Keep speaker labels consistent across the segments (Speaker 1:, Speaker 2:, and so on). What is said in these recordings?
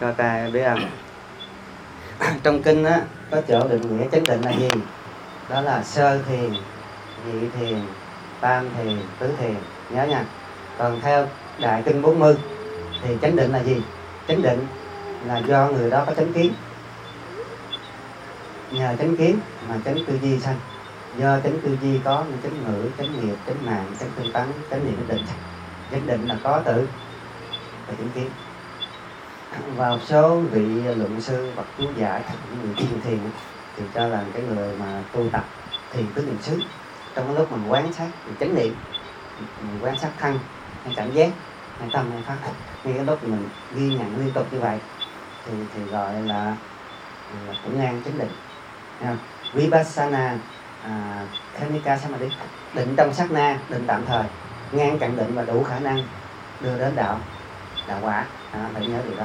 Speaker 1: Coi ta biết không? Trong kinh á có chỗ định nghĩa chánh định là gì? Đó là sơ thiền, nhị thiền, tam thiền, tứ thiền, nhớ nha. Còn theo Đại Kinh 40 thì chánh định là gì? Chánh định là do người đó có chánh kiến, nhờ chánh kiến mà chánh tư duy sanh, do chánh tư duy có nên chánh ngữ, chánh nghiệp, chánh mạng, chánh tinh tấn, chánh niệm, chánh định. Chánh định là có tự và chánh kiến. Vào số vị luận sư bậc chú giải, những người thiền thiền thì cho rằng cái người mà tu tập thiền tứ niệm xứ, trong cái lúc mình quán sát thì chánh niệm, mình quan sát thân hay cảm giác hay tâm hay pháp, ngay cái lúc mình ghi nhận liên tục như vậy thì gọi là cũng ngang chánh định. Vipassana Khanika Samadhi, định trong sát na, định tạm thời, ngang cận định và đủ khả năng đưa đến đạo quả. Phải nhớ điều đó.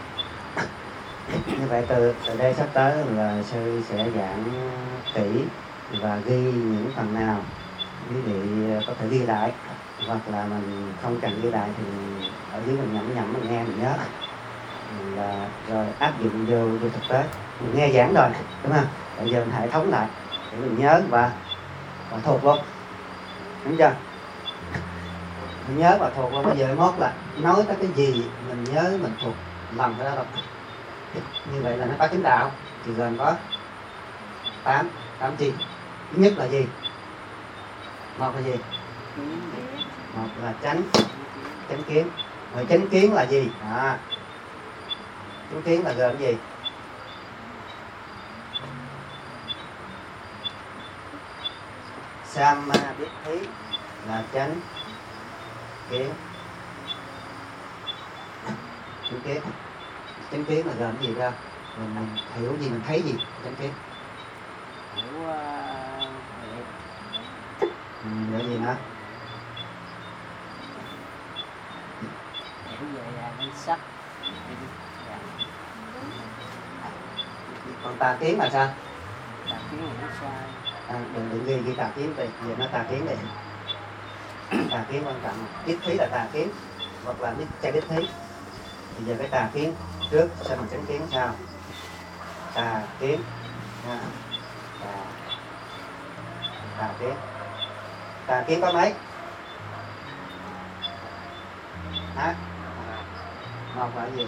Speaker 1: Như vậy từ đây sắp tới là sư sẽ giảng kỹ và ghi những phần nào quý vị có thể ghi lại, hoặc là mình không cần ghi lại thì ở dưới mình nhẩm mình nghe mình nhớ, rồi áp dụng vô thực tế. Mình nghe giảng rồi đúng không? Bây giờ mình hệ thống lại để mình nhớ và thuộc luôn, đúng chưa? Mình nhớ và thuộc luôn. Bây giờ mốt là nói tới cái gì mình nhớ mình thuộc lòng cái đó rồi. Như vậy là nó có chánh đạo thì gồm có 8 chi. Thứ nhất là gì? Một là gì? Một là chánh kiến. Rồi chánh kiến là gì? Chánh kiến là gồm gì? Samadhi là chánh kiến. Chánh kiến là gồm gì ra? Mình hiểu gì, mình thấy gì? Chánh kiến hiểu gì nữa?
Speaker 2: Hiểu về danh sắc.
Speaker 1: Còn tà kiến là sao?
Speaker 2: Tà kiến là nó sai.
Speaker 1: Đừng ghi tà kiến về, giờ nó tà kiến này. Tà kiến quan trọng. Đích thí là tà kiến, hoặc là đích thí. Bây giờ cái tà kiến trước, sao mình chánh kiến sao? Tà kiến. Tà kiến. Tà kiến có mấy? Một là gì?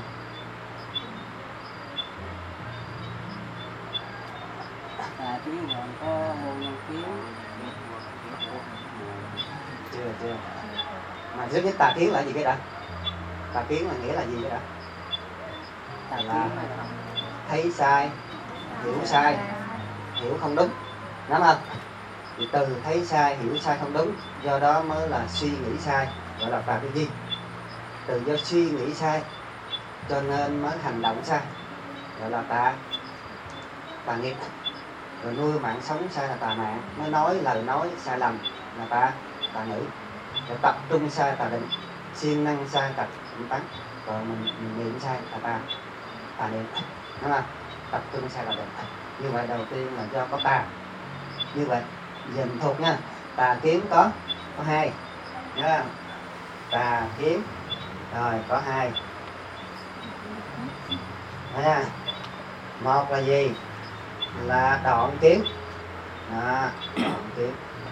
Speaker 2: Tà kiến gồm có vô nhân kiến.
Speaker 1: Chưa. Mà trước nhất tà kiến là gì cái đã? Tà kiến là nghĩa là gì cái đã?
Speaker 2: Tà kiến
Speaker 1: là thấy sai, hiểu sai, hiểu không đúng, đúng không? Thì từ thấy sai, hiểu sai không đúng, do đó mới là suy nghĩ sai, gọi là tà tư duy. Từ do suy nghĩ sai cho nên mới hành động sai, gọi là tà nghiệp. Rồi nuôi mạng sống sai là tà mạng, mới nói lời nói sai lầm là tà ngữ. Rồi tập trung sai tà định, siêng năng sai tà tinh tấn. Rồi mình niệm sai là tà niệm, đúng không? Tập trung sai là định. Như vậy đầu tiên là do có tà. Như vậy giờ mình thuộc nha. Tà kiến có hai, nhớ không? Tà kiến rồi có hai. Nha. Một là gì? Là đoạn kiến. Đoạn kiến.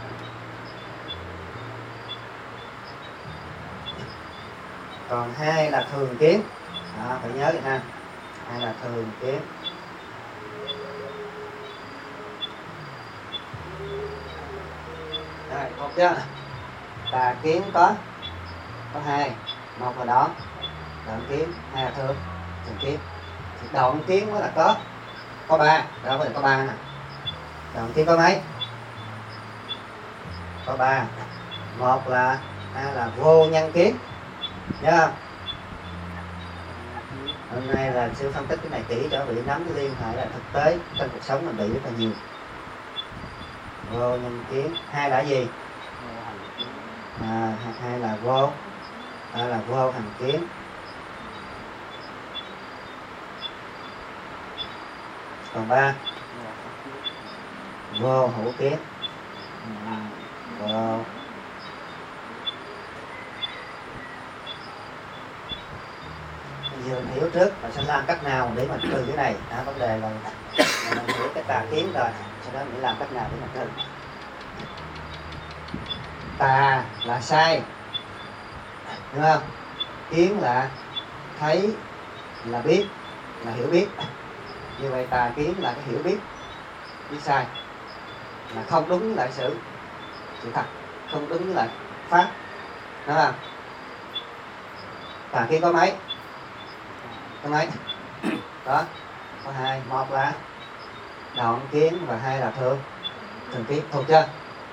Speaker 1: Còn hai là thường kiến. Phải nhớ vậy ha. Hai là thường kiến. Rồi, một chưa? Tà kiến có hai. Một là đoạn kiến, hai là thường kiến. Thì đoạn kiến mới là có ba. Đó phải có ba nè. Đoạn kiến có mấy? Có ba. Một là vô nhân kiến. Nhớ không? Hôm nay là sư phân tích cái này kỹ cho vị nắm cái liên hệ là thực tế trong cuộc sống mình bị rất là nhiều. Vô nhân kiến. Hai là gì? Hai là vô hành kiến. Còn ba vô hữu kiến. Vô giờ mình hiểu trước và sẽ làm cách nào để mà trừ cái này. Vấn đề là mình hiểu cái tà kiến rồi, sau đó mình làm cách nào để mà trừ. Tà là sai, đúng không? Kiến là thấy, là biết, là hiểu biết. Như vậy tà kiến là cái hiểu biết sai, là không đúng với lại sự thật, không đúng với lại pháp, đúng không? Tà kiến có mấy? Có mấy? Có 2. Một là đoạn kiến và 2 là thường kiến. Thuộc chưa?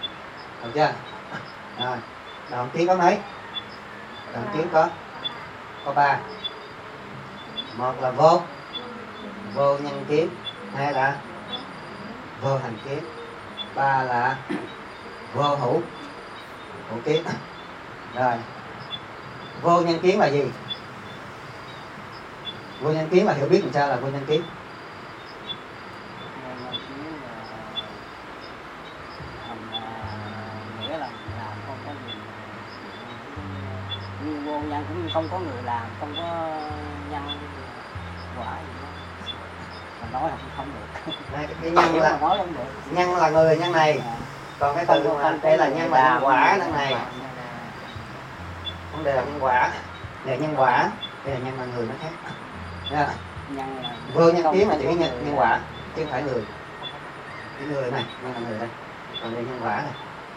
Speaker 1: Rồi, đoạn kiến có mấy? Đoạn kiến có 3. Một là vô nhân kiến, 2 là vô hành kiến, 3 là vô hữu kiến. Rồi, vô nhân kiến là gì? Vô nhân kiến là hiểu biết làm sao là vô nhân kiến?
Speaker 2: Nghĩa là làm không có người, như vô nhân cũng không có người làm, không có nhân quả gì đó. Mà nói là không được.
Speaker 1: Cái nhân là
Speaker 2: nói không được.
Speaker 1: Nhân là người nhân này, còn cái từ mà đây là nhân là nhân quả năng này. Vấn đề là nhân quả, là nhân quả, đây là nhân là người nó khác. Nhân là vô nhân kiến là chỉ nhân quả chứ không phải người. Cái người này nhân là người đây, còn đây nhân quả này.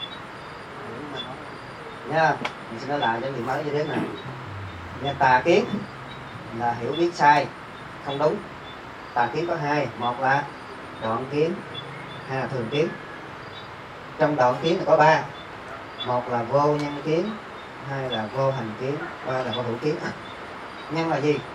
Speaker 1: Nha, mình sẽ nói lại cho người mới như thế này. Nha, tà kiến là hiểu biết sai, không đúng. Tà kiến có 2, một là đoạn kiến, 2 là thường kiến. Trong đoạn kiến thì có 3, một là vô nhân kiến, 2 là vô hành kiến, 3 là vô hữu kiến. Nhân là gì?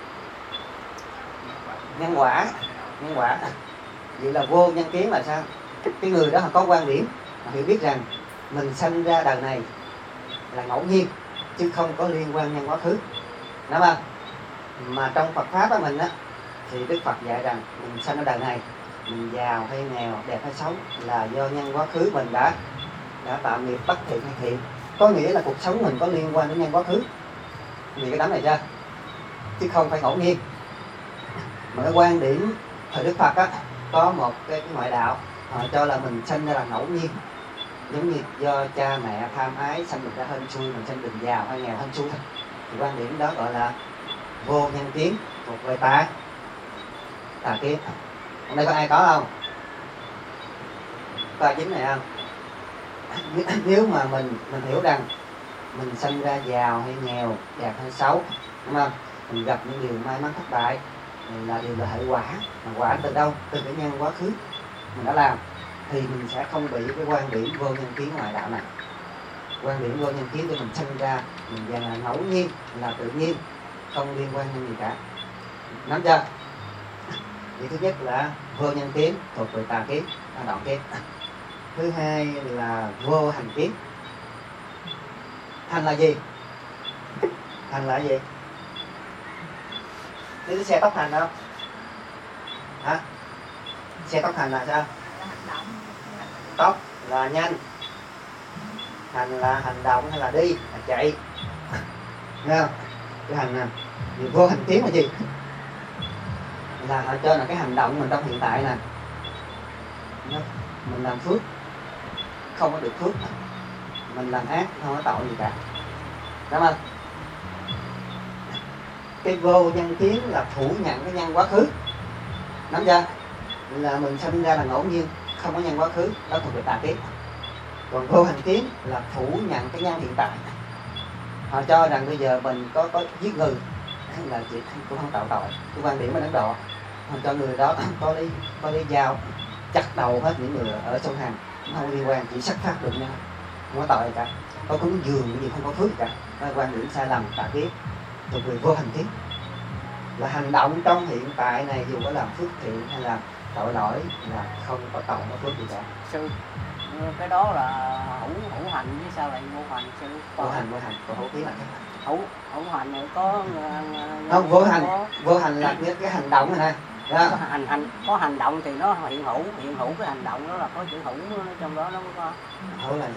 Speaker 1: Nhân quả. Vậy là vô nhân kiến là sao? Cái người đó họ có quan điểm, họ hiểu biết rằng mình sanh ra đời này là ngẫu nhiên chứ không có liên quan nhân quá khứ, đúng không? Mà trong Phật pháp của mình á, thì Đức Phật dạy rằng mình sanh ra đời này, mình giàu hay nghèo, đẹp hay xấu là do nhân quá khứ mình đã tạo nghiệp bất thiện hay thiện. Có nghĩa là cuộc sống mình có liên quan đến nhân quá khứ. Vì cái đám này chưa? Chứ không phải ngẫu nhiên. Mà cái quan điểm thời Đức Phật á, có một cái ngoại đạo họ cho là mình sanh ra là ngẫu nhiên, giống như do cha mẹ tham ái sanh mình ra hên xui, mình sanh mình giàu hay nghèo hên xui. Thì quan điểm đó gọi là vô nhân kiến, thuộc về tà kiến. Ở đây có ai có không? Có ai chính này không? Nếu mà mình hiểu rằng mình sanh ra giàu hay nghèo, đẹp hay xấu, đúng không? Mình gặp những điều may mắn thất bại là điều là hệ quả. Mà quả từ đâu? Từ cái nhân quá khứ mình đã làm. Thì mình sẽ không bị cái quan điểm vô nhân kiến ngoại đạo này. Quan điểm vô nhân kiến để mình sanh ra mình dạng là ngẫu nhiên, là tự nhiên, không liên quan nhân gì cả. Nắm chưa? Vậy thứ nhất là vô nhân kiến, thuộc về tà kiến, đoạn kiến. Thứ hai là vô hành kiến. Hành là gì? Hành là gì? Cái xe tốc hành không? Hả? Xe tốc hành là sao? Tốc là nhanh, hành là hành động hay là đi, là chạy. Nghe không? Cái hành nè. Vì vô hành kiến là gì? Là họ cho là cái hành động mình trong hiện tại nè, mình làm phước không có được phước, mình làm ác không có tội gì cả, đúng không? Cái vô nhân kiến là phủ nhận cái nhân quá khứ, nắm chưa? Là mình sinh ra là ngẫu nhiên, không có nhân quá khứ, đó thuộc về tà kiến. Còn vô hành kiến là phủ nhận cái nhân hiện tại. Họ cho rằng bây giờ mình có giết người là chị cũng không tạo tội. Cái quan điểm của Ấn Độ, họ cho người đó có lấy dao chặt đầu hết những người ở sông Hàn, không liên quan, chỉ sát phát được nhau, không có tội gì cả. Có cúng dường cái gì không có phước gì cả. Đó là quan điểm sai lầm, tà kiến, thuộc về vô hành kiến. Là hành động trong hiện tại này dù có làm phước thiện hay là tội lỗi là không có tội, có phước gì cả.
Speaker 2: Sư, cái đó là hữu hành chứ sao lại vô hành sư?
Speaker 1: Vô hành, còn hữu kiến là cái
Speaker 2: hữu hành này có
Speaker 1: không, vô hành là cái hành động này nè.
Speaker 2: Có có hành động thì nó hiện hữu cái hành động đó là có chữ hữu trong đó nó mới có.
Speaker 1: Hữu là sao?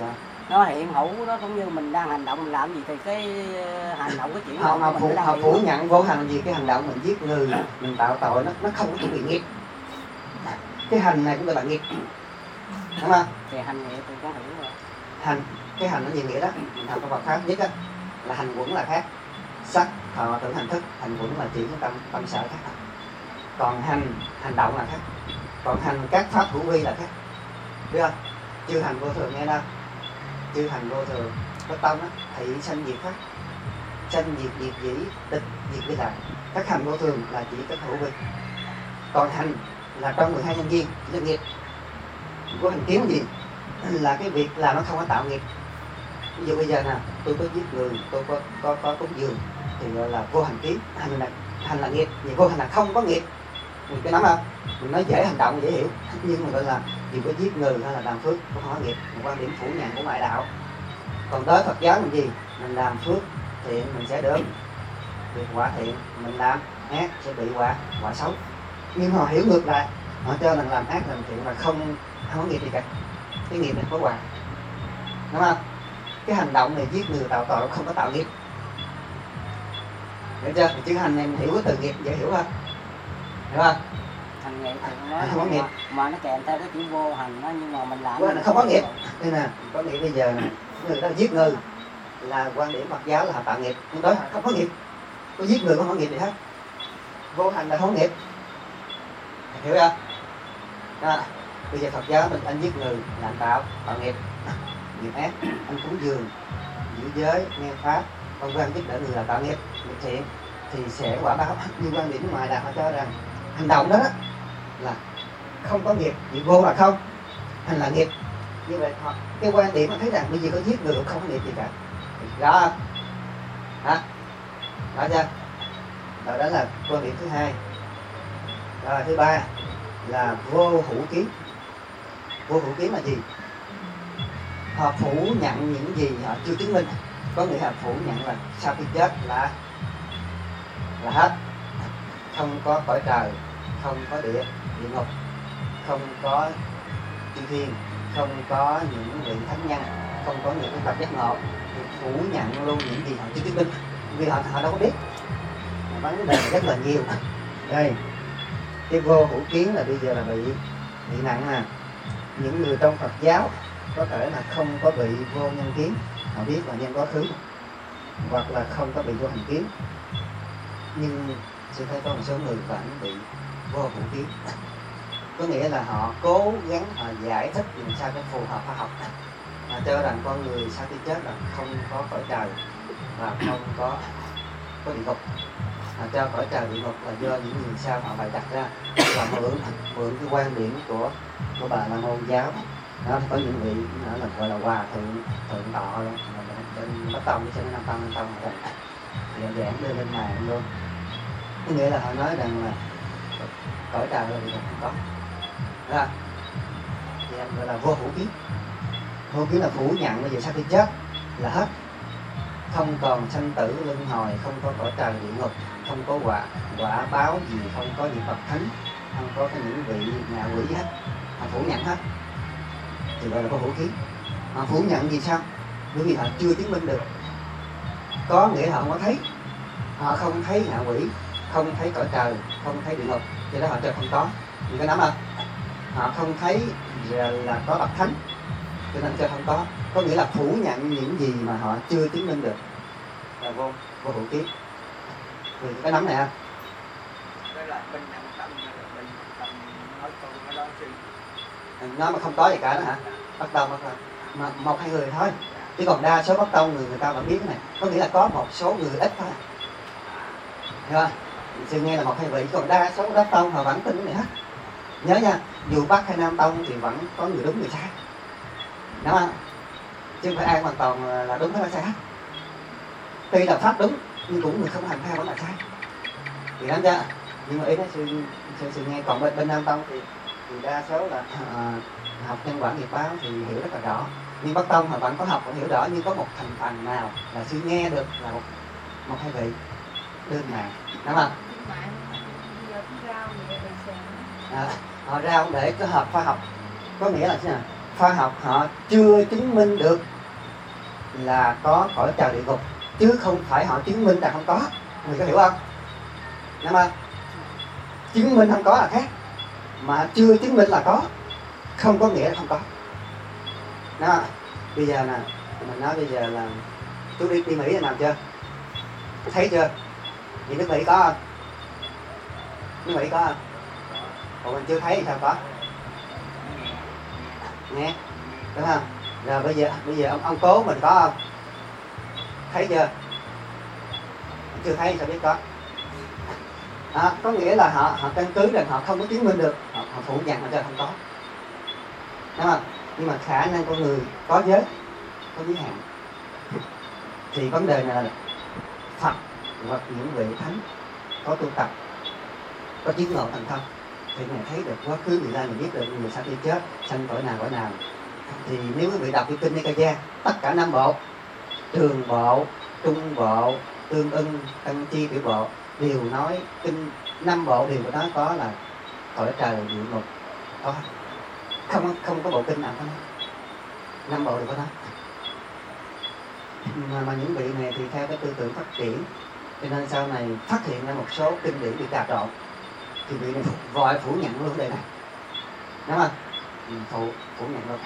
Speaker 2: nó hiện hữu đó, cũng như mình đang hành động mình làm gì thì cái hành động cái chuyện
Speaker 1: họ phủ nhận vô hành gì cái hành động mình giết người, mình tạo tội, nó không có bị nghiệp. Cái hành này cũng gọi là nghiệp, đúng không?
Speaker 2: Thì hành nghiệp thì có hiểu rồi.
Speaker 1: Cái hành nó gì nghĩa đó, mình học trong Phật pháp nhất á là hành quẩn là khác, sắc thọ tưởng hành thức, hành quẩn là chỉ cái tâm sở khác, còn hành động là khác, còn hành các pháp hữu vi là khác, biết không? Chư hành vô thường nghe đâu, chư hành vô thường có tâm á, thị sanh diệt pháp, sanh diệt diệt dĩ tịch diệt vi lạc. Các hành vô thường là chỉ các hữu vi, còn hành là trong 12 nhân duyên chỉ là nghiệp. Của hành kiếm gì là cái việc làm nó không có tạo nghiệp. Ví dụ bây giờ nè, tôi có giết người, tôi có cúng dường thì gọi là vô hành kiếm. Hành là nghiệp, nhưng vô hành là không có nghiệp. Mình cái nắm không? Mình nói dễ hành động dễ hiểu, nhưng mà gọi là dù có giết người hay là làm phước cũng không có nghiệp, một quan điểm phủ nhận của ngoại đạo. Còn tới Phật giáo làm gì? Mình làm phước thiện mình sẽ được quả thiện, mình làm ác sẽ bị quả xấu. Nhưng họ hiểu ngược lại, họ cho rằng làm ác làm thiện là không có nghiệp gì cả, cái nghiệp này có quả, đúng không? Cái hành động này giết người tạo tội không có tạo nghiệp, hiểu chưa? Chữ hành này mình hiểu cái từ nghiệp dễ hiểu không? Hiểu không?
Speaker 2: Hành nghiệp thì nói
Speaker 1: không có nghiệp,
Speaker 2: mà nó kèm theo cái chữ vô hành đó, nhưng mà mình làm
Speaker 1: vô hành là không có nghiệp. Đây nè, có nghĩa bây giờ nè, người ta giết người là quan điểm Phật giáo là họ tạo nghiệp, nhưng đối không có nghiệp, có giết người không có nghiệp gì hết, vô hành là không có nghiệp, hiểu chưa? Đó. Bây giờ Phật giáo mình anh giết người làm tạo nghiệp, nghiệp ác, anh cúng dường, giữ giới, nghe pháp, vân vân giúp đỡ người là tạo nghiệp, nghiệp thiện thì sẽ quả báo. Nhưng quan điểm ngoài là họ cho rằng hành động đó là không có nghiệp, nghiệp vô là không, hành là nghiệp. Như vậy họ cái quan điểm họ thấy rằng bây giờ có giết người cũng không có nghiệp gì cả, rõ không? Hả? Rõ chưa? Đó là quan điểm thứ hai. Rồi thứ ba là vô hữu kiến. Vô hữu kiến là gì? Họ phủ nhận những gì họ chưa chứng minh. Có nghĩa là phủ nhận là sau khi chết là hết, không có cõi trời, không có địa ngục, không có chư thiên, không có những vị thánh nhân, không có những tập giác ngộ. Phủ nhận luôn những gì họ chưa chứng minh, vì họ đâu có biết. Vấn đề rất là nhiều. Đây, cái vô hữu kiến là bây giờ là bị nặng nè. Những người trong Phật giáo có thể là không có bị vô nhân kiến, họ biết là nhân quá khứ, hoặc là không có bị vô hành kiến, nhưng sẽ thấy có một số người vẫn bị vô hữu kiến. Có nghĩa là họ cố gắng họ giải thích làm sao cho phù hợp khoa học. Họ cho rằng con người sau khi chết là không có cõi trời và không có địa ngục. Họ cho cõi trời địa ngục là do những người sao họ bày đặt ra, và mượn cái quan điểm của Bà La Môn giáo. Đó, có những vị đó là gọi là hòa thượng tọa luôn, trên Bắc Tông trên Nam Tông rồi giảng đưa lên mạng luôn. Có nghĩa là họ nói rằng là cõi trời là địa ngục không có. Đó. Thì anh gọi là vô hữu kiến. Vô kiến là phủ nhận bây giờ sau khi chết là hết, không còn sanh tử luân hồi, không có cõi trời địa ngục, không có quả báo gì, không có những bậc thánh, không có những vị ngạ quỷ gì hết, họ phủ nhận hết, thì gọi là vô hữu kiến. Họ phủ nhận vì sao? Bởi vì họ chưa chứng minh được. Có nghĩa họ không có thấy, họ không thấy ngạ quỷ, không thấy cõi trời, không thấy địa ngục, cho đó họ cho không có. Mình có nắm không? Họ không thấy là có bậc thánh, cho nên cho không có. Có nghĩa là phủ nhận những gì mà họ chưa chứng minh được là vô hữu kiến. Vì cái nắm này không?
Speaker 2: Đó là bên tâm nói câu nó đó chứ.
Speaker 1: Nó mà không có gì cả đó hả? Bắt đầu mà một hai người thôi. Chứ còn đa số Bắc Tông người ta vẫn biết cái này. Có nghĩa là có một số người ít thôi. Hiểu không? Sư nghe là một hai vị, còn đa số Bắc Tông họ vẫn tin cái này hết. Nhớ nha, dù Bắc hay Nam Tông thì vẫn có người đúng người sai. Đúng không? Chứ không phải ai hoàn toàn là đúng hay là sai hết. Tuy là pháp đúng, nhưng cũng người không hành theo vẫn là sai. Thì đánh chưa? Nhưng mà ý đó sư nghe. Còn bên Nam Tông thì đa số là học nhân quả nghiệp báo thì hiểu rất là rõ. Nhưng Bắc Tông mà vẫn có học vẫn hiểu rõ, nhưng có một thành phần nào là sư nghe được là một hai vị đơn mà, đúng không? Họ rao để có hợp khoa học. Có nghĩa là khoa học họ chưa chứng minh được là có cõi trời địa ngục, chứ không phải họ chứng minh là không có. Người có hiểu không? Đúng không? Chứng minh không có là khác, mà chưa chứng minh là có không có nghĩa là không có. Đó. Bây giờ nè, mình nói bây giờ là chú đi Mỹ làm chưa? Thấy chưa? Thì nước Mỹ có không? Nước Mỹ có không? Còn mình chưa thấy thì sao có? Nghe, đúng không? Rồi bây giờ ông cố mình có không? Thấy chưa? Chưa thấy sao biết có? Có nghĩa là họ căn cứ rằng họ không có chứng minh được, họ phủ nhận cho không có, đúng không? Nhưng mà khả năng con người có giới hạn. Thì vấn đề này là Phật hoặc những vị thánh có tu tập, có chứng ngộ thành công, thì Ngài thấy được quá khứ người ta, mình biết được người sau khi chết sanh cõi nào. Thì nếu quý vị đọc cái kinh Nikaya, tất cả 5 bộ, trường bộ, trung bộ, tương ưng, tăng chi, tiểu bộ đều nói, kinh 5 bộ đều có nói có là cõi trời địa ngục có, không có bộ kinh nào có nói. 5 bộ đều có nói. Mà những vị này thì theo cái tư tưởng phát triển, cho nên sau này phát hiện ra một số kinh điển bị trà trộn, thì vị này vội phủ nhận luôn vấn đề này, đúng không? Phủ nhận luôn.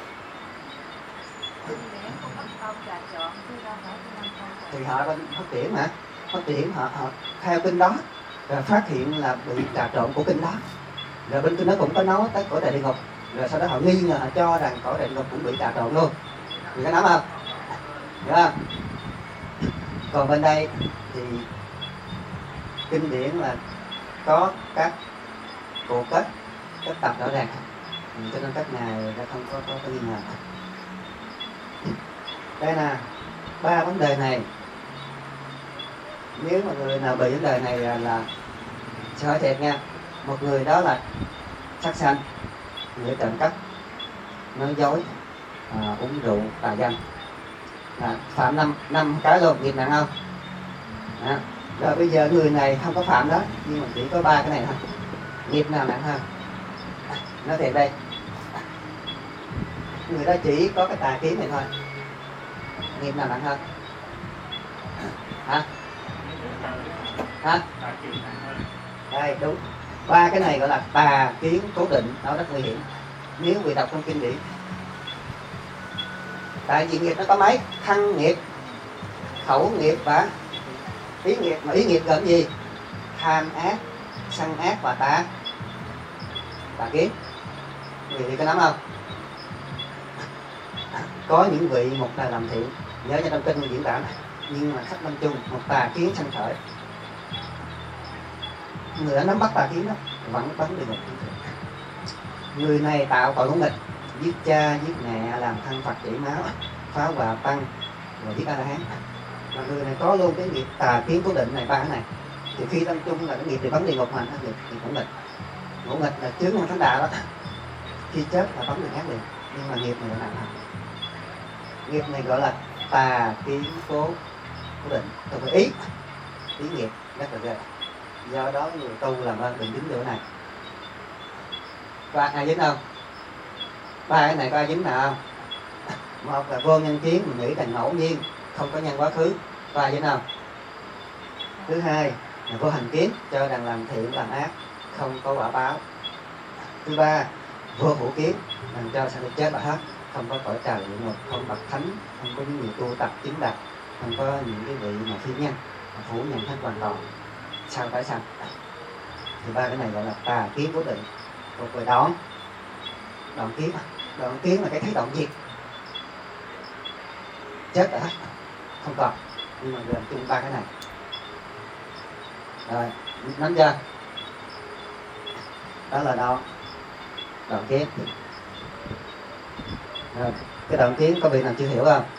Speaker 1: Thì họ phát triển mà, phát triển họ theo kinh đó, rồi phát hiện là bị trà trộn của kinh đó, rồi bên kinh đó cũng có nói tới cõi trời địa ngục, rồi sau đó họ nghi ngờ, họ cho rằng cõi trời địa ngục cũng bị trà trộn luôn. Người có nắm không? Được không? Còn bên đây thì kinh điển là có các cụ kết, các tập rõ ràng, cho nên các ngài đã không có nghi ngờ. Đây là 3 vấn đề này. Nếu mà người nào bị vấn đề này là sẽ hỏi thiệt nha. Một người đó là sát sanh, người trộm cắp, nói dối, uống rượu, tà dâm, phạm 5 cái luôn, nghiệp nặng không? Rồi bây giờ người này không có phạm đó, nhưng mà chỉ có 3 cái này thôi. Nghiệp nào nặng hơn? Nói thiệt đây, người đó chỉ có cái tà kiến này thôi. Nghiệp nào nặng hơn? Hả? Đây đúng. 3 cái này gọi là tà kiến cố định, nó rất nguy hiểm nếu bị đọc trong kinh điển. Tại vì nghiệp nó có mấy? Thân nghiệp, khẩu nghiệp và ý nghiệp. Mà ý nghiệp gồm gì? Tham ác, sân ác và tà kiến. Người thì có nắm không? Có những vị một là làm thiện, nhớ cho trong kinh diễn tả này, nhưng mà khách lâm chung một tà kiến sanh khởi, người đã nắm bắt tà kiến đó vẫn bắn địa ngục. Người này tạo tội ngũ nghịch, giết cha giết mẹ, làm thân Phật chảy máu, phá hòa tăng, rồi giết A-la-hán. Mà người này có luôn cái nghiệp tà kiến cố định này, 3 cái này, thì khi tâm chung là cái nghiệp thì bắn địa ngục, mà nó nghiệp thì ngũ nghịch. Ngũ nghịch là chướng nhân thánh đạo đó, khi chết là bắn người khác liền. Nhưng mà nghiệp này là nặng hơn. Nghiệp này gọi là tà kiến cố định, còn cái ý nghiệp rất là ghê. Do đó người tu làm ơn đừng dính chỗ này. Có ai dính không? 3 cái này có ai dính nào không? Một là vô nhân kiến, mình nghĩ thành ngẫu nhiên, không có nhân quá khứ. Có ai dính không? Thứ hai là vô hành kiến, cho rằng làm thiện làm ác không có quả báo. Thứ ba, vô hữu kiến, làm cho sau khi chết là hết, không có cõi trời địa ngục, không bậc thánh, không có những người tu tập chứng đạt, không có những cái vị mà phi nhân phủ nhận hết hoàn toàn. Sao tại sao? Thì 3 cái này gọi là tà kiến cố định. Một về đoạn kiến là cái thấy đoạn diệt, chết đã hết, không còn. Nhưng mà gồm chung 3 cái này. Rồi, nắm chưa? Đó là đoạn kiến. Rồi, cái đoạn kiến có vị nào chưa hiểu không?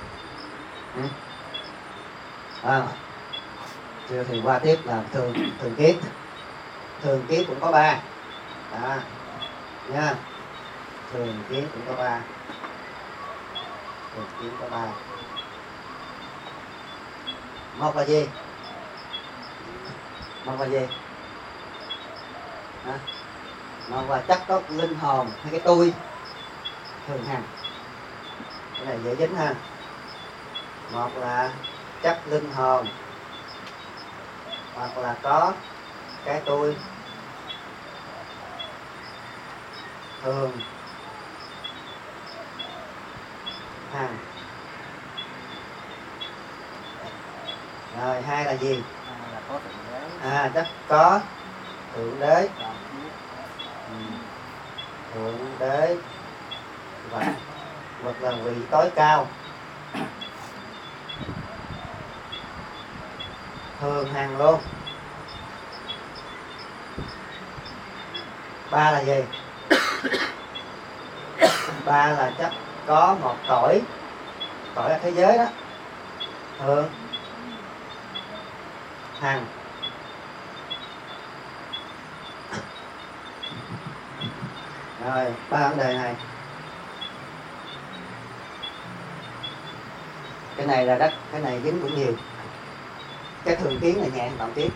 Speaker 1: Chưa thì qua tiếp là thường kiến. Thường kiến cũng có 3 nha. Thường kiến cũng có 3. Thường kiến có 3. Một là gì? Một là chắc có linh hồn hay cái tôi thường hành, cái này dễ dính ha. Một là chấp linh hồn, hoặc là có cái tôi thường hằng. Rồi hai là gì?
Speaker 2: Là có thượng đế.
Speaker 1: Chấp có thượng đế.
Speaker 2: Còn biết.
Speaker 1: Thượng đế hoặc là vị tối cao, thường hằng luôn. Ba là gì? Ba là chấp có một cõi ở thế giới đó, thường hằng. Rồi ba vấn đề này, cái này là đất, cái này dính cũng nhiều. Cái thường kiến này nhẹ hơn đoạn kiến,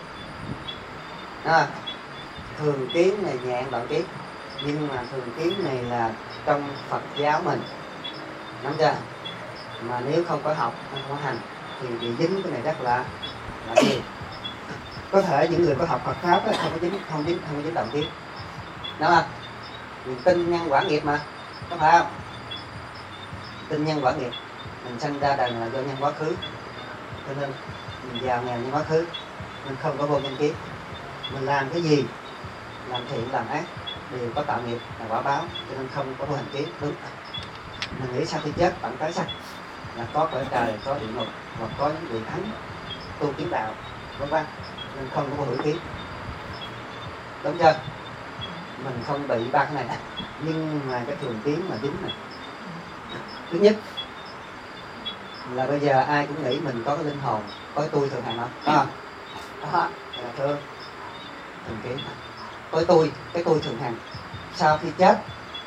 Speaker 1: thường kiến này nhẹ hơn đoạn kiến, nhưng mà thường kiến này là trong Phật giáo mình, nắm chưa? Mà nếu không có học, không có hành thì bị dính cái này rất là nhiều. Có thể những người có học Phật pháp đó, không dính đoạn kiến, đúng không? Mình tin nhân quả nghiệp mà, có phải không? Tin nhân quả nghiệp, mình sinh ra đời là do nhân quá khứ, cho nên mình giàu nghèo nhân quá khứ, mình không có vô nhân kiến. Mình làm cái gì, làm thiện làm ác đều có tạo nghiệp là quả báo, cho nên không có vô hành kiến. Đúng, mình nghĩ sau khi chết bạn tái sanh là có cõi trời, có địa ngục, hoặc có những vị thánh tu kiến đạo, vân vân, nên không có vô hữu kiến, đúng chưa? Mình không bị ba cái này. Nhưng mà cái thường kiến mà dính này, thứ nhất là bây giờ ai cũng nghĩ mình có cái linh hồn, có cái tôi thường hằng không? Có không? Đó là thường kiến. Có cái tôi thường hằng sau khi chết.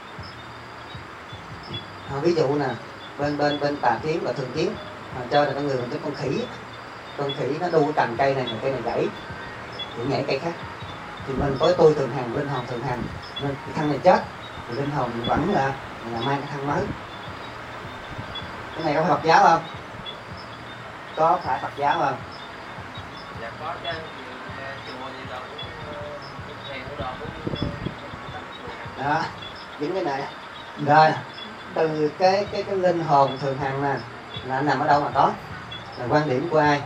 Speaker 1: Ví dụ nè, bên tà kiến và thường kiến cho là con người mình con khỉ nó đu cái cành cây này, cây này gãy thì nhảy cây khác, thì mình có cái tôi thường hằng, linh hồn thường hằng, nên cái thân này chết thì linh hồn mình vẫn là mang cái thân mới. Cái này có phải Phật giáo không? Có phải Phật giáo không?
Speaker 3: Dạ có chứ, chùa gì đâu cũng thèn của đó cũng
Speaker 1: đó, những cái này. Rồi từ cái linh hồn thường hằng nè là nằm ở đâu mà có, là quan điểm của ai?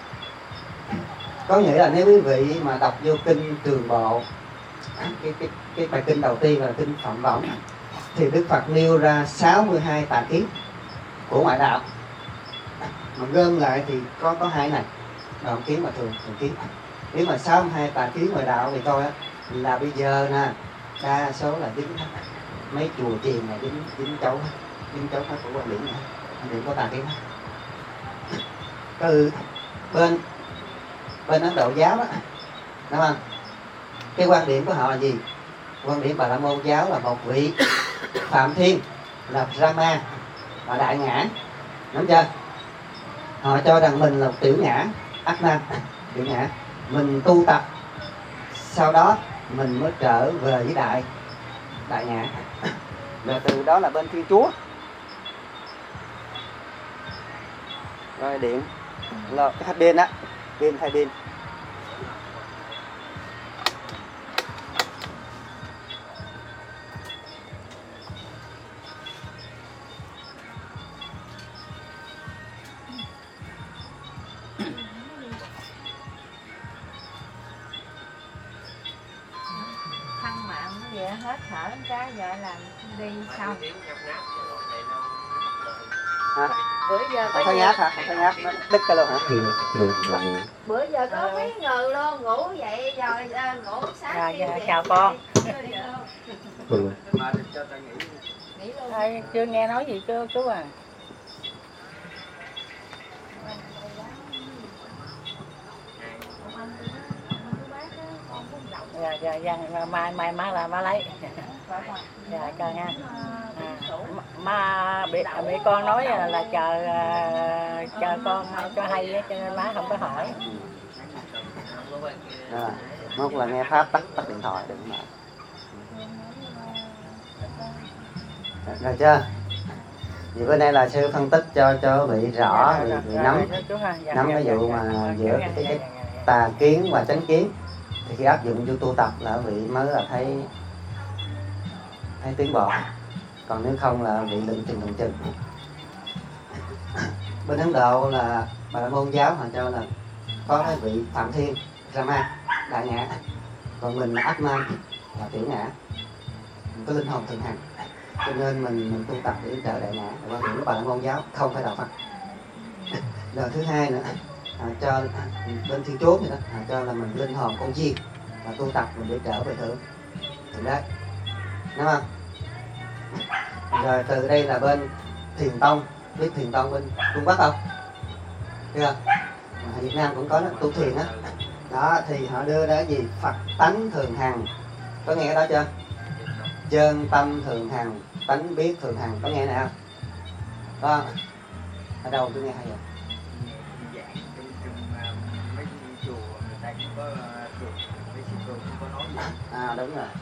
Speaker 1: Có nghĩa là nếu quý vị mà đọc vô kinh Trường Bộ, cái bài kinh đầu tiên là kinh Phạm Võng, thì Đức Phật nêu ra 62 tà kiến của ngoại đạo. Mà gom lại thì có hai này, đoạn kiến và thường kiến. Nếu mà 62 tà kiến ngoại đạo thì coi là bây giờ nè, đa số là dính hết. Mấy chùa chiền này dính chấu hết của quan điểm này, quan điểm có tà kiến hết. Từ bên Ấn Độ giáo đó, đúng không? Cái quan điểm của họ là gì? Quan điểm Bà La Môn giáo là một vị Phạm Thiên là Brahma và Đại Ngã, đúng chưa? Họ cho rằng mình là một tiểu ngã, Atman, tiểu ngã. Mình tu tập, sau đó mình mới trở về với đại ngã. Rồi từ đó là bên Thiên Chúa. Rồi điện là cái hạt pin á, pin thay pin.
Speaker 4: Thăng mạng vậy hết thở cái giờ làm đi xong.
Speaker 1: Hả?
Speaker 4: Bữa giờ có
Speaker 1: Thấy ngáp hả? Thấy ngáp nó đứt cái luôn hả?
Speaker 4: bữa giờ có mấy người luôn ngủ dậy rồi ngủ sáng
Speaker 5: Dạ, chào con.
Speaker 3: mà cho ta nghĩ
Speaker 4: luôn.
Speaker 5: Chưa nghe nói gì chú à. Dạ, mai là má lấy. Dạ, chờ nha. Má bị con nói là chờ con cho hay cho nên má không có hỏi.
Speaker 1: Rồi, một là nghe pháp tắt điện thoại đừng mở. Rồi chưa? Vì bữa nay là sư phân tích cho vị rõ, vị nắm
Speaker 5: Dạ,
Speaker 1: cái vụ mà giữa cái tà kiến và chánh kiến. Thì khi áp dụng vô tu tập là vị mới là thấy tiến bộ. Còn nếu không là vị lưng chừng. Bên Ấn Độ là Bà La Môn giáo họ cho là có cái vị Phạm Thiên, Rama, đại ngã. Còn mình là Atman, là tiểu ngã, mình có linh hồn thường hằng. Cho nên mình tu tập để trợ đại ngã. Quan điểm của Bà La Môn giáo không phải đạo Phật. Đời thứ hai nữa, cho bên Thiên Chúa vậy đó, cho là mình linh hồn con chiên, và tu tập mình để trở về thượng đấy, đúng không? Rồi từ đây là bên Thiền Tông, biết Thiền Tông bên Trung Bắc không? Thấy không? Ở Việt Nam cũng có đó, tu thiền á. Đó thì họ đưa ra gì? Phật tánh thường hằng. Có nghe cái đó chưa? Chân tâm thường hằng, tánh biết thường hằng. Có nghe này không? Có không? Ở đâu tôi nghe hay vậy?
Speaker 3: Dạng trong mấy chùa người ta cũng có thường, mấy sư cô cũng có nói gì.
Speaker 1: Đúng rồi.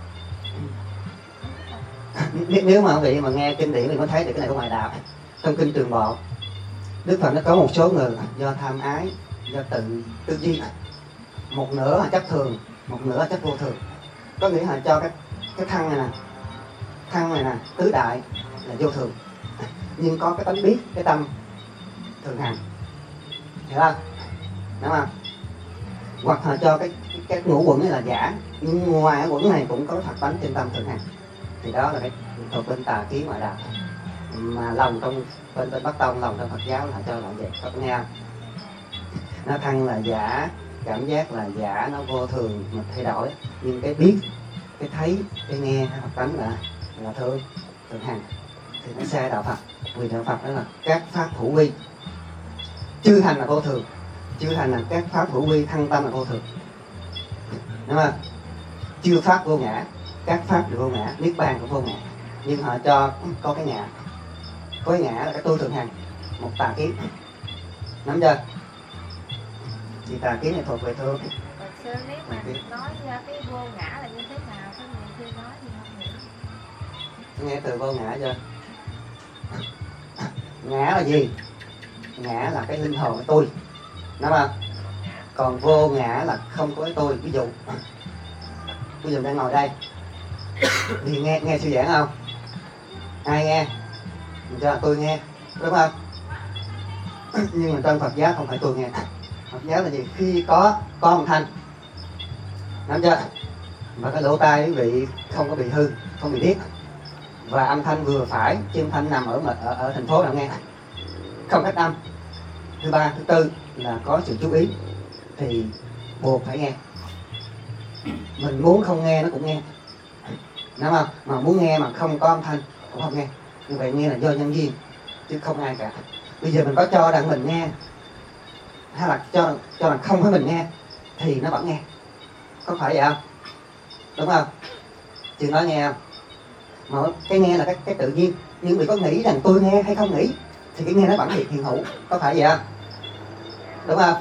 Speaker 1: Nếu mà quý vị mà nghe kinh điển thì có thấy được cái này của ngoại đạo. Trong kinh Trường Bộ, Đức Phật nó có một số người do tham ái, do tự tư duy, một nửa là chấp thường, một nửa là chấp vô thường. Có nghĩa là cho cái thân này nè, tứ đại là vô thường, nhưng có cái tánh biết, cái tâm thường hằng, hiểu không? Đúng không? Hoặc là cho cái ngũ quẩn này là giả, nhưng ngoài cái quẩn này cũng có Phật tánh trên tâm thường hằng. Thì đó là cái thuộc bên tà kiến ngoại đạo. Mà lòng trong bên Bắc Tông, lòng trong Phật giáo là cho là vậy, có nghe không? Nó thân là giả, cảm giác là giả, nó vô thường mà thay đổi, nhưng cái biết, cái thấy, cái nghe, cái Phật tánh là thường hằng. Thì nó sai đạo Phật. Vì đạo Phật đó là các pháp hữu vi, chư hành là vô thường, chư hành là các pháp hữu vi, thân tâm là vô thường, đúng không? Chư pháp vô ngã, các pháp đều vô ngã, niết bàn cũng vô ngã, nhưng họ cho có cái ngã. Có cái ngã là cái tôi thường hằng, một tà kiến. Nắm chưa? Thì tà kiến này thuộc về thương.
Speaker 4: Hồi xưa nếu mà nói ra cái vô ngã là như thế nào, có nhiều khi nói thì không hiểu.
Speaker 1: Nghe từ vô ngã chưa? Ngã là gì? Ngã là cái linh hồn, cái tôi, đúng không? Còn vô ngã là không có cái tôi. Ví dụ bây giờ đang ngồi đây thì nghe sư giảng không? Ai nghe? Mình cho là tôi nghe, đúng không? Nhưng mà trong Phật giáo không phải tôi nghe. Phật giáo là gì? Khi có âm thanh, nắm chưa? Mà cái lỗ tai quý vị không có bị hư, không bị điếc, và âm thanh vừa phải, chứ âm thanh nằm ở thành phố nào nghe, không cách âm. Thứ ba, thứ tư là có sự chú ý, thì buộc phải nghe. Mình muốn không nghe nó cũng nghe, đúng không? Mà muốn nghe mà không có âm thanh cũng không nghe. Như vậy nghe là do nhân duyên, chứ không ai cả. Bây giờ mình có cho rằng mình nghe, hay là cho rằng không phải mình nghe, thì nó vẫn nghe. Có phải vậy không? Đúng không? Chị nói nghe không? Mà cái nghe là cái tự nhiên. Nhưng vì có nghĩ rằng tôi nghe hay không nghĩ, thì cái nghe nó vẫn hiện hữu. Có phải vậy không? Đúng không?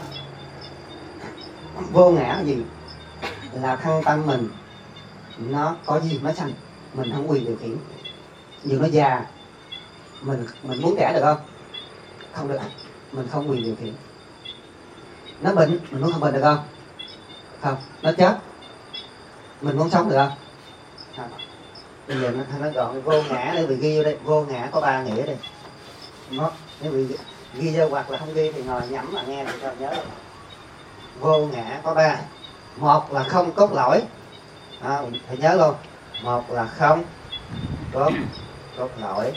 Speaker 1: Vô ngã là gì? Là thân tâm mình nó có gì nó sanh, mình không quyền điều khiển. Dù nó già, mình muốn trẻ được không? Không được, mình không quyền điều khiển. Nó bệnh, mình muốn không bệnh được không? Không. Nó chết, mình muốn sống được không? Không. Bây giờ nó gọn vô ngã để vì ghi vô đây. Vô ngã có 3 nghĩa đây. Nếu vì ghi vô hoặc là không ghi thì ngồi nhẩm mà nghe để cho nhớ. Vô ngã có 3. Một là không cốt lõi, phải nhớ luôn. Một là không cốt lõi.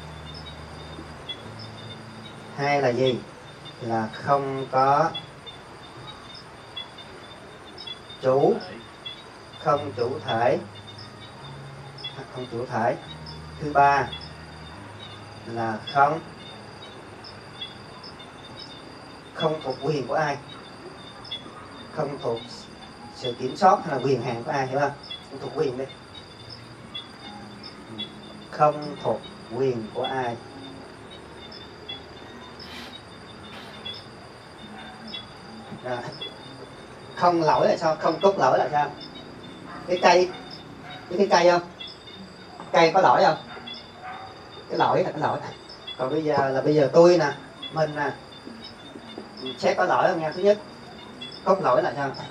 Speaker 1: Hai là gì? Là không có chủ, không chủ thể. Thứ ba là không thuộc quyền của ai, không thuộc sự kiểm soát hay là quyền hạn của ai, hiểu không? Không thuộc quyền đi, không thuộc quyền của ai. Rồi. Không lỗi là sao? Không cốt lỗi là sao? Cái cây không? Cây có lỗi không? Cái lỗi là cái lỗi. Còn bây giờ tôi nè, mình nè, sẽ có lỗi không nha. Thứ nhất, cốt lỗi là sao?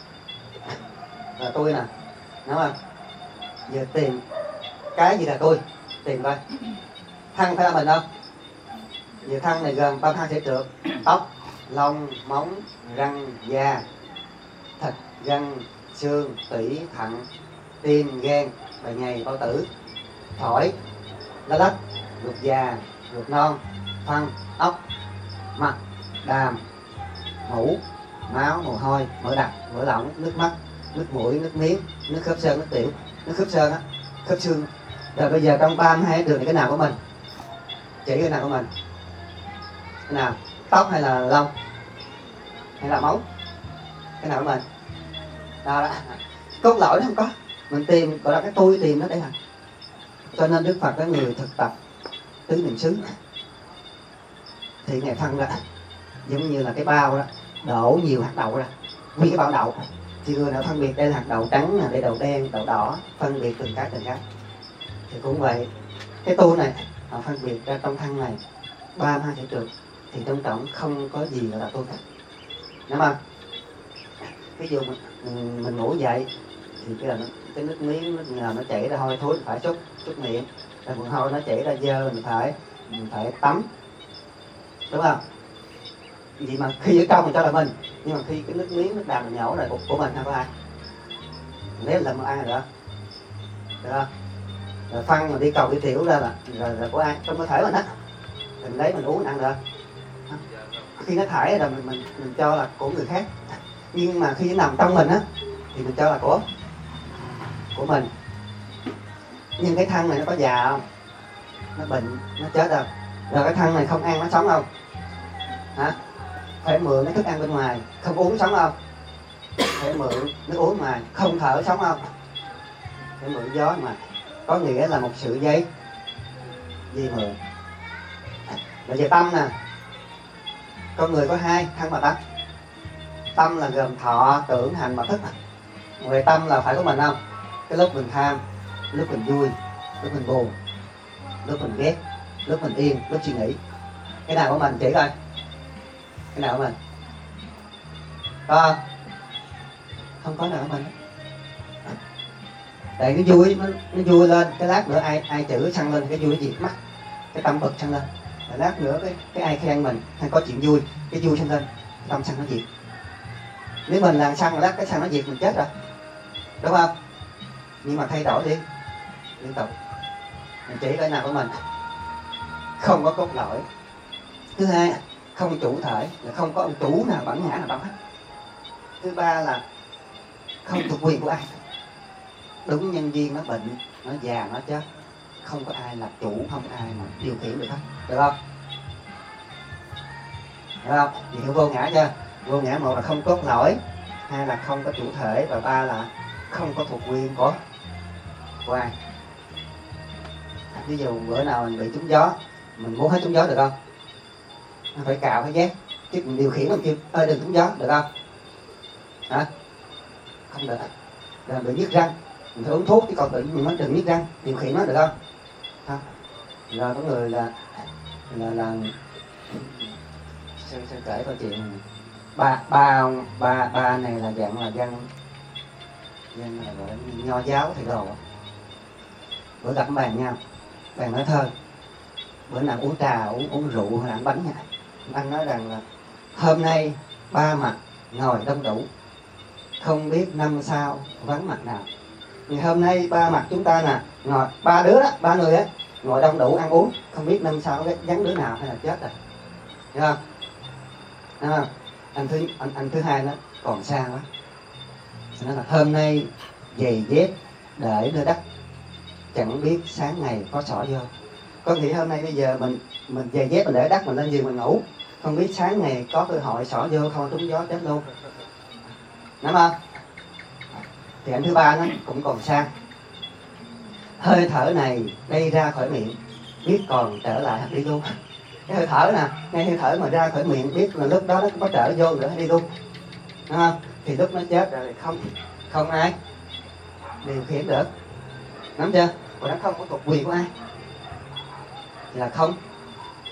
Speaker 1: Là tôi nè, đúng không? Giờ tìm cái gì là tôi, tìm coi. Thân phải là mình không? Giờ thân này gồm 32 thể trượt: tóc, lông, móng, răng, da, thịt, gân, xương, tủy, thận, tim, gan, bầy nhầy, bao tử, phổi, lá lách, ruột già, ruột non, phân, ốc, mặt, đàm, mũ, máu, mồ hôi, mỡ đặc, mỡ lỏng, nước mắt, nước mũi, nước miếng, nước khớp xương, nước tiểu, nước khớp xương á, khớp xương. Rồi bây giờ trong 32 đường này cái nào của mình? Chỉ cái nào của mình? Cái nào? Tóc hay là lông? Hay là máu? Cái nào của mình? Đó. Cốt lõi nó không có. Mình tìm, gọi là cái tôi tìm nó để hành. Cho nên Đức Phật là người thực tập tứ niệm xứ. Thì Ngài phân ra giống như là cái bao đó, đổ nhiều hạt đậu ra, nguyên cái bao đậu. Thì người nào phân biệt đây là hạt đậu trắng, đây đậu đen, đậu đỏ, phân biệt từng cái. Thì cũng vậy, cái tu này họ phân biệt ra trong thân này 32 thể trượt, thì trong trọng không có gì gọi là tu cả. Đúng không? Ví dụ mình ngủ dậy thì cái nước miếng nó chảy ra hôi thối, mình phải xúc miệng, rồi mùi hôi nó chảy ra dơ, mình phải tắm, đúng không? Vì mà khi ở trong mình cho là mình, nhưng mà khi cái nước miếng nước đàm mình nhổ là của mình hay của ai? Nếu là một ai nữa, được không? Rồi phân mà đi cầu đi tiểu ra là của ai? Trong cơ thể mình á, mình lấy mình uống mình ăn được. Khi nó thải là mình cho là của người khác, nhưng mà khi nó nằm trong mình á thì mình cho là của mình. Nhưng cái thân này nó có già không? Nó bệnh, nó chết không? Rồi cái thân này không ăn nó sống không? Hả? Phải mượn cái thức ăn bên ngoài, không uống sống không? Phải mượn nước uống ngoài, không thở sống không? Phải mượn gió mà. Có nghĩa là một sự giấy gì mượn. Rồi về tâm nè, con người có hai thân và tâm. Tâm là gồm thọ, tưởng, hành và thức. Về tâm là phải của mình không? Cái lúc mình tham, lúc mình vui, lúc mình buồn, lúc mình ghét, lúc mình yên, lúc suy nghĩ. Cái nào của mình chỉ coi? Cái nào của mình? Có không? Không có nào của mình. Tại cái vui nó vui lên, cái lát nữa ai chửi săn lên, cái vui nó diệt mắt, cái tâm bực săn lên. Rồi lát nữa cái ai khen mình hay có chuyện vui, cái vui săn lên, cái tâm săn nó diệt. Nếu mình làm săn lát cái săn nó diệt mình chết rồi, đúng không? Nhưng mà thay đổi đi liên tục. Mình chỉ cái nào của mình, không có cốt lõi. Thứ hai, không chủ thể, là không có ông chủ nào bản ngã nào đâu hết. Thứ ba là không thuộc quyền của ai. Đúng nhân viên nó bệnh, nó già, nó chết, không có ai là chủ, không có ai mà điều khiển được hết. Được không? Được không? Vậy hiểu vô ngã chưa? Vô ngã, một là không cốt lõi, hai là không có chủ thể, và ba là không có thuộc quyền của ai. Ví dụ bữa nào mình bị trúng gió, mình muốn hết trúng gió được không? Mình phải cạo phải ghét, chứ mình điều khiển mình kêu ơi đừng trúng gió, được không? Hả? Không được. Rồi bị nhức răng, mình phải uống thuốc, chứ còn tự nhiên mình nói đừng nhức răng, điều khiển nó được không? Không. Rồi có người là sẽ kể câu chuyện ba này là dạng là dân là gọi là nho giáo thầy đồ. Bữa gặp bàn nhau, bàn nói thơ, bữa nào uống trà uống rượu hay là ăn bánh nha. Anh nói rằng là hôm nay ba mặt ngồi đông đủ, không biết năm sau vắng mặt nào. Thì hôm nay ba mặt chúng ta nè, ngồi ba đứa đó, ba người á, ngồi đông đủ ăn uống, không biết năm sau vắng đứa nào hay là chết rồi. Hiểu không? Hiểu không? Anh thứ hai nó còn xa quá. Nó là hôm nay giày dép để nơi đất, chẳng biết sáng ngày có xỏ vô. Có nghĩa hôm nay bây giờ mình giày dép mình để đất, mình lên giường mình ngủ, không biết sáng ngày có cơ hội xỏ vô không, trúng gió chết luôn. Đúng không? Thì anh thứ ba nó cũng còn xa. Hơi thở này đây ra khỏi miệng, biết còn trở lại hoặc đi luôn. Cái hơi thở nè, ngay hơi thở mà ra khỏi miệng biết là lúc đó nó có trở vô nữa hay đi luôn. Đúng không? Thì lúc nó chết rồi không ai điều khiển được. Nắm chưa? Và nó không có thuộc quyền của ai. Thì là không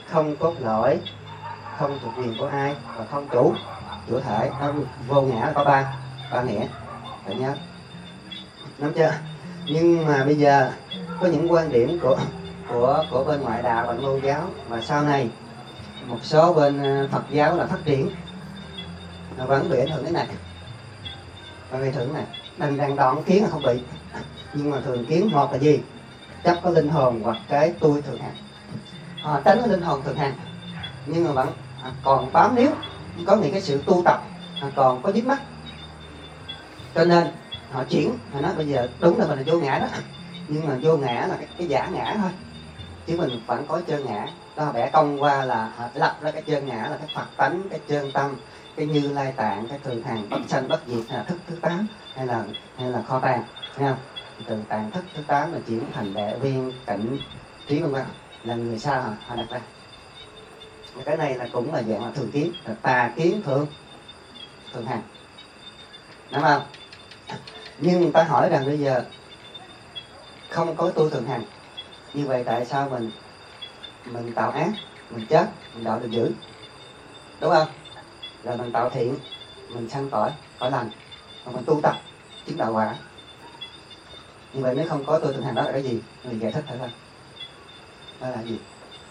Speaker 1: không cốt lõi, không thuộc quyền của ai và không chủ thể. Nó vô ngã là có ba nghĩa, phải nhớ, nắm chưa? Nhưng mà bây giờ có những quan điểm của bên ngoại đạo và Nho giáo, và sau này một số bên Phật giáo là phát triển, nó vẫn bị ảnh hưởng cái này, và bị thưởng này. Đành rằng đoạn kiến là không bị, nhưng mà thường kiến một là gì? Chấp có linh hồn hoặc cái tôi thường hằng. Họ tránh cái linh hồn thường hằng, nhưng mà vẫn còn bám níu, có những cái sự tu tập còn có dính mắc, cho nên họ chuyển. Họ nói bây giờ đúng là mình là vô ngã đó, nhưng mà vô ngã là cái giả ngã thôi, chứ mình vẫn có chân ngã. Đó bẻ công qua là họ lập ra cái chân ngã là cái Phật tánh, cái chân tâm, cái Như Lai Tạng, cái thường hằng bất sanh bất diệt, hay là thức thứ 8, hay là kho tàng, thấy không? Từ tạng thức thứ 8 là chuyển thành đệ viên cảnh trí vân vân, là người sau họ đặt ra. Cái này là cũng là dạng là thường kiến, là tà kiến thường hằng, đúng không? Nhưng người ta hỏi rằng bây giờ không có tôi thường hằng, như vậy tại sao mình tạo ác, mình chết, mình đạo được giữ, đúng không? Rồi mình tạo thiện, mình sanh cõi lành, và mình tu tập chứng đạo quả. Như vậy nếu không có tôi thường hằng đó là cái gì? Mình giải thích thử thôi. Đó là gì?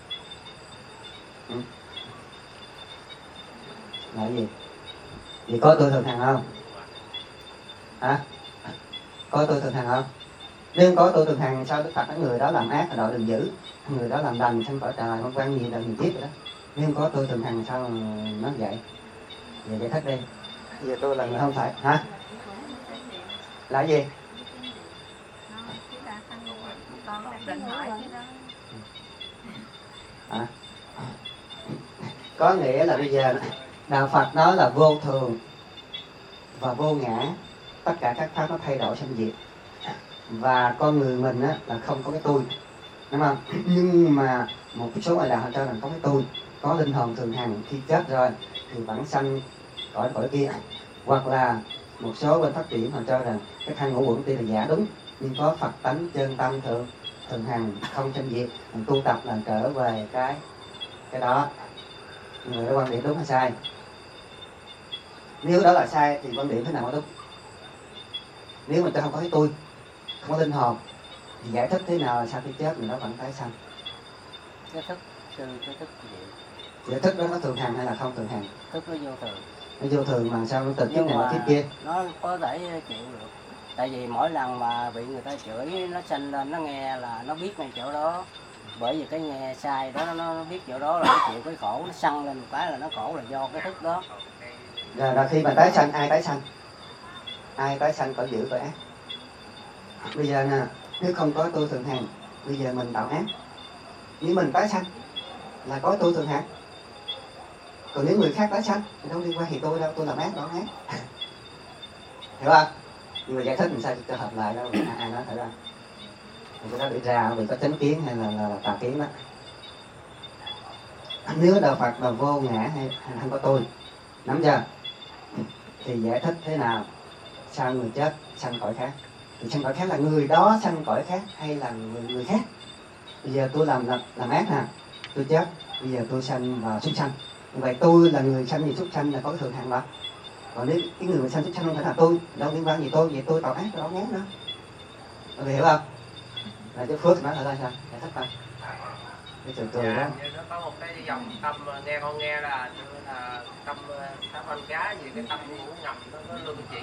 Speaker 1: Là cái gì? Vậy có tôi thường hằng không? Hả? Có tôi thường hằng không? Nếu có tôi thường hằng, sao Đức Phật nói người đó làm ác là đạo đừng giữ, người đó làm lành sanh cõi trời, không quan nhiều đời nhiều kiếp rồi đó. Nếu có tôi thường hằng sao nó vậy? Vậy giải thích đi. Bây giờ tôi là người không phải, hả? Là gì? À. Có nghĩa là bây giờ đạo Phật nói là vô thường và vô ngã, tất cả các pháp nó thay đổi sanh diệt, và con người mình á, là không có cái tôi, đúng không? Nhưng mà một số ngoại đạo họ cho rằng có cái tôi, có linh hồn thường hằng, khi chết rồi thì vẫn sanh cõi kia. Hoặc là một số bên phát triển họ cho rằng cái thân ngũ uẩn tuy là giả đúng, nhưng có Phật tánh chân tâm thường hằng, không sanh diệt, mình tu tập là trở về cái đó. Người đó quan điểm đúng hay sai? Nếu đó là sai thì quan điểm thế nào mới đúng? Nếu mà ta không có cái tôi, không có linh hồn, thì giải thích thế nào là sau khi chết mình nó vẫn tái sanh?
Speaker 2: Cái thức gì?
Speaker 1: Giải thích đó nó thường hằng hay là không thường hằng?
Speaker 2: Thức nó vô thường.
Speaker 1: Nó vô thường mà sao nó từ kiếp này qua kiếp kia?
Speaker 2: Nó có thể chịu được. Tại vì mỗi lần mà bị người ta chửi, nó sanh lên, nó nghe là nó biết ngay chỗ đó. Bởi vì cái nghe sai đó, nó biết chỗ đó là nó chịu cái khổ, nó săn lên một cái là nó khổ là do cái thức đó.
Speaker 1: Rồi khi mà tái sanh, ai tái sanh? Ai tái sanh cõi dữ cõi ác? Bây giờ nè, nếu không có tôi thường hằng, bây giờ mình tạo ác, nếu mình tái sanh là có tôi thường hằng. Còn nếu người khác tái sanh thì đâu liên quan thì tôi đâu, tôi làm ác đó ác. Hiểu không? Nhưng mà giải thích làm sao cho hợp lại đó, ai nói thử ra. Thì cái đó để ra vì có chánh kiến hay là tà kiến đó. Nếu đạo Phật là vô ngã hay không có tôi, nắm chưa? Thì giải thích thế nào? Sao người chết sanh cõi khác? Thì sanh cõi khác là người đó sanh cõi khác hay là người khác? Bây giờ tôi làm ác nè, tôi chết, bây giờ tôi sanh vào súc sanh. Vậy tôi là người sanh gì súc sanh là có cái thường hằng đó. Còn nếu cái người sanh súc sanh không phải là tôi, đâu liên quan gì tôi, vậy tôi tạo ác tôi đâu ngán nữa. Mọi người hiểu không? Là cái phước nói là sao? Giải thích coi. Cái từ từ đó.
Speaker 3: Như nó có một cái dòng tâm nghe con nghe là tâm sáu con cá gì, cái tâm ngủ ngầm nó luân chuyển,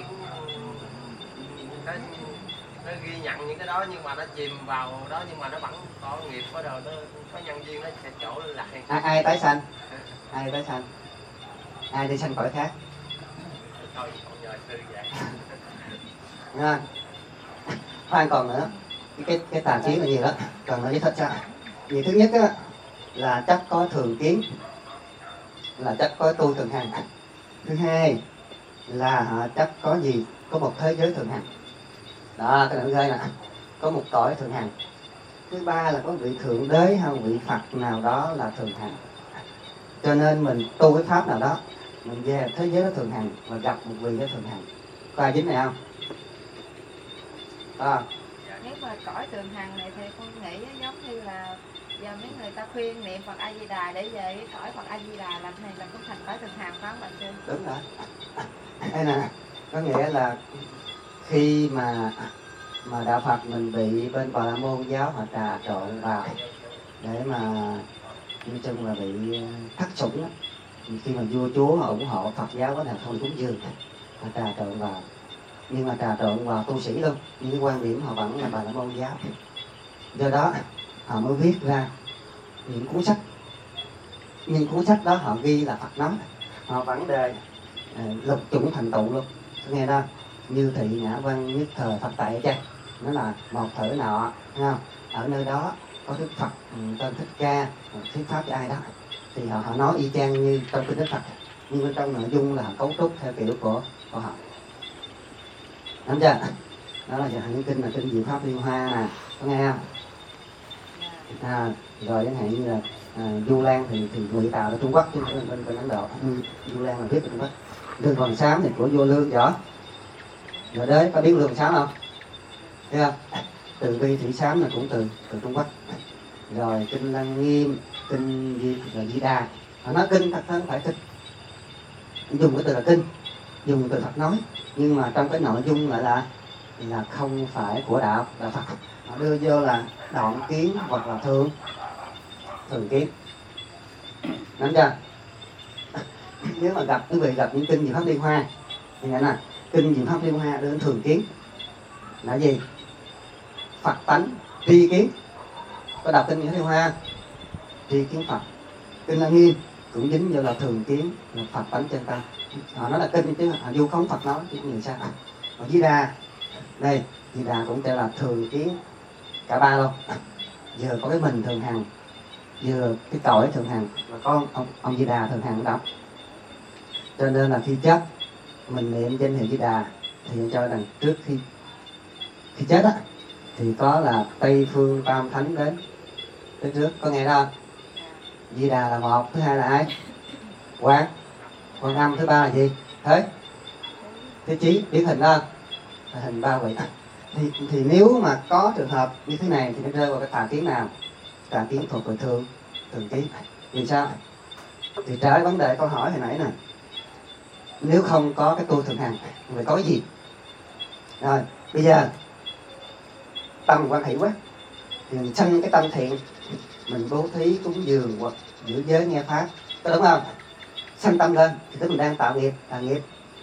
Speaker 3: nó ghi nhận những cái đó nhưng mà nó chìm vào đó, nhưng mà nó vẫn có nghiệp, có đồ, nó có nhân duyên nó sẽ trổ lại.
Speaker 1: Ai tái sanh? Ai tái sanh? Ai đi sanh cõi khác?
Speaker 3: Thôi còn nhờ sư vậy.
Speaker 1: Nha. Khoan còn nữa. Cái tà kiến là gì đó? Còn nói giải thích sao? Vì thứ nhất á, là chấp có thường kiến, là chấp có tôi thường hằng. Thứ hai là họ chấp có gì? Có một thế giới thường hằng. Đó, cái đoạn ghê nè. Có một cõi thường hằng. Thứ ba là có vị thượng đế hay vị Phật nào đó là thường hằng. Cho nên mình tu cái pháp nào đó, mình về thế giới đó thường hằng và gặp một vị đó thường hằng. Có ai dính này không?
Speaker 4: Nếu mà cõi thường hằng này thì con nghĩ giống như là giờ mấy người ta khuyên niệm Phật A Di Đà để về cái cõi Phật A Di Đà, là cái này là cũng thành cõi thực hào phải không bà sư?
Speaker 1: Đúng rồi. Đây nè, có nghĩa là khi mà đạo Phật mình bị bên Bà La Môn giáo họ trà trộn vào để mà nói chung là bị thất sủng đó. Khi mà vua chúa họ ủng hộ Phật giáo có thể không cúng dường, họ trà trộn vào, nhưng mà trà trộn vào tu sĩ luôn, nhưng cái quan điểm họ vẫn là Bà La Môn giáo. Do đó họ mới viết ra những cuốn sách, nhưng cuốn sách đó họ ghi là Phật nói, họ vẫn đề lục chủng thành tựu luôn, nghe đó, như thị ngã văn nhất thời Phật tại chứ, nó là một thử nọ, thấy không? Ở nơi đó có Đức Phật tên Thích Ca thuyết pháp cho ai đó, thì họ nói y chang như trong kinh Đức Phật, nhưng bên trong nội dung là họ cấu trúc theo kiểu của họ. Nắm chưa? Đó là những kinh là kinh Diệu Pháp Liên Hoa nè, có nghe không? Rồi chẳng hạn như là Du Lan thì ngụy tạo ở Trung Quốc, chứ bên Ấn Độ. Du Lan là viết ở Trung Quốc. Lương Hoàng Sám thì của vua Lương võ. Rồi đấy, có biết Lương Hoàng Sám không? Thấy không? Từ Bi Thủy Sám là cũng từ Trung Quốc. Rồi kinh Lăng Nghiêm, kinh Di Đà. Họ nói kinh thật hơn phải kinh. Dùng cái từ là kinh, dùng từ Phật nói, nhưng mà trong cái nội dung lại là không phải của đạo, là Phật. Họ đưa vô là đoạn kiến hoặc là thường kiến. Nắm chưa? Nếu mà quý vị gặp những kinh Diệu Pháp Liên Hoa thì nghĩa là kinh Diệu Pháp Liên Hoa đưa đến thường kiến là gì? Phật tánh tri kiến. Có đọc kinh Diệu Pháp Liên Hoa tri kiến Phật. Kinh Lăng Nghiêm cũng dính vô là thường kiến, là Phật tánh chân tâm. Họ nói là kinh chứ họ du khống Phật nói chứ người sao. Ở Di Đà đây, Di Đà cũng kêu là thường kiến cả ba luôn. Vừa có cái mình thường hằng, vừa cái cõi thường hằng, và con ông Di Đà thường hằng đọc. Cho nên là khi chết mình niệm danh hiệu Di Đà thì cho rằng trước khi chết á thì có là Tây Phương Tam Thánh đến tới trước, có nghe đó không? Di Đà là một, thứ hai là ai? Quán Âm, thứ ba là gì? Thế Chí, biết hình đó không? Hình ba vị. Thì nếu mà có trường hợp như thế này thì nó rơi vào cái tà kiến nào? Tà kiến thuộc về thường kiến. Vì sao? Thì trả lời vấn đề câu hỏi hồi nãy nè, nếu không có cái tu thường hằng vậy có cái gì? Rồi bây giờ tâm quan hỷ quá thì mình sanh cái tâm thiện, mình bố thí cúng dường hoặc giữ giới nghe pháp, có đúng không? Sanh tâm lên thì tức mình đang tạo nghiệp, nghiệp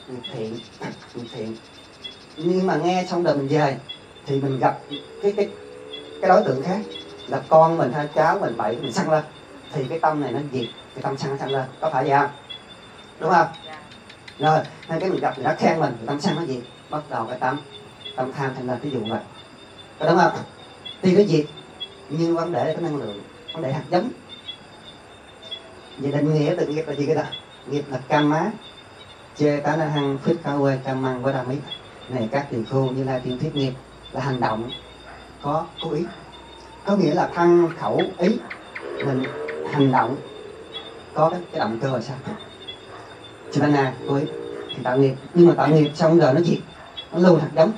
Speaker 1: thiện. Nhưng mà nghe xong rồi mình về thì mình gặp cái đối tượng khác, là con mình hay cháu mình bậy mình sân lên, thì cái tâm này nó diệt, cái tâm sân lên, có phải vậy không? Đúng không? Rồi hay cái mình gặp người đó khen mình, tâm sân nó diệt, bắt đầu cái tâm tham thành lên, ví dụ vậy, có đúng không? Thì nó diệt, nhưng vấn đề là cái năng lượng, vấn đề hạt giống. Vậy định nghĩa từ nghiệp là gì cái đó? Nghiệp là cam má chê tá na hăng phít ca quê cam măng với đam ý. Này các tỳ khưu Như Lai tiên thiết nghiệp là hành động có cố ý, có nghĩa là thân khẩu ý mình hành động có cái động cơ là sao? Chị Ban Na cố ý thì tạo nghiệp, nhưng mà tạo nghiệp xong rồi nó diệt, nó lưu hạt giống,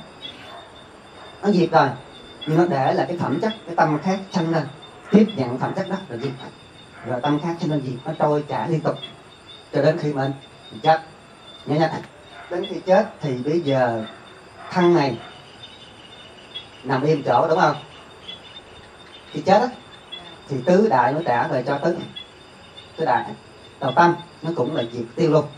Speaker 1: nó diệt rồi nhưng nó để là cái phẩm chất, cái tâm khác sanh lên tiếp nhận phẩm chất đó rồi diệt, rồi tâm khác sanh lên diệt, nó trôi chảy liên tục cho đến khi mình chết. Nhớ nhá, đến khi chết thì bây giờ thân này nằm im chỗ, đúng không? Khi chết á thì tứ đại nó trả về cho tứ đại, đầu tâm nó cũng là diệt tiêu luôn.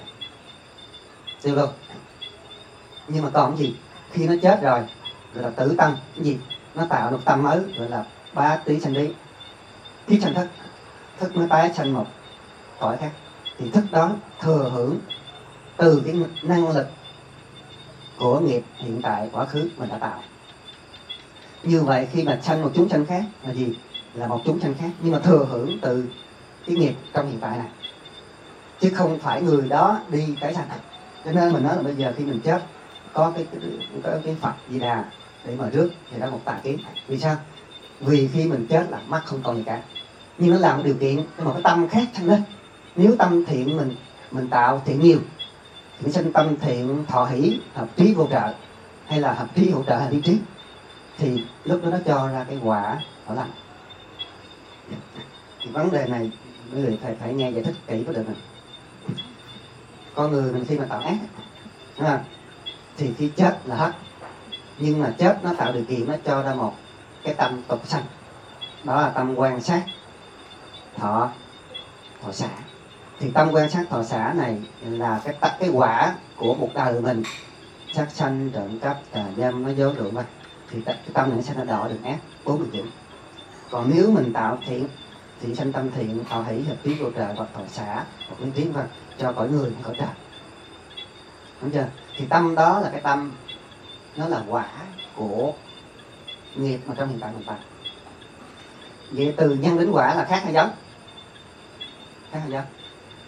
Speaker 1: Nhưng mà còn cái gì? Khi nó chết rồi gọi là tử tâm, cái gì? Nó tạo một tâm mới gọi là bá tí sanh lý, kiết sanh thức, thức nó tái sanh một cõi khác, thì thức đó thừa hưởng từ cái năng lực của nghiệp hiện tại quá khứ mình đã tạo. Như vậy khi mà sanh một chúng sanh khác là gì? Là một chúng sanh khác, nhưng mà thừa hưởng từ cái nghiệp trong hiện tại này, chứ không phải người đó đi cái sanh. Cho nên mình nói là bây giờ khi mình chết có cái Phật Di Đà để mà rước thì đó là một tà kiến. Vì sao? Vì khi mình chết là mắt không còn gì cả, nhưng nó làm một điều kiện để một cái tâm khác sanh lên. Nếu tâm thiện mình tạo thiện nhiều thì sanh tâm thiện thọ hỷ hợp trí vô trợ, hay là hợp trí hỗ trợ hay lý trí, thì lúc đó nó cho ra cái quả ở lành. Thì vấn đề này quý vị phải nghe giải thích kỹ mới được này. Con người mình khi mà tạo ác, đúng không? Thì khi chết là hết. Nhưng mà chết nó tạo điều kiện, nó cho ra một cái tâm tục sanh. Đó là tâm quan sát, thọ xả. Thì tâm quan sát thọ xả này là cái quả của một đời mình sát sanh, trộm cắp, tà dâm, nói dối, rượu vang. Thì cái tâm này nó sẽ đọa được ác 40 kiểu. Còn nếu mình tạo thiện sanh tâm thiện, thọ hỷ, hợp trí vô trời, hoặc thọ xả, hoặc liên tiến vân, cho cõi người, cõi trời. Đúng chưa? Thì tâm đó là cái tâm, nó là quả của nghiệp mà trong hiện tại mình tạo. Vậy từ nhân đến quả là khác hay giống? Khác hay giống?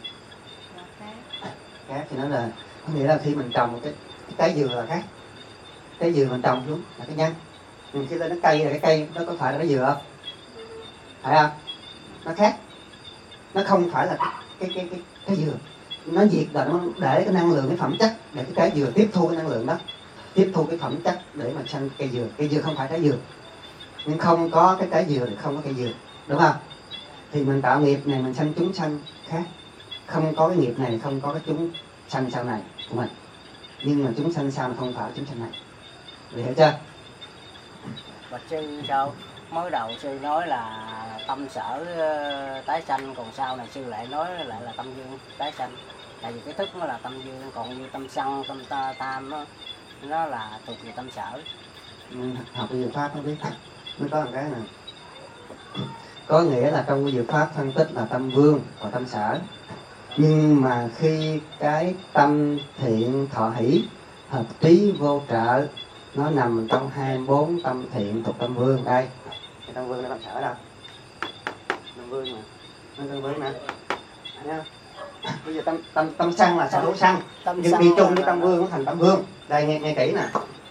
Speaker 1: Khác thì nó là, có nghĩa là khi mình trồng cái trái dừa là khác. Trái dừa mình trồng xuống là cái nhân. Nhưng khi lên nó cây là cái cây, nó có phải là cái dừa không? Phải không? Nó khác. Nó không phải là cái dừa. Nó diệt rồi, nó để cái năng lượng, cái phẩm chất, để cái trái dừa tiếp thu cái năng lượng đó, tiếp thu cái phẩm chất để mà sanh cây dừa. Cây dừa không phải trái dừa, nhưng không có cái trái dừa thì không có cây dừa, đúng không? Thì mình tạo nghiệp này, mình sanh chúng sanh khác. Không có cái nghiệp này, không có cái chúng sanh sau này của mình. Nhưng mà chúng sanh sau không phải chúng sanh này. Vậy hiểu chưa?
Speaker 2: Bạch sư sao? Mới đầu sư nói là tâm sở tái sanh, còn sau này sư lại nói lại là tâm dương tái sanh. Tại vì cái thức nó là tâm dương, còn như tâm sân, tâm tam nó là thuộc về tâm sở.
Speaker 1: Học về pháp không biết. Mới có một cái này. Có nghĩa là trong cái pháp phân tích là tâm vương và tâm sở. Nhưng mà khi cái tâm thiện thọ hỷ, hợp trí vô trợ, nó nằm trong 24 tâm thiện thuộc tâm vương. Đây, cái tâm vương là tâm sở đâu? Tâm vương mà, nó tâm vương nè. Bây giờ tâm sân là sở hữu sân, nhưng đi chung với tâm vương nó thành tâm vương. Đây nghe kỹ nè.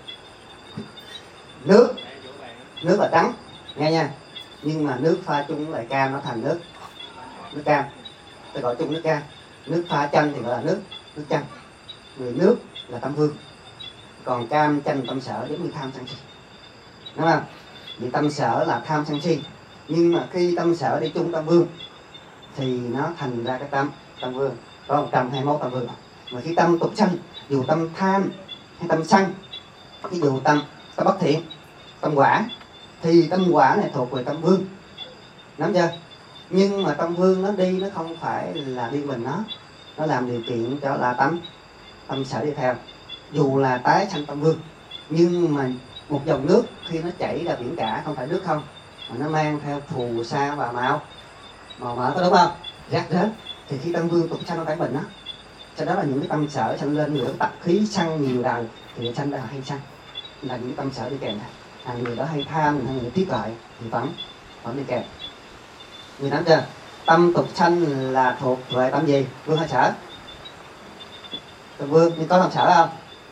Speaker 1: Nước là trắng, nghe nha. Nhưng mà nước pha chung với lại cam nó thành nước cam. Tôi gọi chung nước cam. Nước pha chanh thì gọi là nước chanh. Người nước là tâm vương. Còn cam, chanh, tâm sở giống như tham sân si, đúng không? Vì tâm sở là tham sân si. Nhưng mà khi tâm sở đi chung tâm vương thì nó thành ra cái tâm vương. Có 121 tâm vương. Mà khi tâm tục sanh, dù tâm tham hay tâm sân, ví dụ tâm bất thiện, tâm quả, thì tâm quả này thuộc về tâm vương. Nắm chưa? Nhưng mà tâm vương nó đi, nó không phải là đi mình nó làm điều kiện cho là tâm sở đi theo. Dù là tái sanh tâm vương, nhưng mà một dòng nước khi nó chảy ra biển cả, không phải nước không, mà nó mang theo phù sa và màu mỡ, có đúng không? Rác rến. Thì khi tâm vương tục sanh nó phải mình đó. Sau đó là những cái tâm sở sanh lên, người tập khí sân nhiều đời thì sanh ra hay sân, là những tâm sở đi kèm. Người đó hay tham, hay người trí tuệ thì vẫn đi kèm. Người nắm chưa? Tâm tục sanh là thuộc về tâm gì? Vương hay sở? Tâm vương. Nhưng có tâm sở không?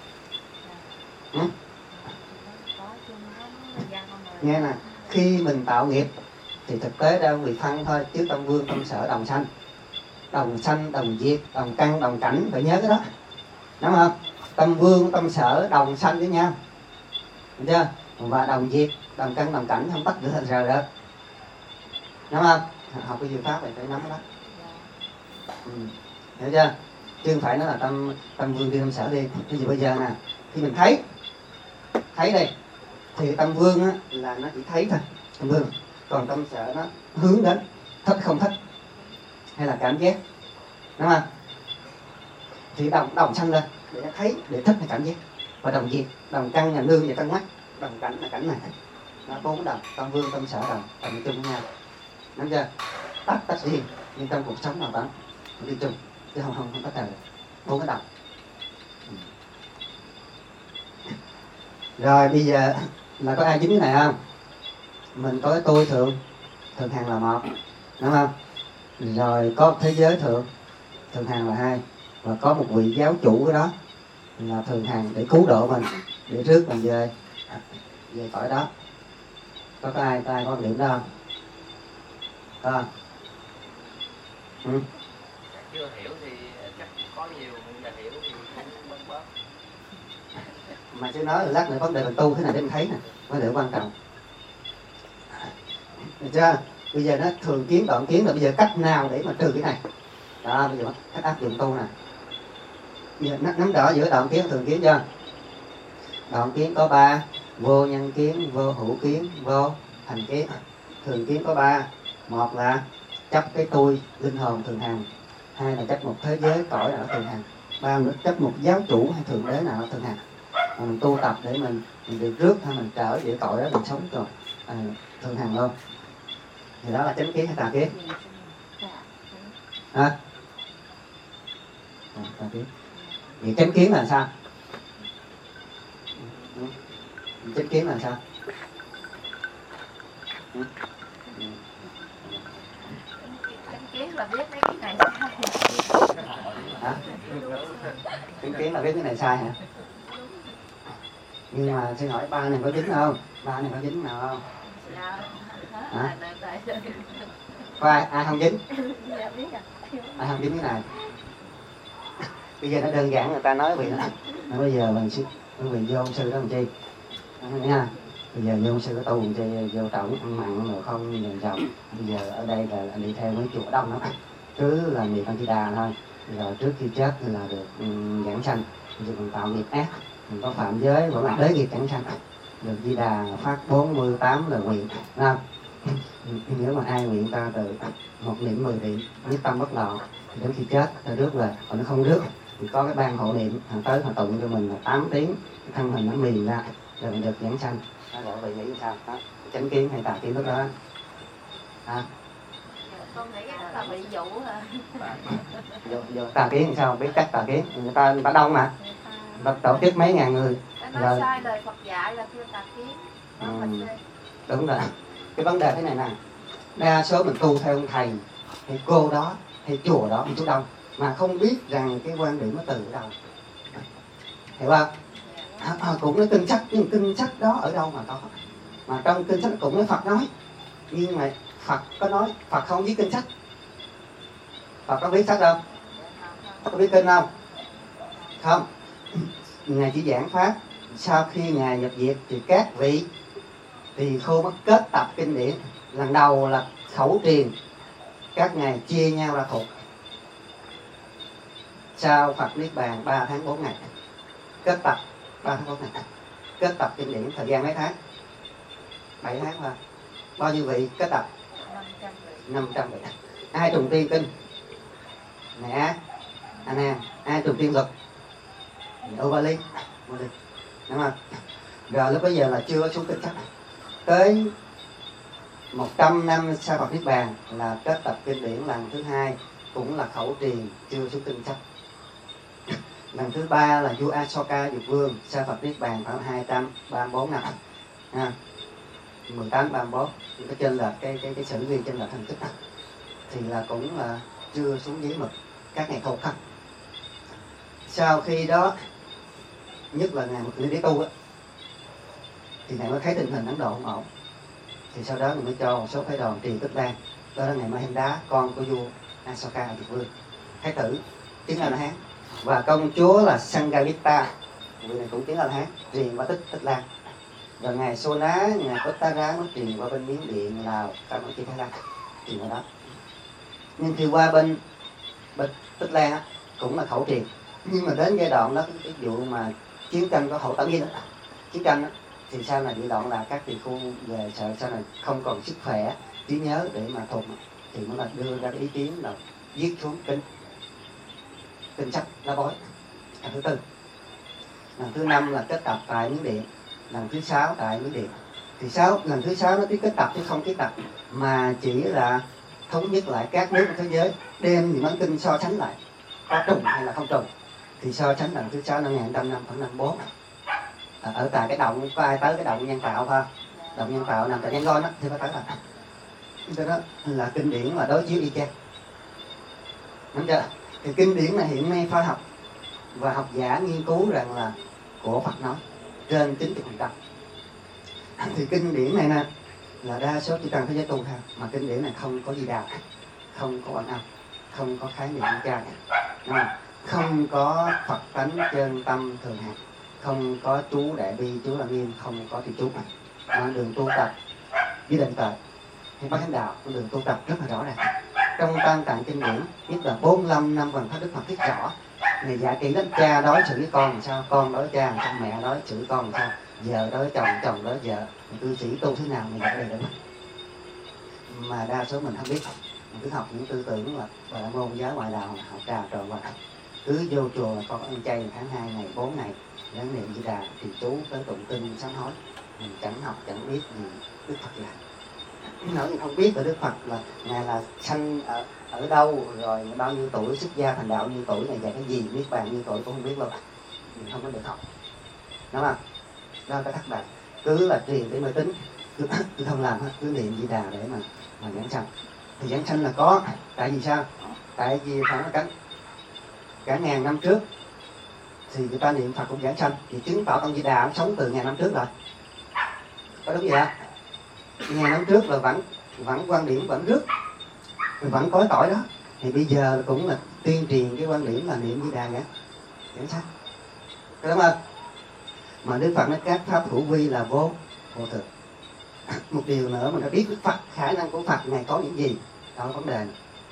Speaker 1: Nghe nè, khi mình tạo nghiệp thì thực tế đâu bị phân thôi, chứ tâm vương tâm sở đồng sanh, đồng diệt, đồng căn, đồng cảnh, phải nhớ cái đó, đúng không? Tâm vương tâm sở đồng sanh với nhau, hiểu chưa? Và đồng diệt, đồng căn, đồng cảnh, không tách được thành rời được, đúng không? Học cái diệu pháp này phải nắm đó. Hiểu chưa? Chứ không phải nó là tâm vương đi tâm sở đi. Ví dụ bây giờ nè, khi mình thấy đây thì tâm vương á, là nó chỉ thấy thôi, tâm vương. Còn tâm sở nó hướng đến thích không thích, hay là cảm giác, đúng không? Thì đồng sanh lên để thấy, để thích hay cảm giác. Và đồng diệt, đồng căn là nương và căn mắt, đồng cảnh là cảnh này. Nó 4 đồng, tâm vương tâm sở đồng chung với nhau. Nắm chưa? Tách riêng, nhưng trong cuộc sống nào vẫn đi chung, chứ không tách rời được. 4 cái đồng. Rồi bây giờ là có ai dính cái này không? Mình có cái tôi thượng hàng là 1, đúng không? Rồi có thế giới thượng hàng là 2, và có một vị giáo chủ cái đó là thượng hàng để cứu độ mình, để rước mình về cõi đó. Có ai có điểm đó không? Có không?
Speaker 3: Chưa hiểu thì chắc có nhiều, nhưng mà hiểu thì bớt.
Speaker 1: Mà chứ nói là lát nữa vấn đề mình tu thế này để mình thấy nè, vấn đề quan trọng. Được chưa? Bây giờ nó thường kiến đoạn kiến là bây giờ cách nào để mà trừ cái này. Đó, bây giờ cách áp dụng tu nè. Bây giờ nắm rõ giữa đoạn kiến thường kiến chưa? Đoạn kiến có 3: vô nhân kiến, vô hữu kiến, vô thành kiến. Thường kiến có 3: một là chấp cái tôi linh hồn thường hằng, 2 là chấp một thế giới cõi nào thường hằng, 3 nữa chấp một giáo chủ hay thượng đế nào thường hằng. Mà mình tu tập để mình được rước hay mình trở về cõi đó mình sống rồi thường hằng luôn. Thì đó là chánh kiến hay tà kiến? Hả? Tà kiến. Vậy chánh kiến là sao? Chánh kiến là sao?
Speaker 4: Chánh kiến là biết mấy cái này sai.
Speaker 1: Hả? Chánh kiến là biết cái này sai hả? Nhưng mà xin hỏi 3 này có dính không? 3 này có dính nào không? Hả? Có ai không dính? Ai không dính cái này? Bây giờ nó đơn giản, người ta nói vậy đó. Bây giờ mình quý vị vô ông sư đó làm chi? Nha. Bây giờ vô ông sư có tu làm chi? Vô trọng ăn mặn rồi không nhìn chồng. Bây giờ ở đây là anh đi theo mấy chùa đông lắm. Cứ là niệm A Di Đà thôi. Rồi trước khi chết là được giảng sanh. Bây giờ mình tạo nghiệp ác, mình có phạm giới vẫn là đế nghiệp giảng sanh. Được Di Đà phát 48 lời nguyện, không? Nếu mà ai nguyện ta từ một niệm 10 niệm nhất tâm bất loạn thì đến khi chết ta rước về, còn nó không rước thì có cái ban hộ niệm tới họ tụng cho mình là 8 tiếng, thân hình nó mềm ra rồi mình được giảng sanh. Đó, gọi vị nghĩ sao? Đó, chánh kiến hay tà kiến lúc đó? Hả?
Speaker 4: Con nghĩ cái đó là bị dụ hả?
Speaker 1: Vô tà kiến thì sao? Biết cách tà kiến, người ta đông mà, người ta tổ chức mấy ngàn người.
Speaker 4: Nó nói sai lời Phật dạy là kêu tà kiến.
Speaker 1: Đúng rồi. Cái vấn đề thế này nè, đa số mình tu theo ông thầy hay cô đó hay chùa đó mình chú đông mà không biết rằng cái quan điểm nó từ ở đâu, hiểu không? Cũng nói kinh sách, nhưng kinh sách đó ở đâu mà có? Mà trong kinh sách cũng nói Phật nói, nhưng mà Phật có nói, Phật không viết kinh sách. Phật có viết sách đâu? Có viết kinh không? Không. Ngài chỉ giảng pháp. Sau khi Ngài nhập diệt thì các vị thì khô mới kết tập kinh điển. Lần đầu là khẩu truyền, các ngài chia nhau ra thuộc. Sau Phật Niết Bàn 3 tháng 4 ngày kết tập, 3 tháng 4 ngày kết tập kinh điển. Thời gian mấy tháng? 7 tháng thôi. Bao nhiêu vị kết tập? 500 vị. Ai trùng tiên kinh? Ngài A Nan. Ai trùng tiên luật? Ubali. Đúng không? Rồi lúc bây giờ là chưa xuống kinh sách. Tới 100 năm sau Phật Niết Bàn là kết tập kinh điển lần thứ 2, cũng là khẩu truyền, chưa xuống kinh sách. Lần thứ 3 là vua Asoka Dược Vương sau Phật Niết Bàn khoảng 234 năm, 1834. Cái trên là cái sử ghi trên là thành tích thì là cũng là chưa xuống dưới mực các ngày thuộc không. Sau khi đó, nhất là ngày một người đi tu á, thì ngài mới thấy tình hình Ấn Độ không ổn, thì sau đó ngài mới cho một số phái đoàn trì Tích Lan, đó là ngài Mahinda, con của vua Asoka Dược Vương, thái tử tiếng A La Hán, và công chúa là Sanghavita, người này cũng tiếng A La Hán, truyền qua Tích Lan. Rồi ngài Sona, ngài Uttara nó truyền qua bên Miến Điện, Lào, Campuchia, Thái Lan, truyền qua đó. Nhưng khi qua bên Tích Lan á, cũng là khẩu truyền, nhưng mà đến giai đoạn đó cái vụ mà chiến tranh có Hậu Tấn Viên đó, chiến tranh đó, thì sau này giai đoạn là các tỳ khu về sợ sau này không còn sức khỏe, trí nhớ để mà thuộc, thì nó là đưa ra cái ý kiến là viết xuống kinh sách lá bói. Lần thứ 4. Lần thứ 5 là kết tập tại Miến Điện. Lần thứ 6 tại Miến Điện. Thì lần thứ 6 nó kết tập chứ không kết tập, mà chỉ là thống nhất lại các nước trên thế giới, đem những bản kinh so sánh lại có trùng hay là không trùng. Thì so sánh lần thứ 6 năm 1500 năm khoảng năm 4. Ở tại cái động, có ai tới cái động Nhân Tạo không? Động Nhân Tạo nằm tại Yangon đó, thì có tới là cái đó là kinh điển mà đối chiếu y chang. Đúng chưa? Thì kinh điển này hiện nay khoa học và học giả nghiên cứu rằng là của Phật nói trên 90%. Thì kinh điển này nè là đa số chỉ cần thế giới tu thôi, mà kinh điển này không có Di Đà, không có Quan Âm, không có khái niệm cha, không có Phật tánh chân tâm thường hằng, không có chú Đại Bi, chú Lăng Nghiêm, không có thì chú. Đường tu tập với định tuệ hay bát chánh đạo, con đường tu tập rất là rõ ràng. Trong Tam Tạng kinh điển, nhất là 45 năm văn pháp Đức Phật viết rõ. Ngày dạy kỹ lắm, cha đối xử với con làm sao, con đối cha làm sao, mẹ đối xử con làm sao, vợ đối chồng, chồng đối vợ, cư sĩ tu thế nào, mình dạy đầy đủ. Mà đa số mình không biết, mình cứ học những tư tưởng là môn giáo ngoại đạo, học trà trò và cứ vô chùa là con ăn chay tháng 2 ngày 4 ngày, gắn niệm Di Đà thì chú tới tụng kinh sám hối, mình chẳng học chẳng biết gì Đức Phật dạy. Nói gì không biết về Đức Phật là ngài là sanh ở đâu, rồi bao nhiêu tuổi, xuất gia thành đạo bao nhiêu tuổi, này dạy cái gì, niết bàn nhiêu tuổi cũng không biết luôn, mình không có được học, đúng không? Đó là cái thắc mắc, cứ là truyền để mê tín, cứ không làm hết, cứ niệm Di Đà để mà giảng sanh. Thì giảng sanh là có, tại vì sao? Tại vì phải nói cả ngàn năm trước thì người ta niệm Phật cũng giảng sanh, thì chứng tỏ ông Di Đà sống từ ngàn năm trước rồi, có đúng vậy không? Ngàn năm trước là vẫn quan điểm vẫn rước, vẫn có tỏi đó, thì bây giờ cũng là tuyên truyền cái quan điểm là niệm Di Đà giảng sanh, có đúng không? Mà Đức Phật nói các pháp hữu vi là vô thực. Một điều nữa mình đã biết Đức Phật, khả năng của Phật ngài có những gì, đó là vấn đề.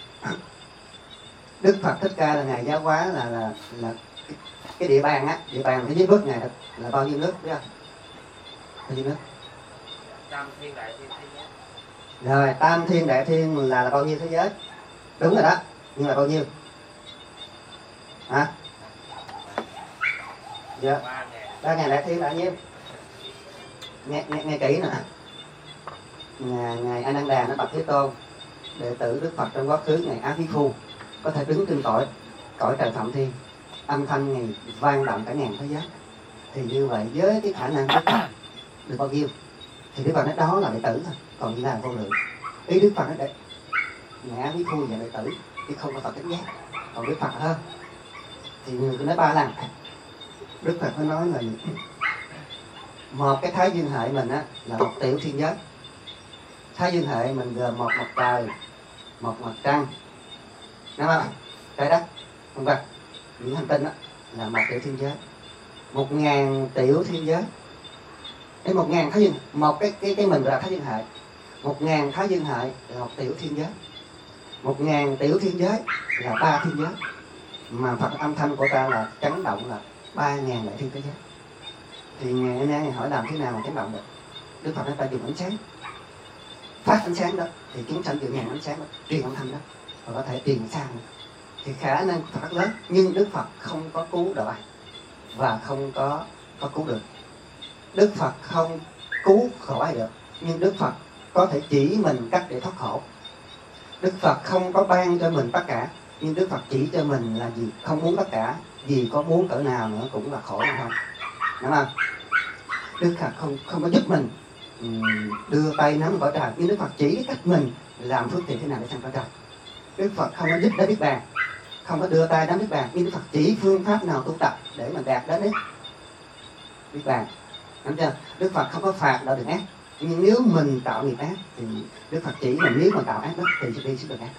Speaker 1: Đức Phật Thích Ca là ngài giáo hóa là cái địa bàn á, địa bàn thế giới bước ngài là bao nhiêu nước biết không? Bao nhiêu nước?
Speaker 3: Tam thiên đại thiên thế giới.
Speaker 1: Rồi tam thiên đại thiên là bao nhiêu thế giới? Đúng rồi đó, nhưng là bao nhiêu? Hả? Dạ. 3.000 đại thiên là bao nhiêu? Nghe kỹ nè. Ngài A Nan Đà nó bạch Thế Tôn, đệ tử Đức Phật trong quá khứ ngài Á Phi Phu có thể đứng trên cõi trời Phạm Thiên, âm thanh ngài vang động cả ngàn thế giới. Thì như vậy với cái khả năng Đức Phật được bao nhiêu? Thì Đức Phật nói đó là đệ tử thôi, còn như là vô lượng. Ý Đức Phật nói đệ ngài Á Phi Phu là đệ tử, chứ không có Phật chánh giác. Còn Đức Phật hơn thì người tôi nói 3 lần. Đức Phật mới nói là một cái thái dương hệ mình á là một tiểu thiên giới. Thái dương hệ mình gồm một mặt trời, một mặt trăng, đúng không? Trái đất, vân vân, những hành tinh đó là một tiểu thiên giới. 1.000 tiểu thiên giới. Cái 1.000 thái dương, một cái mình là thái dương hệ. 1.000 thái dương hệ là một tiểu thiên giới. 1.000 tiểu thiên giới là 3 thiên giới. Mà Phật âm thanh của ta là chấn động là 3.000 đại thiên thế giới. Thì ngày nay hỏi làm thế nào mà chấn động được? Đức Phật nói ta dùng ánh sáng, phát ánh sáng đó thì chúng sanh dùng ngàn ánh sáng đó, truyền âm thanh đó và có thể truyền sang. Thì khả năng Phật lớn, nhưng Đức Phật không có cứu độ ai và không có cứu được. Đức Phật không cứu khổ ai được, nhưng Đức Phật có thể chỉ mình cách để thoát khổ. Đức Phật không có ban cho mình tất cả, nhưng Đức Phật chỉ cho mình là gì? Không muốn tất cả, vì có muốn cỡ nào nữa cũng là khổ hay không, đúng không? Đức Phật không có giúp mình đưa tay nắm cõi trời, nhưng Đức Phật chỉ cái cách mình làm phước thiện thế nào để sang cõi trời. Đức Phật không có giúp đến Niết Bàn, không có đưa tay nắm Niết Bàn, nhưng Đức Phật chỉ phương pháp nào tu tập để mình đạt đến Niết Bàn. Đúng chưa? Đức Phật không có phạt đạo đường ác, nhưng nếu mình tạo nghiệp ác thì Đức Phật chỉ mình nếu mà tạo ác đó thì sẽ đi xuống đường ác.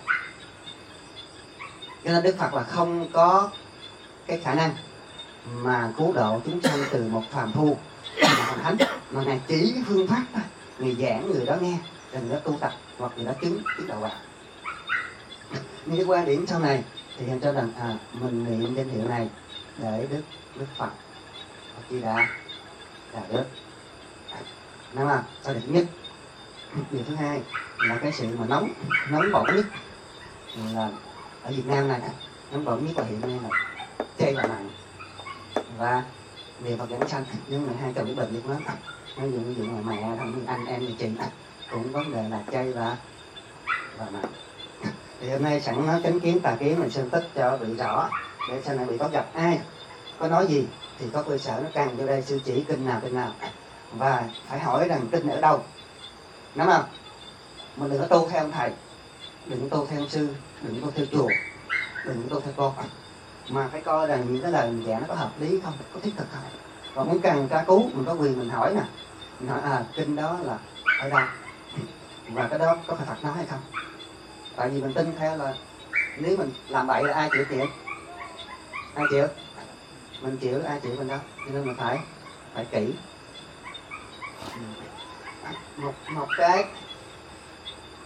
Speaker 1: Cho nên Đức Phật là không có cái khả năng mà cứu độ chúng sanh từ một phàm phu thành thánh, mà ngài chỉ cái phương pháp đó, người giảng người đó nghe, rồi người đó tu tập hoặc người đó chứng đạo quả. Nhưng cái quan điểm sau này thì cho rằng mình niệm danh hiệu này để Đức Phật Di Đà là được, đúng không? Sau điều thứ nhất. Điều thứ hai là cái sự mà nóng bỏng nhất là ở Việt Nam này, nóng bỏng nhất là hiện nay là chay và mặn và niệm Phật giảng sanh. Nhưng mà hai chồng cái bệnh liệt lắm, ví dụ mà mẹ thằng anh em như chị cũng vấn đề là chay và mặn. Thì hôm nay sẵn nói chánh kiến tà kiến mình phân tích cho bị rõ, để sau này bị có gặp ai có nói gì thì có cơ sở nó căn vô đây sư chỉ kinh nào và phải hỏi rằng kinh ở đâu, đúng không? Mình đừng có tu theo ông thầy, đừng có tu theo ông sư, đừng có tu theo chùa, đừng có tu theo cô, mà phải coi rằng những cái lời mình giảng nó có hợp lý không, có thiết thực không. Còn muốn cần tra cứu mình có quyền mình hỏi nè, mình hỏi kinh đó là ở đâu và cái đó có phải Phật nói hay không. Tại vì mình tin theo là nếu mình làm bậy là ai chịu chuyện? Ai chịu? Mình chịu, ai chịu mình đó. Cho nên mình phải kỹ. Một cái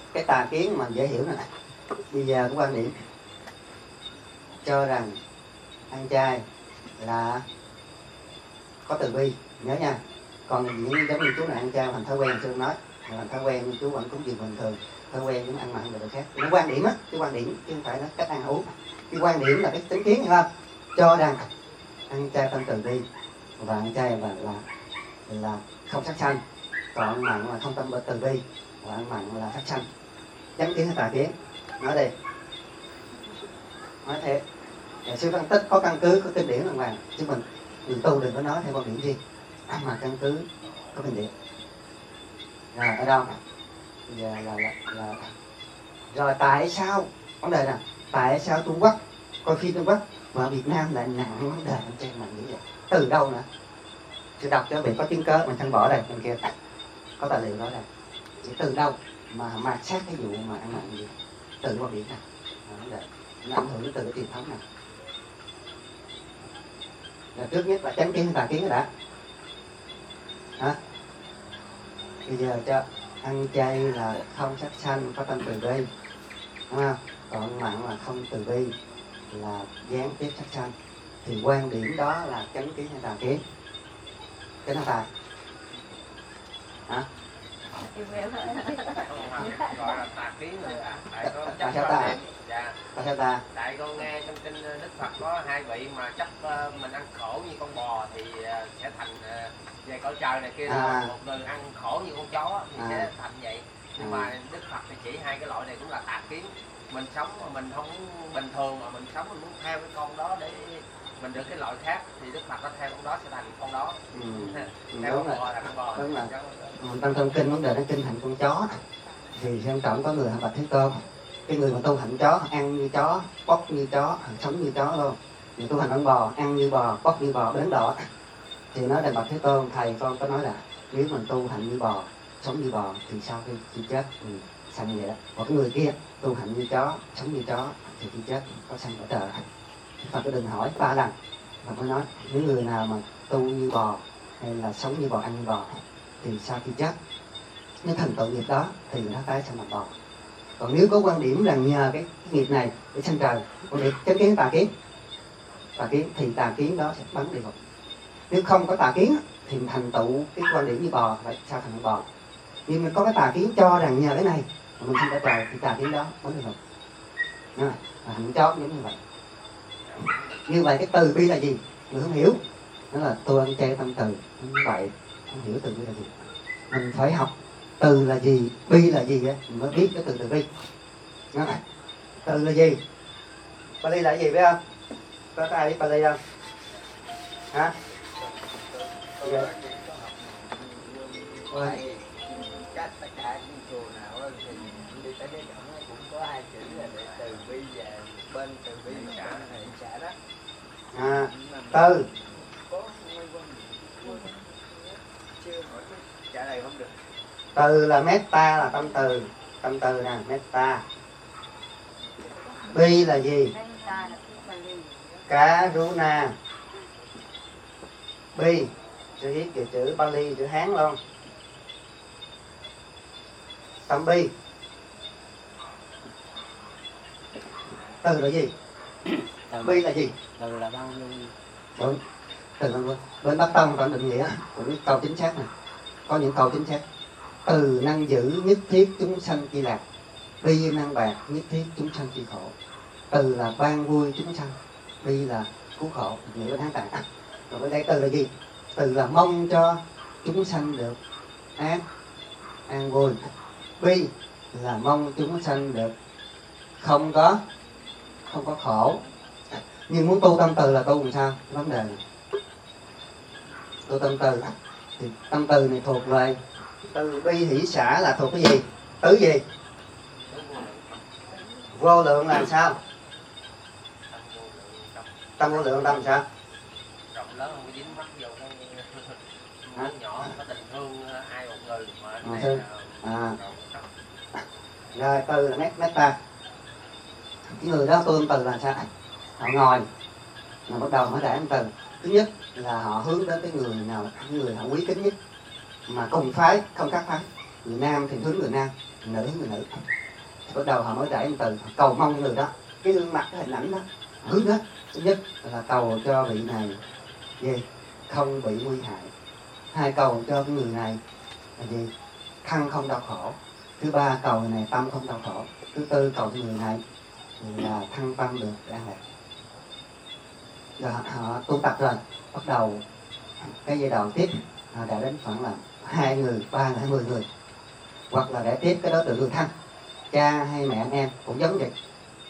Speaker 1: cái tà kiến mà dễ hiểu nè. Bây giờ cái quan điểm cho rằng ăn chay là có từ bi, nhớ nha. Còn những giống như chú này ăn chay thành thói quen, chưa nói thành thói quen, chú vẫn cúng dường bình thường, thói quen cũng ăn mặn rồi khác. Nó quan điểm á, cái quan điểm chứ không phải là cách ăn uống. Cái quan điểm là cái tính kiến, hiểu không? Cho rằng ăn chay tâm từ bi và ăn chay là không sát sanh, còn ăn mặn là không tâm từ bi và ăn mặn là sát sanh. Chánh kiến hay tà kiến? Nói đi, nói thiệt. Sư phân tích có căn cứ, có kinh điển đàng hoàng, chứ mình tu đừng có nói theo quan điểm gì mà căn cứ có kinh điển. Rồi ở đâu? Giờ là rồi tại sao vấn đề nè, tại sao Trung Quốc coi phim Trung Quốc mà ở Việt Nam lại nặng vấn đề ăn chay mặn như vậy? Từ đâu nữa? Sư đọc cho vị có chứng cớ, mình không bỏ đây, bên kia có tài liệu đó đây. Chỉ từ đâu mà mạt sát cái vụ mà ăn mặn gì? Từ quan điểm này, vấn đề nó ảnh hưởng đến từ cái truyền thống này. Là trước nhất là chánh kiến hay tà kiến đã. Hả? Bây giờ cho ăn chay là không sát sanh, có tâm từ bi, đúng không? Còn mặn là không từ bi, là gián tiếp sát sanh. Thì quan điểm đó là chánh kiến hay tà kiến? Cái nào tà? Hả?
Speaker 3: Gọi là tà kiến rồi.
Speaker 1: Tại sao ta?
Speaker 3: Dạ.
Speaker 1: Tại sao ta?
Speaker 3: Tại con nghe trong kinh Đức Phật có hai vị mà chấp mình ăn khổ như con bò thì sẽ thành về cõi trời này kia, một người ăn khổ như con chó thì sẽ thành vậy. Nhưng mà Đức Phật thì chỉ hai cái loại này cũng là tà kiến. Mình sống mà mình không bình thường, mà mình sống mình muốn theo cái con đó để mình được cái loại khác, thì Đức Phật nó theo con đó sẽ thành con đó. Theo con bò là con bò.
Speaker 1: Đúng là trong kinh vấn đề nó kinh thành con chó thì xem trọng có người họ bạch Thế Tôn. Cái người mà tu hành chó, ăn như chó, bóc như chó, sống như chó luôn. Người tu hành con bò, ăn như bò, bóc như bò, bến đỏ. Thì nói là bạch Thế Tôn, thầy con có nói là nếu mình tu hành như bò, sống như bò thì sau khi chết mình sanh vậy đó. Còn cái người kia tu hành như chó, sống như chó thì khi chết có sanh cõi trời. Phật có đừng hỏi 3 lần. Phật mới nói những người nào mà tu như bò hay là sống như bò, ăn như bò thì sau khi chết nếu thành tựu nghiệp đó thì nó tái sanh làm bò. Còn nếu có quan điểm rằng nhờ cái nghiệp này để sanh trời, quan điểm chánh kiến tà kiến thì tà kiến đó sẽ bắn địa ngục. Nếu không có tà kiến thì thành tựu cái quan điểm như bò phải sao thành bò. Nhưng mà có cái tà kiến cho rằng nhờ cái này mà mình sanh trời thì tà kiến đó bắn địa ngục. Hành chó giống như vậy. Như vậy cái từ bi là gì? Người không hiểu. Đó là tôi ăn chay tâm từ. Như vậy không hiểu từ bi là gì. Mình phải học từ là gì, bi là gì á, mình mới biết cái từ bi. Đó. Từ là gì? Pali là gì biết không? Có ai biết Pali không? Hả? Dạ.
Speaker 3: Tất cả những chùa nào thì đi tới cái chỗ cũng có hai chữ là để từ bi và bên từ bi xã đó.
Speaker 1: Từ.
Speaker 3: Chưa hỏi trả lời không được.
Speaker 1: Từ là metta, là tâm từ nè, metta. Bi là gì? Karuna. Bi chữ viết chữ Pali, chữ Hán luôn. Tâm bi. Từ là gì? Bi là gì?
Speaker 2: Từ là băng dung.
Speaker 1: Đúng. Từ là luôn. Bên Bắc Tông còn định nghĩa cũng câu chính xác này. Có những câu chính xác. Từ năng giữ nhất thiết chúng sanh chi lạc, bi năng bạc nhất thiết chúng sanh chi khổ. Từ là ban vui chúng sanh, bi là cứu khổ, nghĩa bên Hán Tạng. Rồi bên đây từ là gì? Từ là mong cho chúng sanh được an vui. Bi là mong chúng sanh được không có khổ. Nhưng muốn tu tâm từ là tu làm sao? Vấn đề này. Tu tâm từ thì tâm từ này thuộc về từ bi hỷ xả là thuộc cái gì? Tứ gì? Vô lượng là sao? Tâm vô lượng tâm làm sao?
Speaker 3: Rộng lớn không có dính mắc vô cái nhỏ, có tình thương ai một người mà
Speaker 1: Rồi từ là metta. Cái người đó tu tâm từ là sao? Họ ngồi mà bắt đầu mới để từ. Thứ nhất là họ hướng đến cái người nào, người họ quý kính nhất, mà cùng phái không khác phái. Người nam thì hướng người nam, người nữ hướng người nữ. Bắt đầu họ mới rải ân từ, cầu mong người đó, cái gương mặt, cái hình ảnh đó hướng hết. Thứ nhất là cầu cho vị này gì không bị nguy hại, hai cầu cho cái người này là gì thân không đau khổ, thứ ba cầu người này tâm không đau khổ, thứ tư cầu cho người này là thân tâm được an lạc. Rồi họ tu tập rồi, bắt đầu cái giai đoạn tiếp họ đã đến khoảng là 2 người, 3 người, 10 người, hoặc là để tiếp cái đối tượng người thân, cha hay mẹ anh em cũng giống vậy.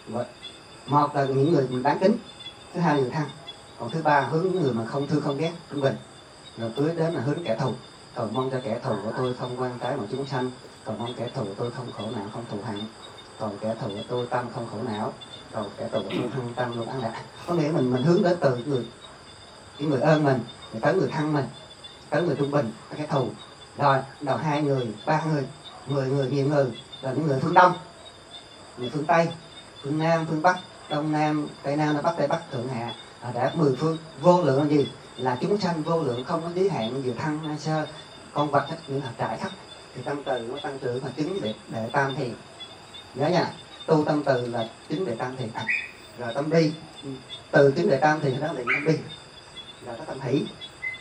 Speaker 1: Một là những người mình đáng kính, thứ hai là người thân, còn thứ ba hướng những người mà không thương không ghét, trung bình. Rồi cuối đến là hướng kẻ thù, cầu mong cho kẻ thù của tôi không quan trái mọi chúng sanh, cầu mong kẻ thù của tôi không khổ não không thù hận, còn kẻ thù của tôi tâm không khổ não, còn kẻ thù của tôi thân tâm luôn an lạc. Có nghĩa mình hướng đến từ người ơn mình, tới người thân mình, tới người trung bình, tới kẻ thù. Rồi đầu 2 người, 3 người, 10 người, nhiều người, là những người phương Đông, người phương Tây, phương Nam, phương Bắc, Đông Nam, Tây Nam, Bắc, Tây Bắc, Thượng Hạ, đã 10 phương vô lượng là gì? Là chúng sanh vô lượng, không có giới hạn, vừa thân hay sơ, con vật, những hạt trải khắp. Thì tâm từ nó tăng trưởng là chứng để tam thiền. Nhớ nha, tu tâm từ là chứng để tam thiền. Rồi tâm bi, từ chứng để tam thiền đó là tâm bi. Rồi có tâm hỷ.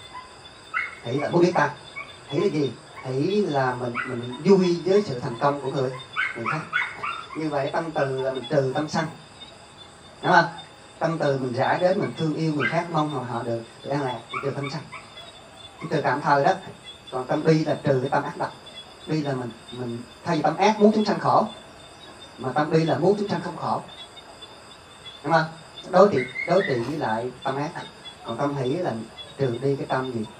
Speaker 1: Hỷ là muốn biết ta. Hỷ là gì? Hỷ là mình vui với sự thành công của người khác. Như vậy tâm từ là mình trừ tâm sân, đúng không? Tâm từ mình rải đến mình thương yêu người khác, mong họ được an lạc, trừ tâm sân, trừ tạm thời đó. Còn tâm bi là trừ cái tâm ác độc. Bi là mình thay vì tâm ác muốn chúng sanh khổ, mà tâm bi là muốn chúng sanh không khổ, đúng không? Đối trị với lại tâm ác. Còn tâm hỷ là trừ đi cái tâm gì?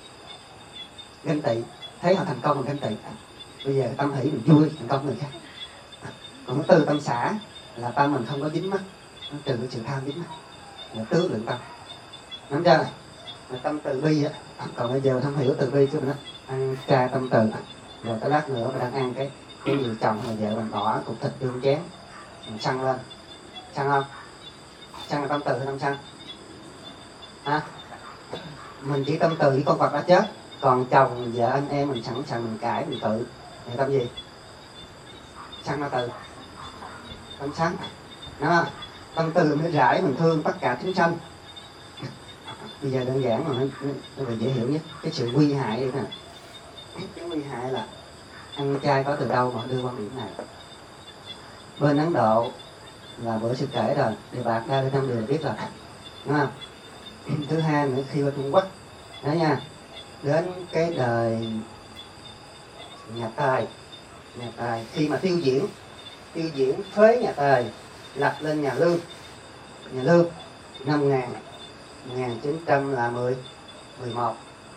Speaker 1: Ganh tị, thấy họ thành công mình ganh tị. Bây giờ tâm hỷ mình vui thành công người khác. Còn từ tâm xả là tâm mình không có dính mắc, nó trừ cái sự tham dính mắc, là tứ lượng tâm. Nắm chưa? Là tâm từ bi á. Còn bây giờ không hiểu từ bi chứ mình ăn chay tâm từ. Rồi tới lát nữa mình đang ăn cái gì chồng mà vợ mình bỏ cục thịt tương chén, mình săn lên. Săn không? Săn là tâm từ hay tâm săn? Hả? Mình chỉ tâm từ với con vật đã chết. Còn chồng, vợ, anh em mình sẵn sàng mình cãi, mình tự. Thì tâm gì? Săn là từ. Tâm săn. Đúng không? Tâm từ mới rải mình thương tất cả chúng sanh. Bây giờ đơn giản mà nó dễ hiểu nhất. Cái sự nguy hại đây nè. Cái nguy hại là ăn chay có từ đâu mà đưa quan điểm này. Bên Ấn Độ là bữa sư kể rồi, Đề Bạt Đa Năm đều biết rồi, đúng không? Thứ hai nữa khi qua Trung Quốc đó nha, đến cái đời nhà Tề khi mà tiêu diễn phế nhà Tề, lập lên nhà Lương năm 1911.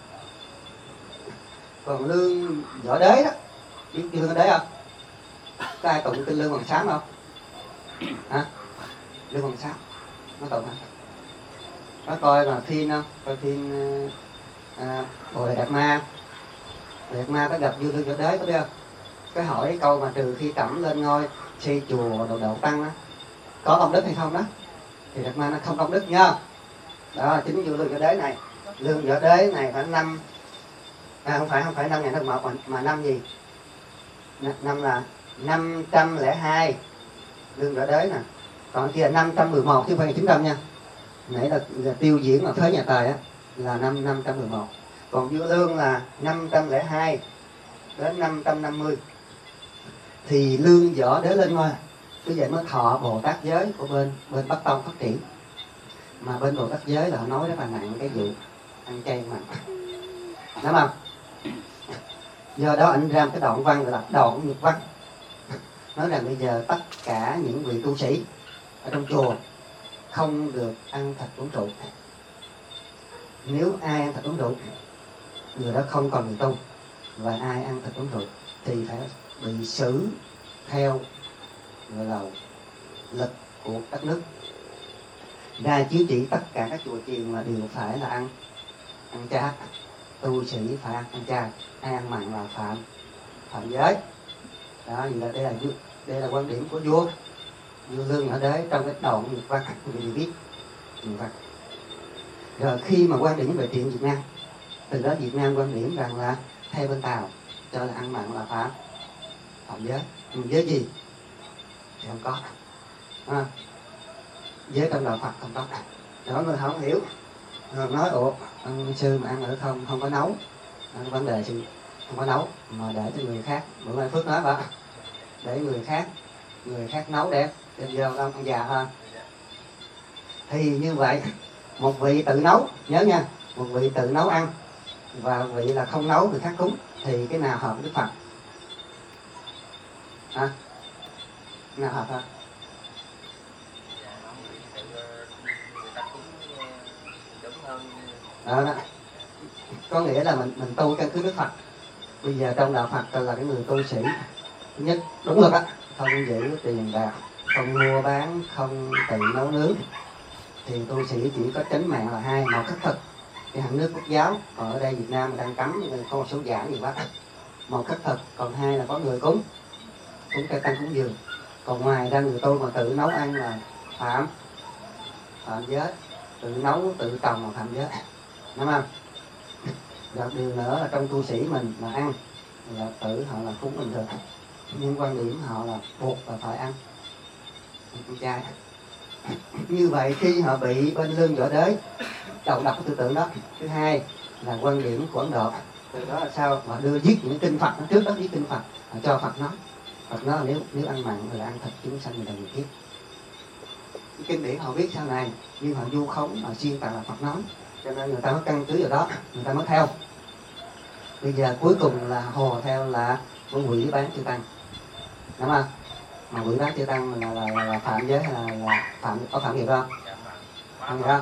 Speaker 1: Còn Lương Võ Đế đó, biết Lương Võ Đế không? Có ai tụng tên Lương Hoàng Sám không? Hả? Lương Hoàng Sám nó tụng hả? Có coi là phim không? Coi phim Bồ Đề Đạt Ma. Bồ Đề Đạt Ma có gặp vua Lương Võ Đế có biết không? Cái hỏi câu mà trừ khi Trẫm lên ngôi xây chùa độ tăng đó, có công đức hay không đó? Thì Đạt Ma nó không công đức nha. Đó là chính vua Lương Võ Đế này. Lương Võ Đế này phải năm không phải năm 2001 mà năm gì? Năm là 502 Lương Võ Đế nè. Còn kia là 511 chứ không phải là 900 nha. Nãy là tiêu diễn mà phế nhà Tề á là năm 511. Còn vua Lương là 502 đến 550. Thì Lương Võ Đế lên ngôi. Bây giờ mới thọ Bồ Tát giới của bên Bắc Tông phát triển. Mà bên Bồ Tát giới là họ nói rất là nặng cái vụ ăn chay mà. Đúng không? Do đó anh ra một cái đoạn văn gọi là đoạn nhật văn. Nói rằng bây giờ tất cả những vị tu sĩ ở trong chùa không được ăn thịt uống rượu. Nếu ai ăn thịt uống rượu, người đó không còn người tu. Và ai ăn thịt uống rượu thì phải bị xử theo gọi là lực của đất nước. Ra chiếu chỉ tất cả các chùa chiền là đều phải là ăn chay. Tu sĩ phải ăn chay, ai ăn mặn là phạm giới. Đó, đây là quan điểm của vua Lương Võ Đế trong cái đoạn nhật văn người viết nhật văn. Rồi khi mà quan điểm về chuyện Việt Nam, từ đó Việt Nam quan điểm rằng là theo bên Tàu cho là ăn mặn là phạm giới. Giới gì? thì không có. Với trong đạo Phật không có. Đó người không hiểu, nói ủa ông sư mà ăn ở không có nấu, vấn đề sự không có nấu mà để cho người khác. Bữa nay Phước nói vậy, để người khác nấu đẹp đem vô đâu ăn già hơn. Thì như vậy một vị tự nấu, nhớ nha, một vị tự nấu ăn và vị là không nấu người khác cúng, thì cái nào hợp với Đức Phật? Nào hợp hả? Đó. Có nghĩa là mình tu căn cứ Đức Phật. Bây giờ trong đạo Phật là cái người tu sĩ, thứ nhất đúng rồi đó, không giữ tiền bạc, không mua bán, không tự nấu nướng, thì tu sĩ chỉ có tránh mạng là hai: một khất thực, cái hạng nước Quốc giáo ở đây Việt Nam đang cấm, có một số giảng gì quá, một khất thực, còn hai là có người cúng cây tăng cúng dường. Còn ngoài ra người tu mà tự nấu ăn là phạm giới, tự nấu tự trồng là phạm giới, đúng không? Một điều nữa là trong tu sĩ mình mà ăn là tự họ là cúng bình thường, nhưng quan điểm họ là buộc là phải ăn chay. Như vậy khi họ bị bên lương võ đế đầu độc cái tư tưởng đó. Thứ hai là quan điểm của Ấn Độ, từ đó là sao họ đưa viết những kinh Phật, trước đó viết kinh Phật cho Phật nói. Phật nói nếu ăn mặn thì là ăn thịt chúng sanh người đời người kiếp. Cái kinh điển họ viết sau này nhưng họ vu khống, họ xuyên tạc là Phật nói, cho nên người ta mới căn cứ vào đó, người ta mới theo. Bây giờ cuối cùng là hồ theo là quỷ bán chư tăng, đúng không? Mà quỷ bán chư tăng là phạm giới hay là có phạm nghiệp không? Phạm nghiệp không?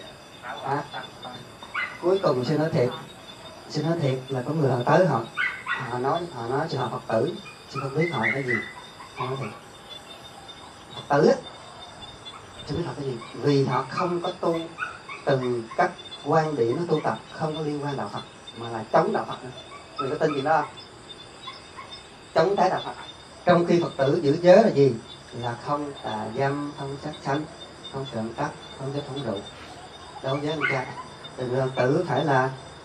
Speaker 1: Cuối cùng xin nói thiệt là có người họ tới họ nói cho họ Phật tử, chứ không biết họ cái gì. Không nói thiệt, Phật tử á, chứ biết họ cái gì, vì họ không có tu từ các quan điểm nó tu tập không có liên quan đạo Phật, mà là chống đạo Phật nữa. Người có tin gì đó không? Chống trái đạo Phật. Trong khi Phật tử giữ giới là gì? Là không tà dâm, không sát sanh, không trộm cắp, không giết phóng rượu. Đâu giới con trai. Thì người Phật tử phải là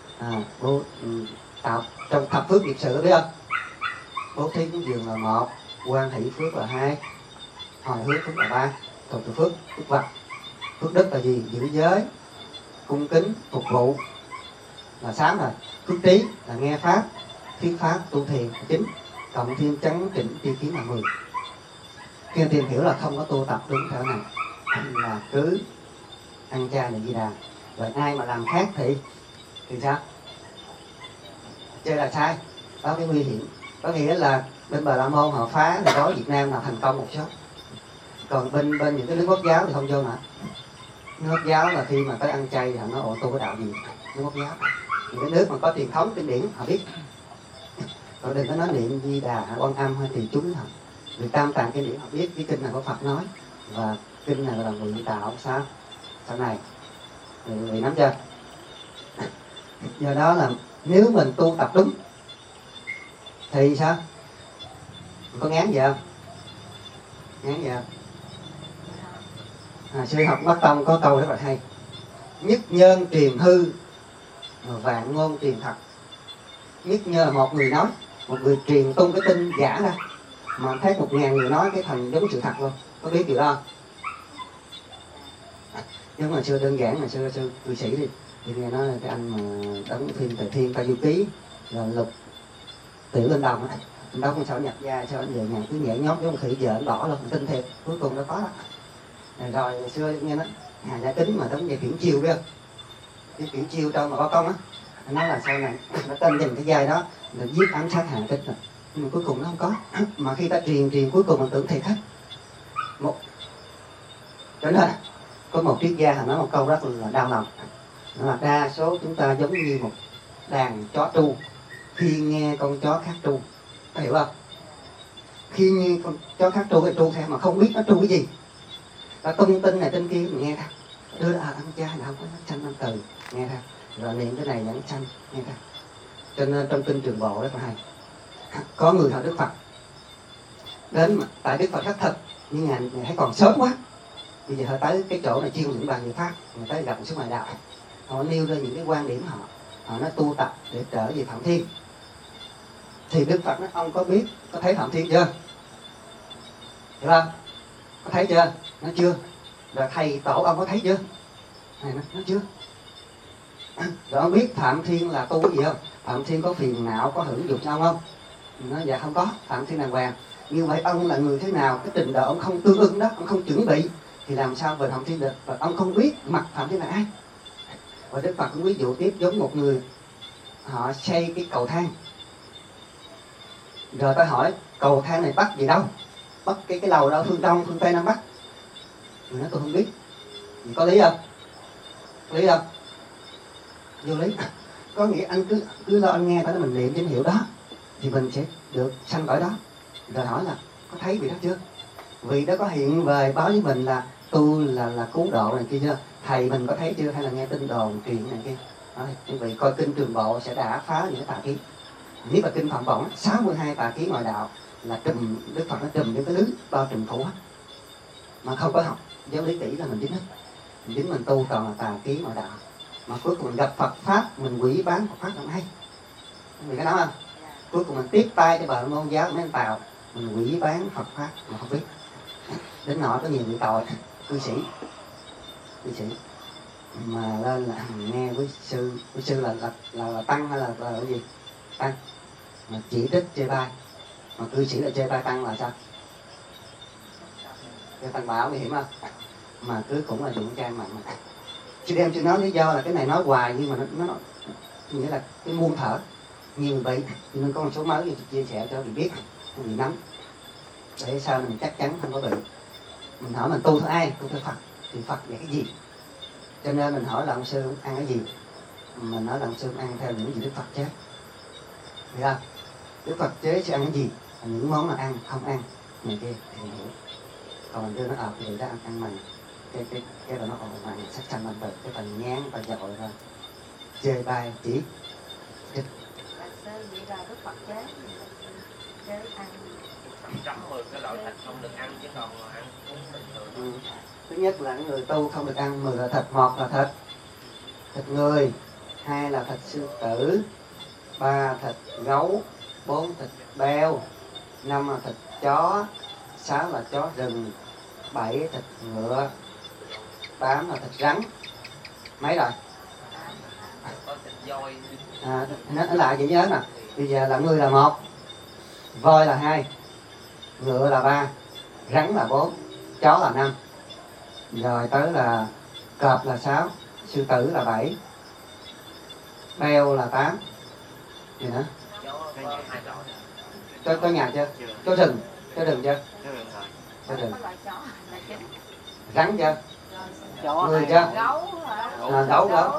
Speaker 1: tạo trong thập phước nghiệp sự, biết không? Bố thí cúng dường là một, quan hỷ phước là hai, hồi hướng phước là ba, thuộc từ phước vật. Phước đức là gì? Giữ giới, cung kính, phục vụ là 6 rồi. Phước trí là nghe pháp, thuyết pháp, tu thiền là 9, cộng thêm chánh trịnh tri kiến là 10. Khi tìm hiểu là không có tu tập đúng theo này, là cứ ăn chay là Di Đà. Rồi ai mà làm khác thì sao? Chơi là sai, đó cái nguy hiểm. Có nghĩa là bên Bà La Môn họ phá thì có Việt Nam là thành công một số, còn bên những cái nước Quốc giáo thì không vô nữa. Nước Quốc giáo là khi mà tới ăn chay thì họ nói ồ tu cái đạo gì? Nước Quốc giáo, những cái nước mà có truyền thống kinh điển họ biết. Còn đừng có nói niệm Di Đà, Quan Âm hay thì chúng họ. Vì tam tạng kinh điển họ biết cái kinh này có Phật nói, và kinh này là nguyện tạo sao sau này, người nắm chưa? Do đó là nếu mình tu tập đúng thì sao? Có ngán gì không? Ngán gì không? Sư học Bắc Tông có câu rất là hay: nhất nhân truyền hư, vạn ngôn truyền thật. Nhất nhân là một người nói, một người truyền tung cái tin giả ra, mà thấy 1000 người nói cái thành giống sự thật luôn. Có biết điều đó không? Nhưng mà xưa đơn giản là xưa cư sĩ đi, thì nghe nói là cái anh mà đóng phim Tề Thiên Tây Du Ký rồi Lục Tiểu Linh Đồng á, anh đóng sao nhập gia sao anh về nhà cứ nhẹ nhót giống khỉ, giờ anh bỏ luôn, tin thiệt, cuối cùng nó có đó. Rồi xưa nghe nói Hà Gia Kính mà đóng về Kiển Chiêu biết không? Cái Kiển Chiêu trong mà có công á, anh nói là sau này nó tên dành cái vai đó là giết ám sát Hà Kính rồi, nhưng mà cuối cùng nó không có. Mà khi ta truyền cuối cùng mình tưởng thiệt hết. Cho nên có một triết gia nói một câu rất là đau lòng, đó là đa số chúng ta giống như một đàn chó tru khi nghe con chó khác tru, có hiểu không? Khi nghe con chó khác tru, cái tru theo mà không biết nó tru cái gì, ta tung tin này tin kia mình nghe thôi, đưa ra ăn chay là không có sanh năm từ, nghe thôi, rồi niệm cái này là sanh, nghe thôi. Cho nên trong kinh Trường Bộ rất là hay, có người hỏi Đức Phật đến mà tại Đức Phật khắc thực, nhưng ngài thấy còn sớm quá, bây giờ họ tới cái chỗ này chuyên những bàn người Pháp, người tới gặp một số ngoại đạo, họ nêu ra những cái quan điểm họ nói tu tập để trở về Phạm Thiên. Thì Đức Phật nói ông có biết, có thấy Phạm Thiên chưa? Hiểu không? có thấy chưa? Nó chưa. Rồi thầy tổ ông có thấy chưa? Nó chưa. Rồi ông biết Phạm Thiên là tu cái gì không? Phạm Thiên có phiền não, có hưởng dục nhau không? Nó dạ không có. Phạm Thiên đàng hoàng. Như vậy ông là người thế nào? Cái trình độ ông không tương ưng đó, ông không chuẩn bị thì làm sao về Phạm Thiên được? Và ông không biết mặt Phạm Thiên là ai. Và Đức Phật cũng ví dụ tiếp giống một người họ xây cái cầu thang. Rồi ta hỏi cầu thang này bắt gì đâu? Bắt cái lầu đâu? Phương Đông, phương Tây, Nam Bắc? Người nói tôi không biết. Thì có lý không? Có lý không? Vô lý. Có nghĩa anh cứ lo anh nghe phải là mình niệm danh hiệu đó thì mình sẽ được sanh cõi đó. Rồi hỏi là có thấy vị đó chưa? Vị đó có hiện về báo với mình là tôi là cứu độ này kia chưa? Thầy mình có thấy chưa? Hay là nghe tin đồn truyền này kia? Quý vị coi kinh Trường Bộ sẽ đã phá những cái tà kiến. Nếu mà kinh Phạm Bổng 62 tà kiến ngoại đạo là trùm, Đức Phật nó trùm những cái lưới bao trùm phủ hết. Mà không có học giáo lý kỹ là mình dính hết. Mình dính mình tu toàn là tà kiến ngoại đạo. Mà cuối cùng mình gặp Phật Pháp, mình quỷ bán Phật Pháp là hay. Mình có nói không? Cuối cùng mình tiếp tay cho bà môn giáo mấy anh Tàu, mình quỷ bán Phật Pháp mà không biết. Đến nỗi có nhiều người tội, cư sĩ mà lên là nghe với sư là tăng hay là cái gì? Tăng. Mà chỉ trích chê bai. Mà cư sĩ là chê bai tăng là sao? Cái tăng bảo nguy hiểm không? Mà cứ cũng là dụng trang mà. Chứ đem chưa nói lý do là cái này nói hoài nhưng mà nó nghĩa là cái muôn thở nhiều bị nên có một số mới chia sẻ cho mình biết mình nắm để sao mình chắc chắn không có bị. Mình hỏi mình tu theo ai? Tu theo Phật thì Phật dạy cái gì? Cho nên mình hỏi là ông sư ăn cái gì? Mình nói là ông sư ăn theo những gì Đức Phật chế. Được không? Đức Phật chế sẽ ăn cái gì? Những món là ăn, không ăn này kia thì mình hiểu. Còn mình đưa nó thì đã ăn mình cái là nó còn mà sắc xanh mình từ cái phần nhán phần dội rồi chê bai chỉ
Speaker 4: vậy là Đức Phật chế ăn
Speaker 3: cấm 10 cái loại thịt không được ăn chứ còn ăn cũng bình thường.
Speaker 1: Thứ nhất là người tu không được ăn 10 loại thịt. Một là thịt người, hai là thịt sư tử, ba thịt gấu, bốn thịt beo, năm là thịt chó, sáu là chó rừng, bảy thịt ngựa, 8 là thịt rắn. Mấy rồi?
Speaker 3: Có thịt voi.
Speaker 1: Nó lại vậy nhớ nè. Bây giờ là người là 1, voi là 2, ngựa là 3, rắn là 4, chó là 5. Rồi tới là cọp là 6, sư tử là 7, beo là 8. Gì nữa? Có nhà chưa? Chó rừng chưa? Chó rừng. Rắn chưa? Người chưa? Gấu.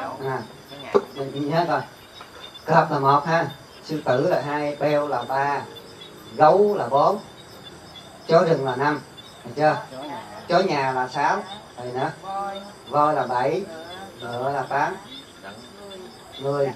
Speaker 1: Mình nhớ coi. Cọp là 1 ha, sư tử là 2, beo là 3, gấu là 4, chó rừng là 5. Được chưa? Chó nhà là 6. Rồi nữa. Voi là 7, ngựa là 8, người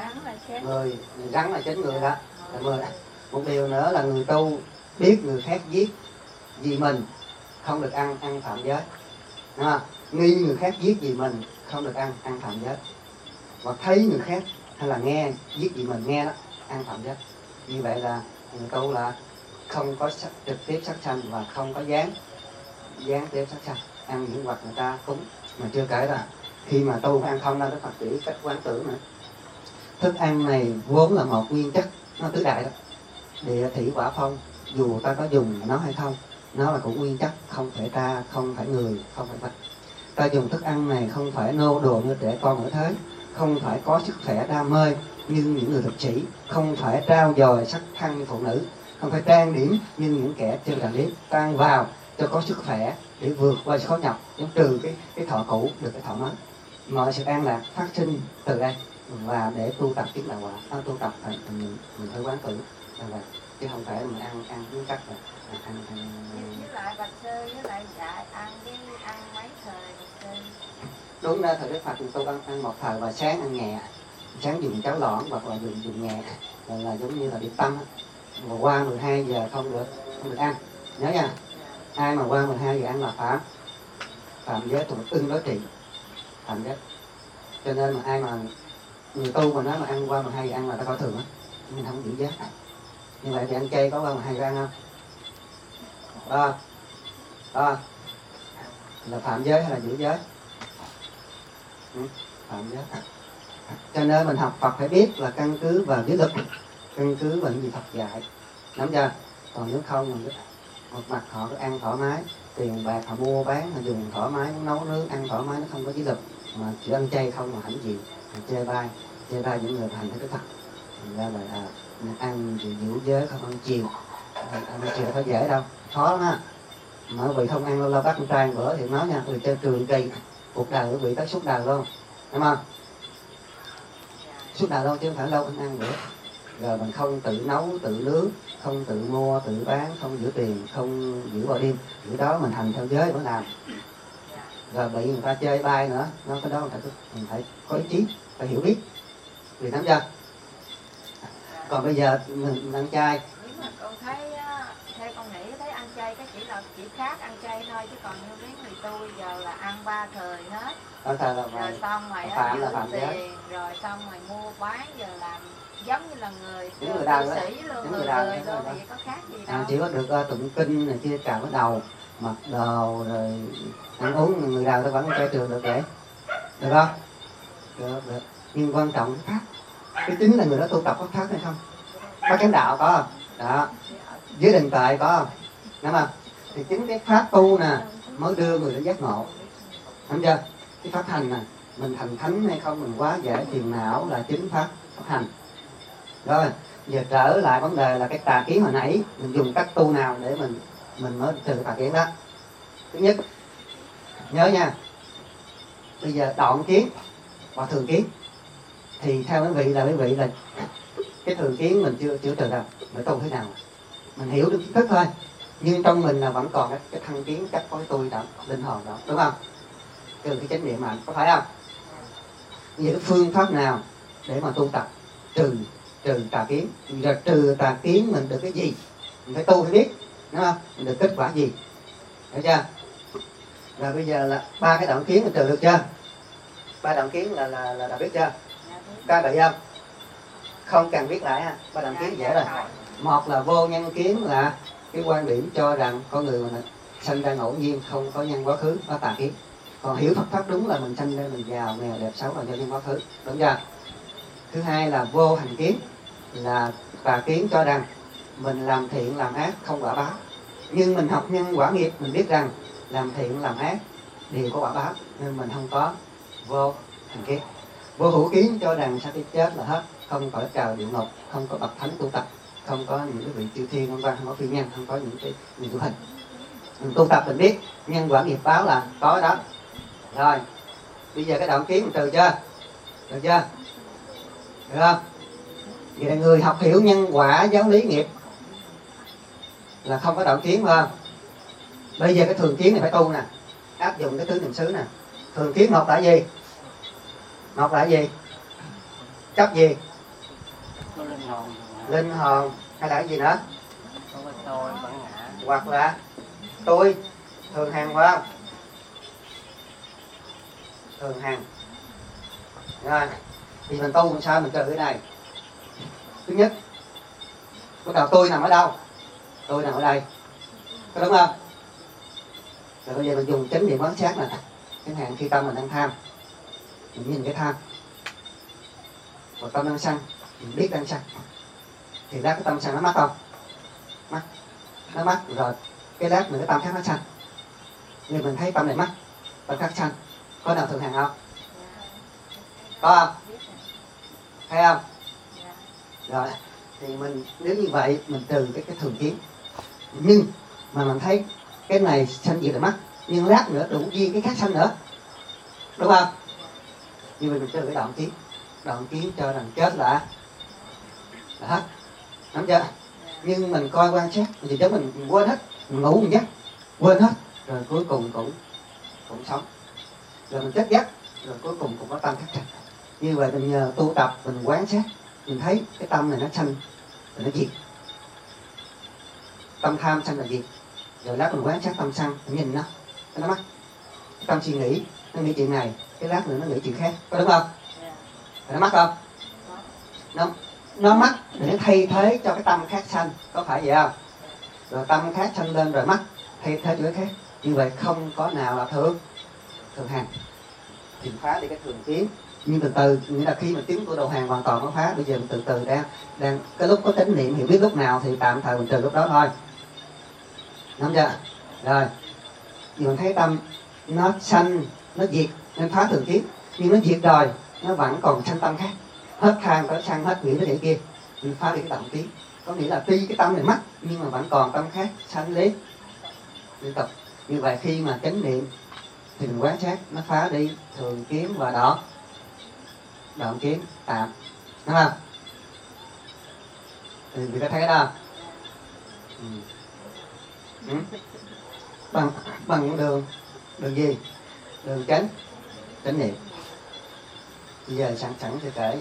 Speaker 1: rắn là 9 người đó. Là 10. Một điều nữa là người tu biết người khác giết vì mình không được ăn phạm giới. Đúng không? Nghi người khác giết vì mình không được ăn phạm giới. Hoặc thấy người khác hay là nghe giết vì mình nghe đó ăn phạm giới. Như vậy là người tu là không có trực tiếp sát sanh và không có gián tiếp sát sanh, ăn những vật người ta cúng. Mà chưa kể là khi mà tu phải ăn không đâu, Đức Phật chỉ cách quán tưởng nữa. Thức ăn này vốn là một nguyên chất, nó tứ đại đó, địa thủy hỏa phong, dù ta có dùng nó hay không, nó là cũng nguyên chất, không phải ta, không phải người, không phải vật. Ta dùng thức ăn này không phải nô đồ như trẻ con ở thế, không phải có sức khỏe đam mê như những người thực sĩ, không phải trao dồi sắc thân như phụ nữ, không phải trang điểm như những kẻ chơi đàn điếm. Ta ăn vào cho có sức khỏe để vượt qua khó nhọc, giống trừ cái thọ cũ được cái thọ mới. Mọi sự an lạc phát sinh từ đây, và để tu tập chính là quả. Tu tập phải mình phải quán tưởng là vậy, chứ không phải mình ăn đúng cách là ăn.
Speaker 4: Với lại Bạch Sư với lại dạy ăn mấy thời Bạch Sư.
Speaker 1: Đúng ra thời Đức Phật tu ăn một thời, và sáng ăn nhẹ, sáng dùng cháo loãng hoặc là dùng nhẹ là giống như là điệp tâm. Mà qua 12 giờ không được ăn, nhớ nha. Ai mà qua 12 giờ ăn là phạm giới thuộc ưng đối trị, phạm giới. Cho nên mà ai mà người tu mà nói mà ăn qua 12 giờ ăn là ta coi thường á, mình không giữ giới. Như vậy thì ăn chay có qua 12 giờ ăn không? là phạm giới hay là giữ giới? Phạm giới. Cho nên mình học Phật phải biết là căn cứ vào giới luật, căn cứ vào những gì Phật dạy, nắm chưa? Còn nếu không mình một mặt họ cứ ăn thoải mái, tiền bạc họ mua bán, họ dùng thoải mái, nấu nướng ăn thoải mái, nó không có giới luật, mà chỉ ăn chay không mà hãnh diện, chê bai những người hành theo cái Phật. Thành ra là ăn thì giữ giới, không ăn chiều. Ăn chiều phải dễ đâu, khó lắm á. Mà quý vị không ăn lâu lâu bắt con trai bữa thì nói nha, quý vị chơi trường kỳ cuộc đời quý vị tới suốt đời luôn, đúng không? Suốt đời luôn chứ không phải lâu không ăn bữa. Rồi mình không tự nấu tự nướng, không tự mua tự bán, không giữ tiền, không giữ vào đêm, giữ đó mình hành theo giới mới làm. Rồi bị người ta chơi bai nữa, nó cái đó mình phải có ý chí, phải hiểu biết, vì nắm chưa? Còn bây giờ mình ăn chay.
Speaker 4: Nhưng mà con thấy theo con nghĩ thấy ăn chay cái chỉ khác ăn chay thôi, chứ còn như mấy người tôi giờ là ăn 3 thời hết.
Speaker 1: Rồi
Speaker 4: xong rồi
Speaker 1: phạm
Speaker 4: giữ
Speaker 1: giới.
Speaker 4: tiền, rồi xong rồi mua bán, giờ làm giống như là người
Speaker 1: Những người đàn đó,
Speaker 4: sĩ luôn,
Speaker 1: người đàn
Speaker 4: luôn, thì có khác gì đâu.
Speaker 1: chỉ có được tụng kinh này kia cào cái đầu, mặc đồ rồi ăn uống, người đàn ta vẫn chay trường được vậy, được không? Được. Nhưng quan trọng cái pháp, cái chính là người đó tu tập có pháp hay không, có chánh đạo có không? Đó, giới định tuệ có không? Đúng không? Thì chính cái pháp tu nè mới đưa người đến giác ngộ, đúng chưa? Cái pháp hành nè, mình thành thánh hay không, mình quá giải phiền não là chính pháp hành. Rồi giờ trở lại vấn đề là cái tà kiến hồi nãy, mình dùng cách tu nào để mình mới trừ tà kiến đó. Thứ nhất, nhớ nha, bây giờ đoạn kiến và thường kiến thì theo quý vị là cái thường kiến mình chưa trừ đâu, phải tu thế nào mình hiểu được kiến thức thôi, nhưng trong mình là vẫn còn cái thăng kiến, cách có cái tôi đó, linh hồn đó, đúng không? Trừ cái chánh niệm mạnh, có phải không? Vậy cái phương pháp nào để mà tu tập trừ tà kiến? Rồi trừ tà kiến mình được cái gì? Mình phải tu phải biết, đúng không? Mình được kết quả gì? Hiểu chưa? Rồi bây giờ là 3 cái đoạn kiến mình trừ được chưa? 3 đoạn kiến là đã biết chưa? Các bạn không? Không cần biết lại ha, 3 đoạn kiến dễ rồi. Một là vô nhân kiến, là cái quan điểm cho rằng con người mình sanh ra ngẫu nhiên, không có nhân quá khứ, đó tà kiến. Còn hiểu Phật pháp đúng là mình sanh ra mình giàu nghèo đẹp xấu là do nhân quá khứ, đúng chưa? Thứ hai là vô hành kiến, là tà kiến cho rằng mình làm thiện làm ác không quả báo, nhưng mình học nhân quả nghiệp, mình biết rằng làm thiện làm ác đều có quả báo, nên mình không có vô hành kiến. Vô hữu kiến cho rằng sau khi chết là hết, không có trời địa ngục, không có bậc thánh tu tập, không có những cái vị chư thiên vân vân, không có phi nhân, không có những cái tu hình. Mình tu tập mình biết nhân quả nghiệp báo là có đó. Rồi bây giờ cái đoạn kiến mình trừ chưa? Được chưa? Được không? Vậy là người học hiểu nhân quả giáo lý nghiệp là không có đoạn kiến, phải không? Bây giờ cái thường kiến này phải tu nè, áp dụng cái tứ niệm xứ nè. Thường kiến một là gì? Một là gì? Chấp gì? Linh hồn hay là cái gì nữa?
Speaker 2: Tôi bản ngã.
Speaker 1: Hoặc là tôi thường hàng, phải không? Thường hàng. Rồi thì mình tu làm sao mình trừ cái này? Thứ nhất, bắt đầu tôi nằm ở đâu? Tôi nằm ở đây, có đúng không? Rồi bây giờ mình dùng chánh niệm quán sát nè. Chẳng hạn khi tâm mình đang tham, mình nhìn cái tham, và tâm đang sân, mình biết đang sân, thì lát cái tâm sân nó mắc không? Mắc. Nó mắc rồi cái lát mình cái tâm khác nó sân, nhưng mình thấy tâm này mắc, tâm khác sân, có nào thường hàng không? Có không? Thấy không? Rồi thì mình nếu như vậy mình trừ cái thường kiến, nhưng mà mình thấy cái này sanh gì là mắc, nhưng lát nữa đủ duyên cái khác sanh nữa, đúng không? Nhưng mà mình trừ cái đoạn kiến cho rằng chết là hết, nắm chưa? Nhưng mình coi quan sát thì giống mình quên hết, mình ngủ mình giấc quên hết, rồi cuối cùng cũng sống, rồi mình chết giấc, rồi cuối cùng cũng có tâm khác sanh. Như vậy mình nhờ tu tập mình quán sát, mình thấy cái tâm này nó sanh rồi nó diệt. Tâm tham sanh là gì? Rồi lát mình quán sát tâm sân, mình nhìn nó mắc. Cái tâm suy nghĩ, nó nghĩ chuyện này, cái lát nữa nó nghĩ chuyện khác, có đúng không? Nó mắc không? Nó mắc để thay thế cho cái tâm khác sanh, có phải vậy không? Rồi tâm khác sanh lên rồi mắc, thay thế cho cái khác. Như vậy không có nào là thường hành. Thì phá đi cái thường kiến. Nhưng từ từ, nghĩa là khi mà chứng của đầu hàng hoàn toàn nó phá, bây giờ mình từ từ đang cái lúc có chánh niệm hiểu biết lúc nào thì tạm thời mình trừ lúc đó thôi. Nắm chưa? Rồi, vì mình thấy tâm nó sanh, nó diệt nên phá thường kiến, nhưng nó diệt rồi nó vẫn còn sanh tâm khác, hết tham tới sân, hết nghĩ tới điểm kia, mình phá đi cái động kiến. Có nghĩa là tuy cái tâm này mất nhưng mà vẫn còn tâm khác sanh liên tục. Như vậy khi mà chánh niệm thì mình quán sát nó phá đi thường kiến và đoạn kiến tạm, đúng không? Thì người ta thấy cái đó bằng đường gì? Đường chánh niệm. Bây giờ sẵn sẽ kể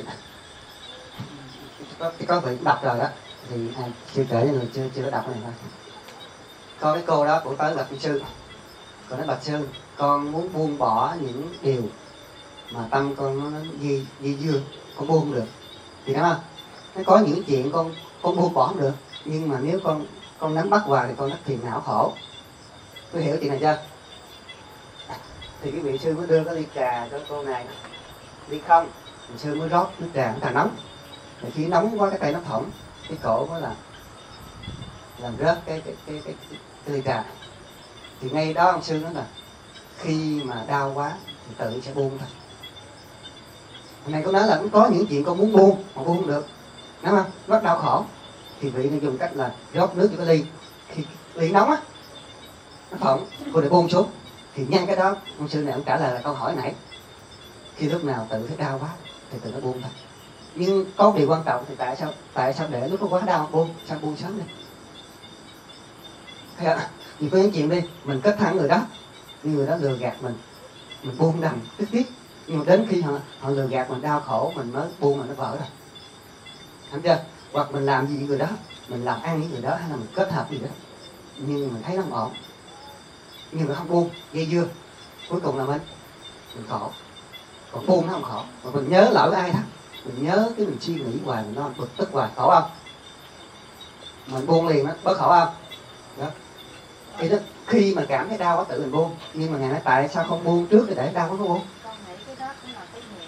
Speaker 1: có vị đọc rồi đó, thì chưa kể cho người chưa có đọc này thôi. Có cái cô đó cũng tới gặp sư, còn nói bạch sư, con muốn buông bỏ những điều mà tâm con nó di dương, con buông không được. Thì đúng không? Nó có những chuyện con buông bỏ không được, nhưng mà nếu con nắm bắt vào thì con rất phiền não khổ. Tôi hiểu chuyện này chưa? Thì cái vị sư mới đưa cái ly trà cho cô này, ly không, vị sư mới rót nước trà, nó nóng. Thì khi nóng quá cái tay nó phỏng, cái cổ mới là làm rớt cái ly trà. Thì ngay đó ông sư nói là khi mà đau quá thì tự sẽ buông thôi. Hôm nay có nói là cũng có những chuyện con muốn buông mà buông không được, đúng không? Rất đau khổ. Thì vị này dùng cách là rót nước cho cái ly, khi ly nóng á, nó phỏng, cô để buông xuống. Thì nhân cái đó ông sư này ông trả lời là câu hỏi nãy, khi lúc nào tự thấy đau quá thì tự nó buông thôi. Nhưng có điều quan trọng thì tại sao để lúc nó quá đau buông, sao buông sớm đi? Thấy không? Vì có những chuyện đi, mình kết thân người đó, nhưng người đó lừa gạt mình buông đành tức tiếc. Nhưng mà đến khi họ lừa gạt mình đau khổ, mình mới buông mà nó vỡ rồi. Thấy chưa? Hoặc mình làm gì với người đó, mình làm ăn với người đó, hay là mình kết hợp gì đó, nhưng mình thấy nó không ổn, nhưng mà không buông, dây dưa, cuối cùng là mình khổ. Còn buông nó không khổ, mà mình nhớ lỡ ai đó, mình nhớ cái mình suy nghĩ hoài, mình nó bực tức hoài, khổ không? Mình buông liền nó bớt khổ không? Đó. Thì đó, khi mà cảm thấy đau quá tự mình buông. Nhưng mà ngày nay tại sao không buông trước để đau quá có buông?
Speaker 4: Con nghĩ cái đó cũng là cái nghiệp.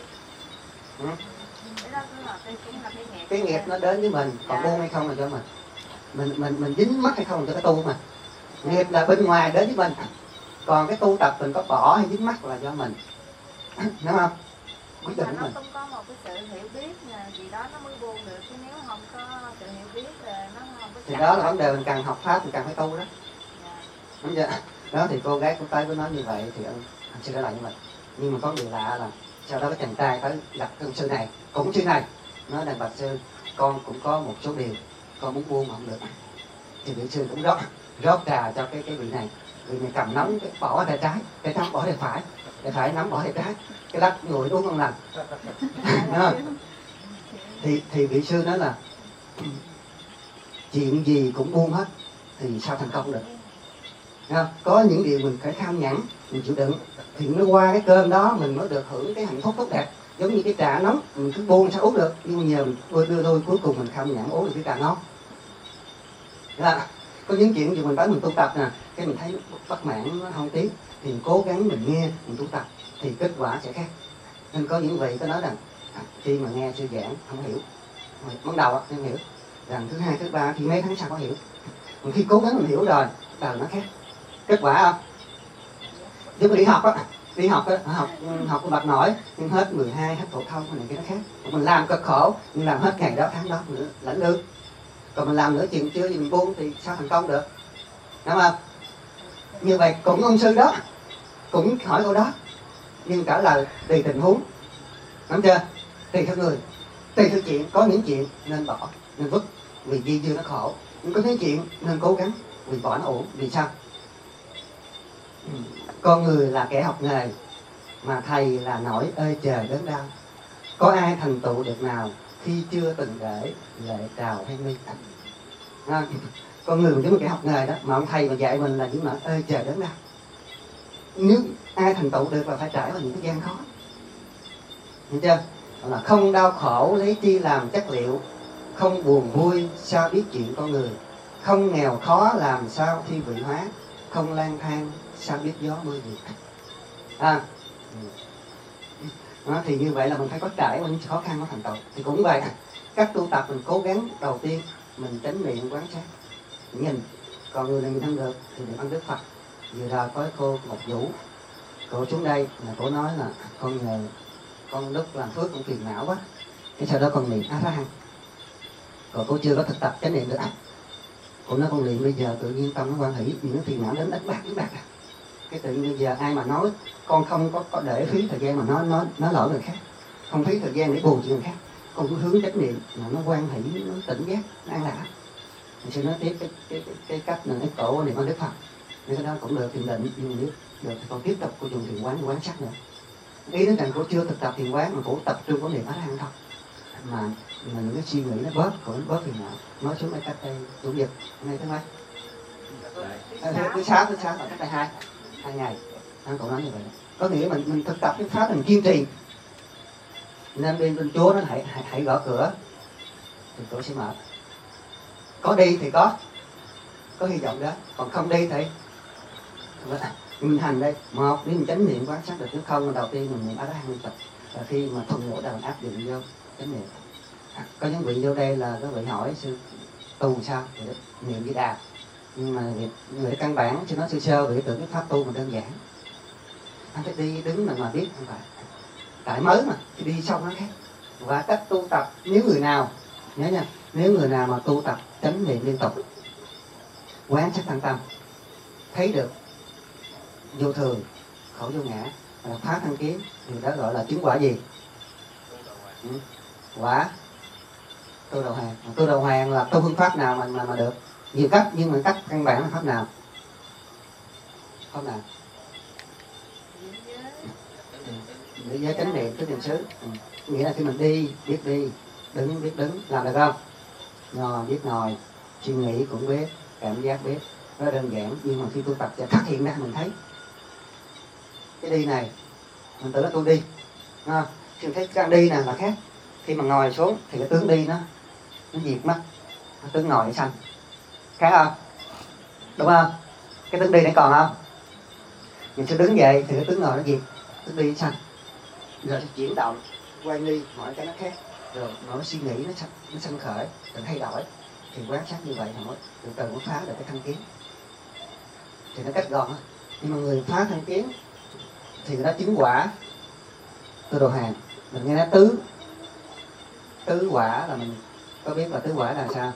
Speaker 4: Cái đó cũng là cái nghiệp.
Speaker 1: Cái nghiệp nó đến với mình, còn buông hay không là do mình dính mắc hay không là cho cái tu mà. Nghiệp là bên ngoài đến với mình, còn cái tu tập mình có bỏ hay dính mắc là do mình. Đúng không? Quyết định của
Speaker 4: nó
Speaker 1: mình.
Speaker 4: không có một cái sự hiểu biết là gì đó nó mới buông được, chứ nếu không có sự hiểu biết là nó không có.
Speaker 1: Thì đó là vấn đề mình cần học pháp, mình cần phải tu đó. Đúng chưa? Đó thì cô gái cũng tới với nó như vậy, thì anh sư đã lại như vậy. Nhưng mà có điều lạ là sau đó cái chàng trai tới gặp ông sư này, cũng sư này nói rằng bạch sư, con cũng có một số điều con muốn buông mà không được. Thì vị sư cũng rót trà cho cái vị này. Vị này cầm nóng bỏ tay trái nóng bỏ tay phải nóng bỏ tay trái, cái lắc người uống ngon lành. Thì vị sư nói là chuyện gì cũng buông hết thì sao thành công được? Có những điều mình phải kham nhẫn, mình chịu đựng thì nó qua cái cơn đó mình mới được hưởng cái hạnh phúc tốt đẹp. Giống như cái trà nóng mình cứ buông sao uống được, nhưng mà nhờ mình đưa đôi cuối cùng mình kham nhẫn uống được cái trà ngon. Có những chuyện gì mình tới mình tu tập nè, cái mình thấy bất mãn nó không tiếc thì mình cố gắng mình nghe mình tu tập thì kết quả sẽ khác. Nên có những vị có nói rằng khi mà nghe sư giảng không hiểu, ban đầu không hiểu, rằng thứ hai thứ ba thì mấy tháng sau có hiểu. Còn khi cố gắng mình hiểu rồi đời nó khác. Kết quả không? Nếu mà đi học của bạch nổi nhưng hết 12 hết phổ thông này cái nó khác. Còn mình làm cực khổ nhưng làm hết ngày đó tháng đó nữa lãnh lương. Còn mình làm nữa chuyện chưa gì mình buông thì sao thành công được? Đúng không? Như vậy cũng ông sư đó cũng hỏi câu đó, nhưng trả lời tùy tình huống. Đúng chưa? Tùy theo người, tùy theo chuyện. Có những chuyện nên bỏ, nên vứt vì di dưa nó khổ. Nhưng có những chuyện nên cố gắng vì bỏ nó ổn. Vì sao? Con người là kẻ học nghề, mà thầy là nỗi ê trời đớn đau. Có ai thành tựu được nào khi chưa từng để lệ trào hay mi? Con người giống như kẻ học nghề đó, mà ông thầy mà dạy mình là những nỗi ê trời đớn đau. Nếu ai thành tựu được là phải trải qua những cái gian khó. Hiểu chưa? Là không đau khổ lấy chi làm chất liệu, không buồn vui sao biết chuyện con người, không nghèo khó làm sao thi vị hóa, không lang thang sao biết gió mưa gì. Đó, thì như vậy là mình phải có trải qua những khó khăn nó thành tựu. Thì cũng vậy, các tu tập mình cố gắng đầu tiên mình chánh niệm quán sát nhìn, còn người này mình không được thì niệm ơn Đức Phật. Vừa rồi có cô Ngọc Vũ, cô xuống đây là cô nói là con nhờ con Đức làm phước cũng phiền não quá, cái sau đó con niệm A La Hán. Còn cô chưa có thực tập chánh niệm được. Cô nói con niệm bây giờ tự nhiên tâm nó quan hỷ, những phiền não đến ít bạc cái tự nhiên bây giờ ai mà nói con không có để phí thời gian mà nói lỗi người khác, không phí thời gian để buồn chuyện người khác, con cứ hướng chánh niệm mà nó quan hỷ, nó tỉnh giác, nó an lạc. Mình sẽ nói tiếp cái cách là cái tổ niệm ơn Đức Phật. Nếu cái đó cũng được thiền định, nhưng mà nếu được thì con tiếp tục cô dùng thiền quán sát nữa. Ý nói rằng cô chưa thực tập thiền quán mà cô tập trung có niệm A La Hán thôi, mà những cái suy nghĩ nó bớt phiền não. Nói xuống cái cách đây chủ nhật ngày thứ mấy? Thứ sáu là cách đây hai ngày. Anh cũng nói như vậy. Có nghĩa mình thực tập cái pháp mình kiên trì. Nên bên Chúa nó hãy gõ cửa thì tôi sẽ mở. Có đi thì có hy vọng đó, còn không đi thì mình hành đây. Một, nếu mình chánh niệm quan sát được chứ không, đầu tiên mình niệm A La Hán liên tục. Và khi mà thuận ngũ đầu áp dụng vô chánh niệm. Có những vị vô đây là có vị hỏi sư tu sao để niệm Di Đà, nhưng mà người căn bản cho nó sơ vì tưởng cái pháp tu mà đơn giản, anh phải đi đứng mà biết không phải, tại mới mà đi xong nó khác. Và cách tu tập, nếu người nào nhớ nha, nếu người nào mà tu tập chánh niệm liên tục, quán sát thân tâm, thấy được vô thường, khổ vô ngã, phá thân kiến, thì đó gọi là chứng quả gì? Quả tu đầu hàng. Tu đầu hàng là tu phương pháp nào mà được nhiều cách, nhưng mà cách căn bản là pháp nào? Pháp nào? Để giới chánh niệm tứ niệm xứ. Nghĩa là khi mình đi biết đi, đứng biết đứng, làm được không? Ngồi biết ngồi, suy nghĩ cũng biết, cảm giác biết, nó đơn giản. Nhưng mà khi tu tập sẽ phát hiện ra mình thấy cái đi này mình tưởng là tôi đi, khi mình thấy cái đi này là khác. Khi mà ngồi xuống thì cái tướng đi nó diệt mất, cái tướng ngồi xanh, khác không? Đúng không? Cái tướng đi này còn không? Mình sẽ đứng dậy thì cái tướng ngồi nó diệt, tướng đi xanh, rồi sẽ chuyển động, quay ly, mọi cái nó khác, rồi nó suy nghĩ nó sanh khởi, rồi thay đổi. Thì quan sát như vậy thì mới từ từ mới phá được cái thân kiến. Thì nó cách gọn thôi. Nhưng mà người phá thân kiến thì người ta chứng quả tu đầu hàng. Mình nghe nói tứ quả là mình có biết là tứ quả là sao?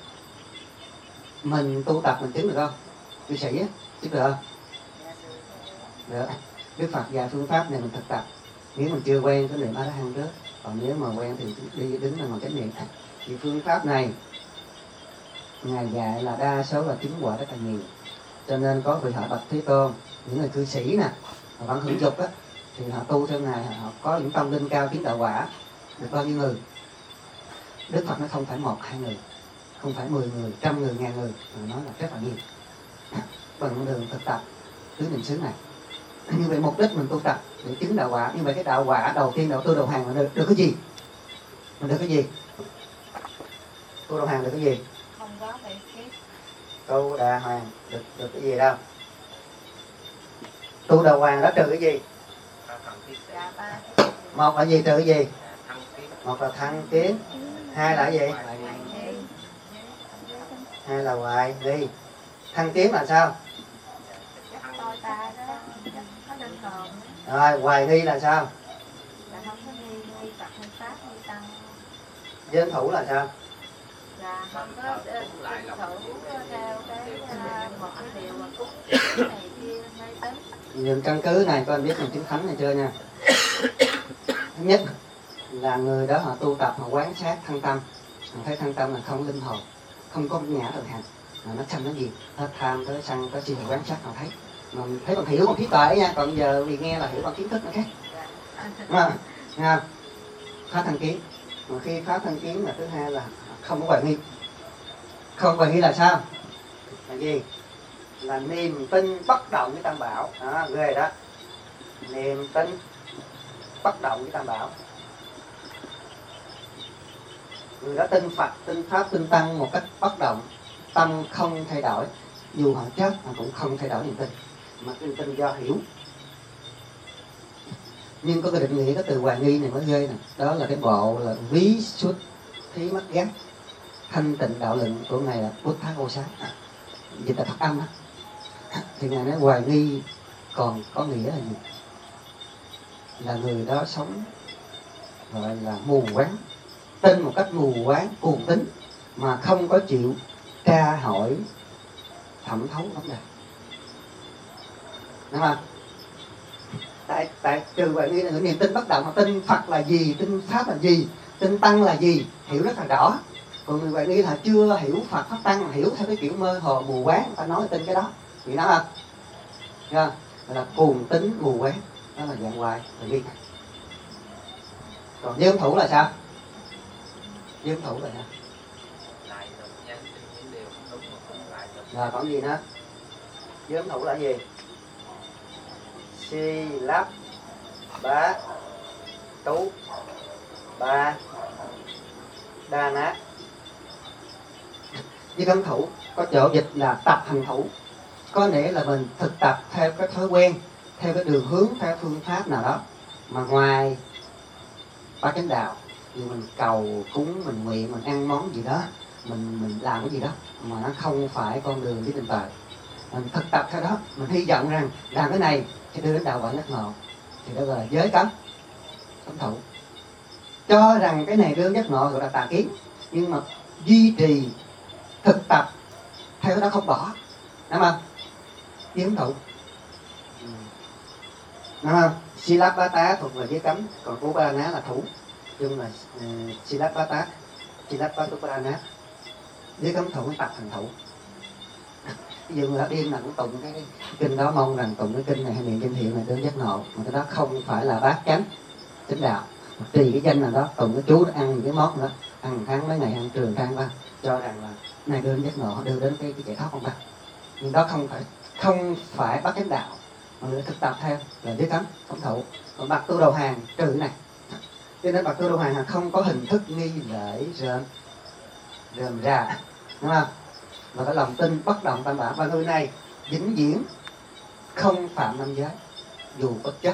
Speaker 1: Mình tu tập mình chứng được không? Cư sĩ á, chứng được không? Được. Đức Phật dạy phương pháp này mình thực tập. Nếu mình chưa quen cái niệm A La Hán trước, còn nếu mà quen thì đi đứng là ngồi chánh niệm. Thì phương pháp này Ngài dạy là đa số là chứng quả rất là nhiều. Cho nên có vị hỏi bạch Thế Tôn, những người cư sĩ nè, vẫn hưởng dục á, thì họ tu theo Ngài, họ có những tâm linh cao, chứng đạo quả, được bao nhiêu người? Đức Phật nó không phải 1, 2 người, không phải 10 người, 100 người, 1000 người, mà nói là rất là nhiều. Bằng đường thực tập tứ niệm xứ này. Như vậy mục đích mình tu tập để chứng đạo quả. Như vậy cái đạo quả đầu tiên, đạo tu đầu hàng là được cái gì? Mình được cái gì? Tu đầu hàng được cái gì?
Speaker 4: Không có phải kiếp.
Speaker 1: Tu đà hoàng được cái gì đâu? Tu đầu hoàng đó trừ cái gì?
Speaker 4: Dạ, ba.
Speaker 1: Một là gì, trừ cái gì?
Speaker 3: Thân kiến.
Speaker 1: Một là thân kiến, hai là cái gì? Hai là hoài nghi. Thân kiến là sao?
Speaker 4: Tôi ta đó, nó linh hồn.
Speaker 1: Rồi hoài nghi là sao?
Speaker 4: Là không có nghi Phật hay Pháp hay Tăng.
Speaker 1: Dân thủ là sao?
Speaker 4: Là không có thủ theo một cái điều mà cúng này kia mê tín.
Speaker 1: Nhìn căn cứ này con biết mình chứng thánh này chưa nha. Thứ nhất là người đó họ tu tập, họ quán sát thân tâm, họ thấy thân tâm là không linh hồn, không có ngã thực hành, mà nó sanh nó gì, hết tham tới sân tới si, quán sát họ thấy, mà thấy bằng hiểu bằng trí tuệ nha. Còn giờ vì nghe là hiểu bằng kiến thức nó khác, đúng không? Nghe không? Phá thân kiến. Mà khi phá thân kiến là thứ hai là không có hoài nghi. Không hoài nghi là sao? Là gì? Là niềm tin bất động với Tam Bảo. Đó, ghê đó. Niềm tin bất động với Tam Bảo. Người đó tin Phật, tin Pháp, tin Tăng một cách bất động, tâm không thay đổi. Dù họ chết họ cũng không thay đổi niềm tin. mà cái niềm tin do hiểu. Nhưng có cái định nghĩa cái từ hoài nghi này mới ghê nè, đó là cái bộ là ví xuất thí mắt gắt thanh tịnh đạo luận của ngài là Buddha Gosai, dịch là Phật âm á. Thì ngài nói hoài nghi còn có nghĩa là gì? Là người đó sống gọi là mù quáng, tin một cách mù quáng, cuồng tín mà không có chịu tra hỏi thẩm thấu vấn đề. Đúng không? Tại trừ hoài nghi là người niềm tin bất động, mà tin Phật là gì, tin Pháp là gì, tin Tăng là gì, hiểu rất là rõ. Còn người hoài nghi là chưa hiểu Phật Pháp Tăng, hiểu theo cái kiểu mơ hồ mù quáng, người ta nói tin cái đó, thì nói không? Nghe không? Là cuồng tín mù quáng, đó là dạng hoài nghi. Còn dương thủ là sao? Dương thủ là sao?
Speaker 3: lại được nhân những điều không đúng mà không lại được.
Speaker 1: Rồi còn gì nữa? Dương thủ là gì? Si lắp bá tú ba đa nát. Với cấm thủ có chỗ dịch là tập hành thủ, có nghĩa là mình thực tập theo cái thói quen, theo cái đường hướng, theo phương pháp nào đó mà ngoài ba chánh đạo, như mình cầu cúng, mình nguyện, mình ăn món gì đó, mình làm cái gì đó mà nó không phải con đường đi đến trời. Mình thực tập theo đó, mình hy vọng rằng làm cái này sẽ đưa đến đạo quả giác ngộ, thì đó gọi là giới cấm thủ. Cho rằng cái này đưa đến giác ngộ gọi là tà kiến, nhưng mà duy trì thực tập theo cái đó không bỏ, đúng không? Giới thủ. Đúng không? Silapata thuộc về giới cấm, còn Uparana là thủ. Nhưng mà Silapata, Uparana, giới cấm thủ tập thành thủ. Ví dụ người ta điên là cũng tụng cái kinh đó, mong rằng tụng cái kinh này hay niệm kinh hiệu này đến giác ngộ, mà cái đó không phải là bát chánh chánh đạo. Trì cái danh nào đó, tụng cái chú đó, ăn cái món đó, ăn tháng mấy ngày ăn trường tháng ba, cho rằng là này đưa đến giác ngộ, đưa đến cái giải thoát không ta. Nhưng đó không phải bát chánh đạo, mà người thực tập theo là giới cấm cấm thủ. Còn bậc tu đầu hàng trừ cái này, cho nên bậc tu đầu hàng là không có hình thức nghi lễ rườm rà, đúng không? Và cái lòng tin bất động tam bảo, và người này vĩnh viễn không phạm năm giới dù bất chấp.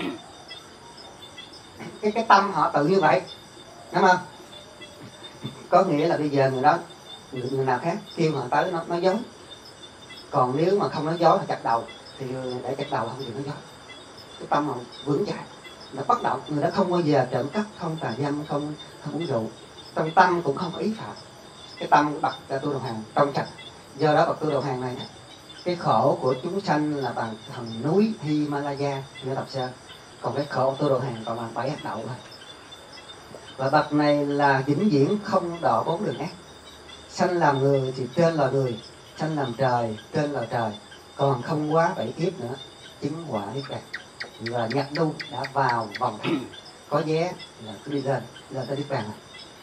Speaker 1: Cái tâm họ tự như vậy, đúng không? Có nghĩa là bây giờ người đó, người nào khác kêu họ tới nó nói dối, còn nếu mà không nói dối thì chặt đầu, thì người để chặt đầu không chịu nói dối. Cái tâm họ vững chãi, nó bất động, người đó không bao giờ trộm cắp, không tà dâm, không uống rượu, trong tâm cũng không có ý phạm. Cái tâm của bậc tu đầu hàng trong sạch. Do đó bậc tu đầu hàng này, cái khổ của chúng sanh là bằng thần núi Himalaya như Tập Sơn, còn cái khổ tu đầu hàng còn bằng 7 hạt đậu thôi. Và bậc này là vĩnh viễn không đọa 4 đường ác. Sanh làm người thì trên là người, sanh làm trời trên là trời, còn không quá 7 kiếp nữa chứng quả niết bàn. Và Nhật Du đã vào vòng thành, có vé là cứ đi lên tới niết bàn.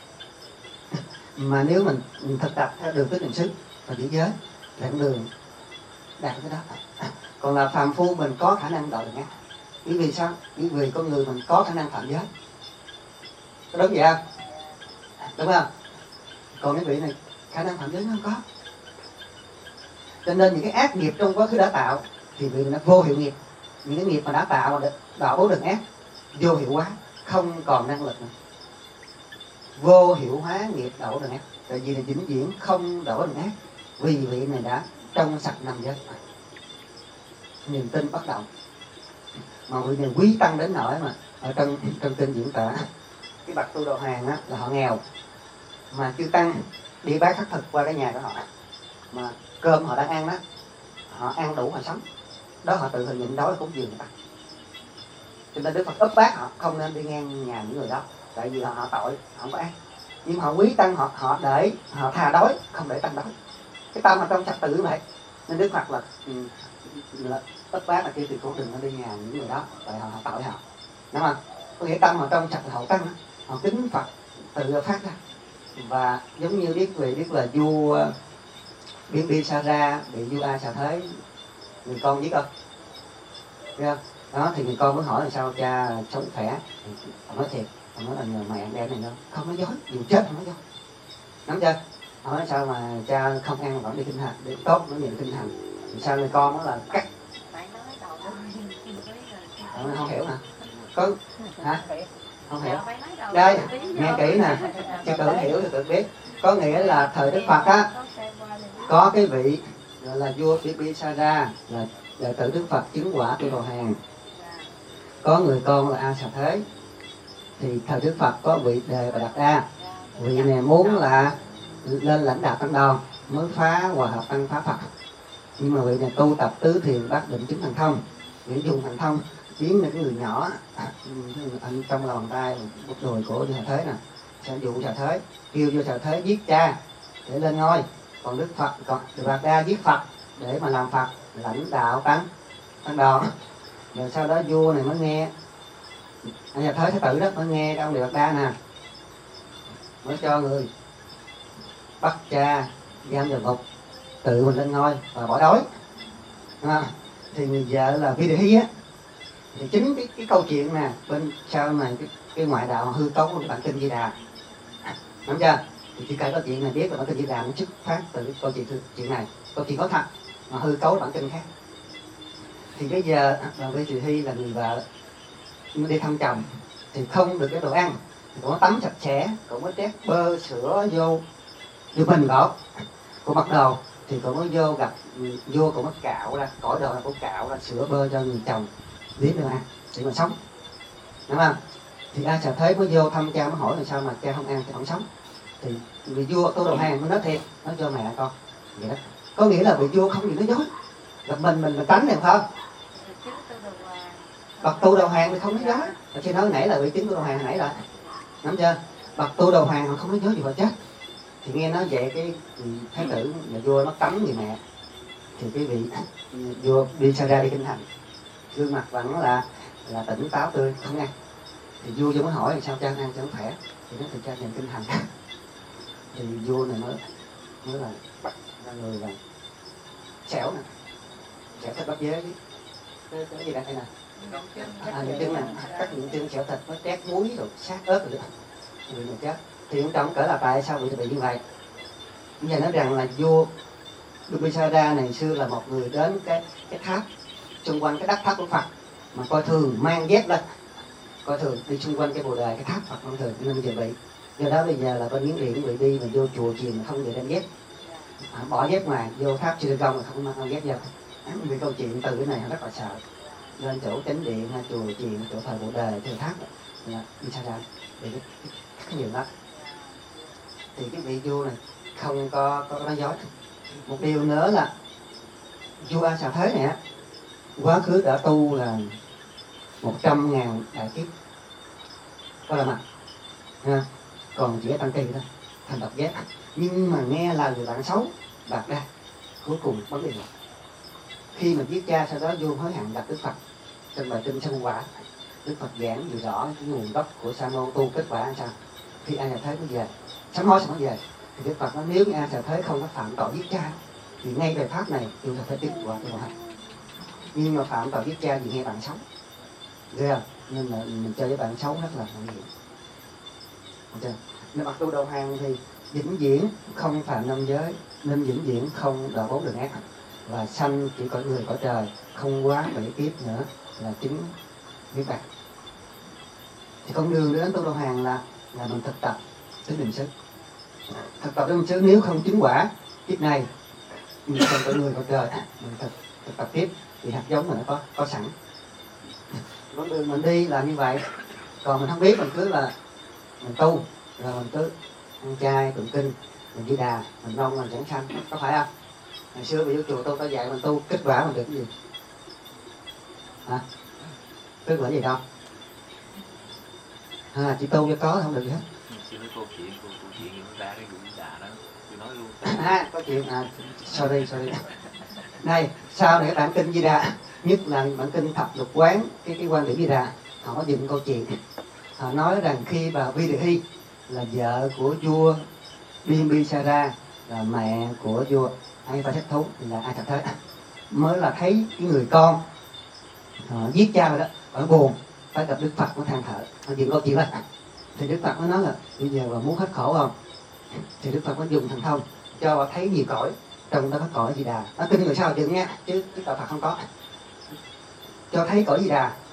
Speaker 1: Mà nếu mình thực tập theo đường tứ niệm xứ và giữ giới là đường đạt cái đó. Còn là phàm phu mình có khả năng đọa đường ác. Bởi vì sao? Bởi vì con người mình có khả năng phạm giới. Có đúng vậy không? Đúng không? Còn cái vị này khả năng phạm giới nó không có. Cho nên những cái ác nghiệp trong quá khứ đã tạo thì vị nó vô hiệu nghiệp. Những cái nghiệp mà đã tạo mà đọa 4 đường ác vô hiệu hóa, không còn năng lực nữa. Vô hiệu hóa nghiệp đổ đường ác. Tại vì là vĩnh viễn không đổ đường ác, vì vị này đã trong sạch năm giới. Niềm tin bất động. Mà vị này quý tăng đến nỗi mà ở trong kinh diễn tả cái bậc tu đầu hàng á, là họ nghèo mà chư tăng đi bác khắc thực qua cái nhà của họ, mà cơm họ đang ăn đó, họ ăn đủ họ sống đó, họ tự hình nhịn đói cúng dường người ta. Cho nên Đức Phật ấp bác họ không nên đi ngang nhà những người đó, tại vì họ tội, họ không có ăn. Nhưng họ quý tăng, họ để họ thà đói không để tăng đói. Cái tâm họ trong sạch tự như vậy. Nên Đức Phật là tất bác là kêu thì cũng đừng có đi nhà những người đó, tại họ tội họ, đúng không? Có nghĩa tâm họ trong sạch là họ tăng, họ kính Phật tự phát ra. Và giống như biết là vua Bimbisara bị vua A Xà Thế người con giết không? Thấy không? Đó thì người con mới hỏi là sao cha sống khỏe. Họ nói thiệt, họ nói là nhờ mẹ đem này đâu, không nói dối, dù chết không nói dối. Nắm chưa? Họ nói sao mà cha không ăn vẫn đi kinh hành, để tốt nó nhìn kinh hành. Thì sao người con đó là cắt Không hiểu hả? Có hả? Không hiểu.
Speaker 4: Giờ phải nói đầu
Speaker 1: Đây,
Speaker 4: tí
Speaker 1: nghe
Speaker 4: vô.
Speaker 1: kỹ nè, cho tự hiểu thì tự biết. Có nghĩa là thời Đức Phật á,
Speaker 4: Có xem qua thì biết.
Speaker 1: có cái vị gọi là vua Bibisara, là đệ tử Đức Phật chứng quả Tu Đồ Hàng. Có người con là A Xà Thế. Thì thời Đức Phật có vị Đề Bà Đạt Đa. Vị này muốn là lên lãnh đạo tăng đoàn mới phá hòa hợp tăng phá Phật. Nhưng mà vị này tu tập tứ thiền bát định chứng thần thông, để dùng thần thông biến những cái người nhỏ anh trong lòng bàn tay một đùi của Xà Thế nè, sẽ dụ Xà Thế, kêu vô Xà Thế giết cha để lên ngôi. Còn Đức Phật, còn Đề Bà Đạt Đa giết Phật để mà làm Phật lãnh đạo tăng đoàn. Rồi sau đó vua này mới nghe, anh Xà Thế Thái tử đó mới nghe ông Đề Bà Đạt Đa nè, mới cho người bắt cha giam vào ngục, tự mình lên ngôi và bỏ đói. Thì người vợ là Vidahi á, thì chính cái câu chuyện nè bên sau này cái ngoại đạo hư cấu của bản kinh Di Đà, đúng chưa? Thì chỉ cần câu chuyện này biết là bản kinh Di Đà nó xuất phát từ cái câu chuyện này, câu chuyện có thật mà hư cấu bản kinh khác. Thì bây giờ là Vidahi là người vợ đi thăm chồng thì không được cái đồ ăn, thì cũng tắm sạch sẽ, cũng có trét bơ sữa vô bình gọt của bắt đầu, thì cũng có vô gặp vua, cũng có cạo ra cõi đời, cũng cạo ra sữa bơ cho người chồng biết được ăn để mà sống, đúng không? Thì A Xà Thế mới vô thăm cha, mới hỏi là sao mà cha không ăn thì không sống. Thì vị vua Tu Đồ Hàng mới nói thiệt, nói cho mẹ con vậy đó. Có nghĩa là vị vua không gì nói dối, là mình tránh được không? Bậc Tu Đồ Hàng thì không nói dối. Ở trên nói nãy là vị chính Tu Đồ Hàng nãy rồi, nắm chưa? Bậc Tu Đồ Hàng họ không nói dối gì họ chết. Thì nghe nói vậy cái thái tử nhà vua nó cấm người mẹ, thì cái vị vua đi ra đi kinh thành, gương mặt vẫn là tỉnh táo tươi, không ăn. Thì vua mới hỏi là sao cha ăn cho nó khỏe, thì nó thì cha nhận kinh thành. Thì vua này mới là bắt ra người là xẻo nè, xẻo thịt bắt dế cái gì đây nè, những chân nè, cắt những chân xẻo thịt, nó trét muối rồi sát ớt rồi người này chết. Thì ông trọng cỡ là tại sao bị như vậy? Bây giờ nói rằng là vua Bibisara này xưa là một người đến cái tháp xung quanh cái đất tháp của Phật mà coi thường, mang dép lên, coi thường đi xung quanh cái bồ đề cái tháp Phật coi thường, nên giờ bị. Do đó bây giờ là bên Miến Điện bị đi mà vô chùa chiền không được đem dép, bỏ dép ngoài vô tháp Chư Công là không mang dép vô. Vì câu chuyện từ cái này rất là sợ. Lên chỗ chánh điện hay chùa chiền, chỗ thờ bồ đề, chỗ tháp là Bibisara để cái nhiều đó. Thì cái vị vua này không có nói dối. Một điều nữa là vua A Xà Thế này á, quá khứ đã tu là 100.000 đại kiếp có là mặt ha. Còn chỉ tăng kỳ thôi, thành độc giác. Nhưng mà nghe lời người bạn xấu bạc đa, cuối cùng vấn đề là khi mà giết cha, sau đó vua hối hận gặp Đức Phật trong bài kinh Sanh Quả. Đức Phật giảng gì rõ cái nguồn gốc của sa môn tu kết quả làm sao. Khi A Xà Thế mới về, sám hối xong mới về, thì Đức Phật nói nếu như A Xà Thế không có phạm tội giết cha thì ngay về pháp này chúng ta phải tiếp quả tu hành. Nhưng mà phạm tội giết cha thì nghe bạn sống, ghê không? Nên là mình chơi với bạn xấu rất là nguy hiểm. Okay. Nên bậc Tu Đồ Hàng thì vĩnh viễn không phạm năm giới, nên vĩnh viễn không đọa bốn đường ác, và sanh chỉ có người cõi trời, không quá 7 kiếp nữa là chứng niết bàn. Thì con đường đến Tu Đồ Hàng là mình thực tập tứ niệm xứ. Thực tập tứ niệm xứ nếu không chứng quả kiếp này, mình không có người cõi trời, mình thực tập tiếp thì hạt giống mình nó có sẵn. Con đường mình đi là như vậy. Còn mình không biết, mình cứ là mình tu, rồi mình cứ ăn chay, tụng kinh, mình Di Đà, mình mong mình giảng sanh, có phải không? Ngày xưa bị vô chùa tôi dạy mình tu, kết quả mình được cái gì? Hả? Kết quả gì đâu? Chỉ tu cho có không được gì hết.
Speaker 6: Chị nói câu chuyện nó ra cái vụ Di Đà đó, chị nói luôn.
Speaker 1: Có chuyện, sorry. Này, sau này bản kinh Di Đà, nhất là bản kinh Thập Lục Quán, cái quan điểm Di Đà, họ có dựng câu chuyện. Họ nói rằng khi bà Vidahi là vợ của vua Bimbisara, là mẹ của vua Aipattheppu là A Xà Thế, mới là thấy cái người con giết cha rồi đó, ở buồn, phải gặp Đức Phật mới than thở. Họ dựng câu chuyện lên. Thì Đức Phật mới nói là bây giờ bà muốn hết khổ không? Thì Đức Phật mới dùng thần thông cho bà thấy nhiều cõi, trong đó có cõi Di Đà. Nó kinh người sao dựng nha, chứ đạo Phật không có. Cho thấy cõi Di Đà,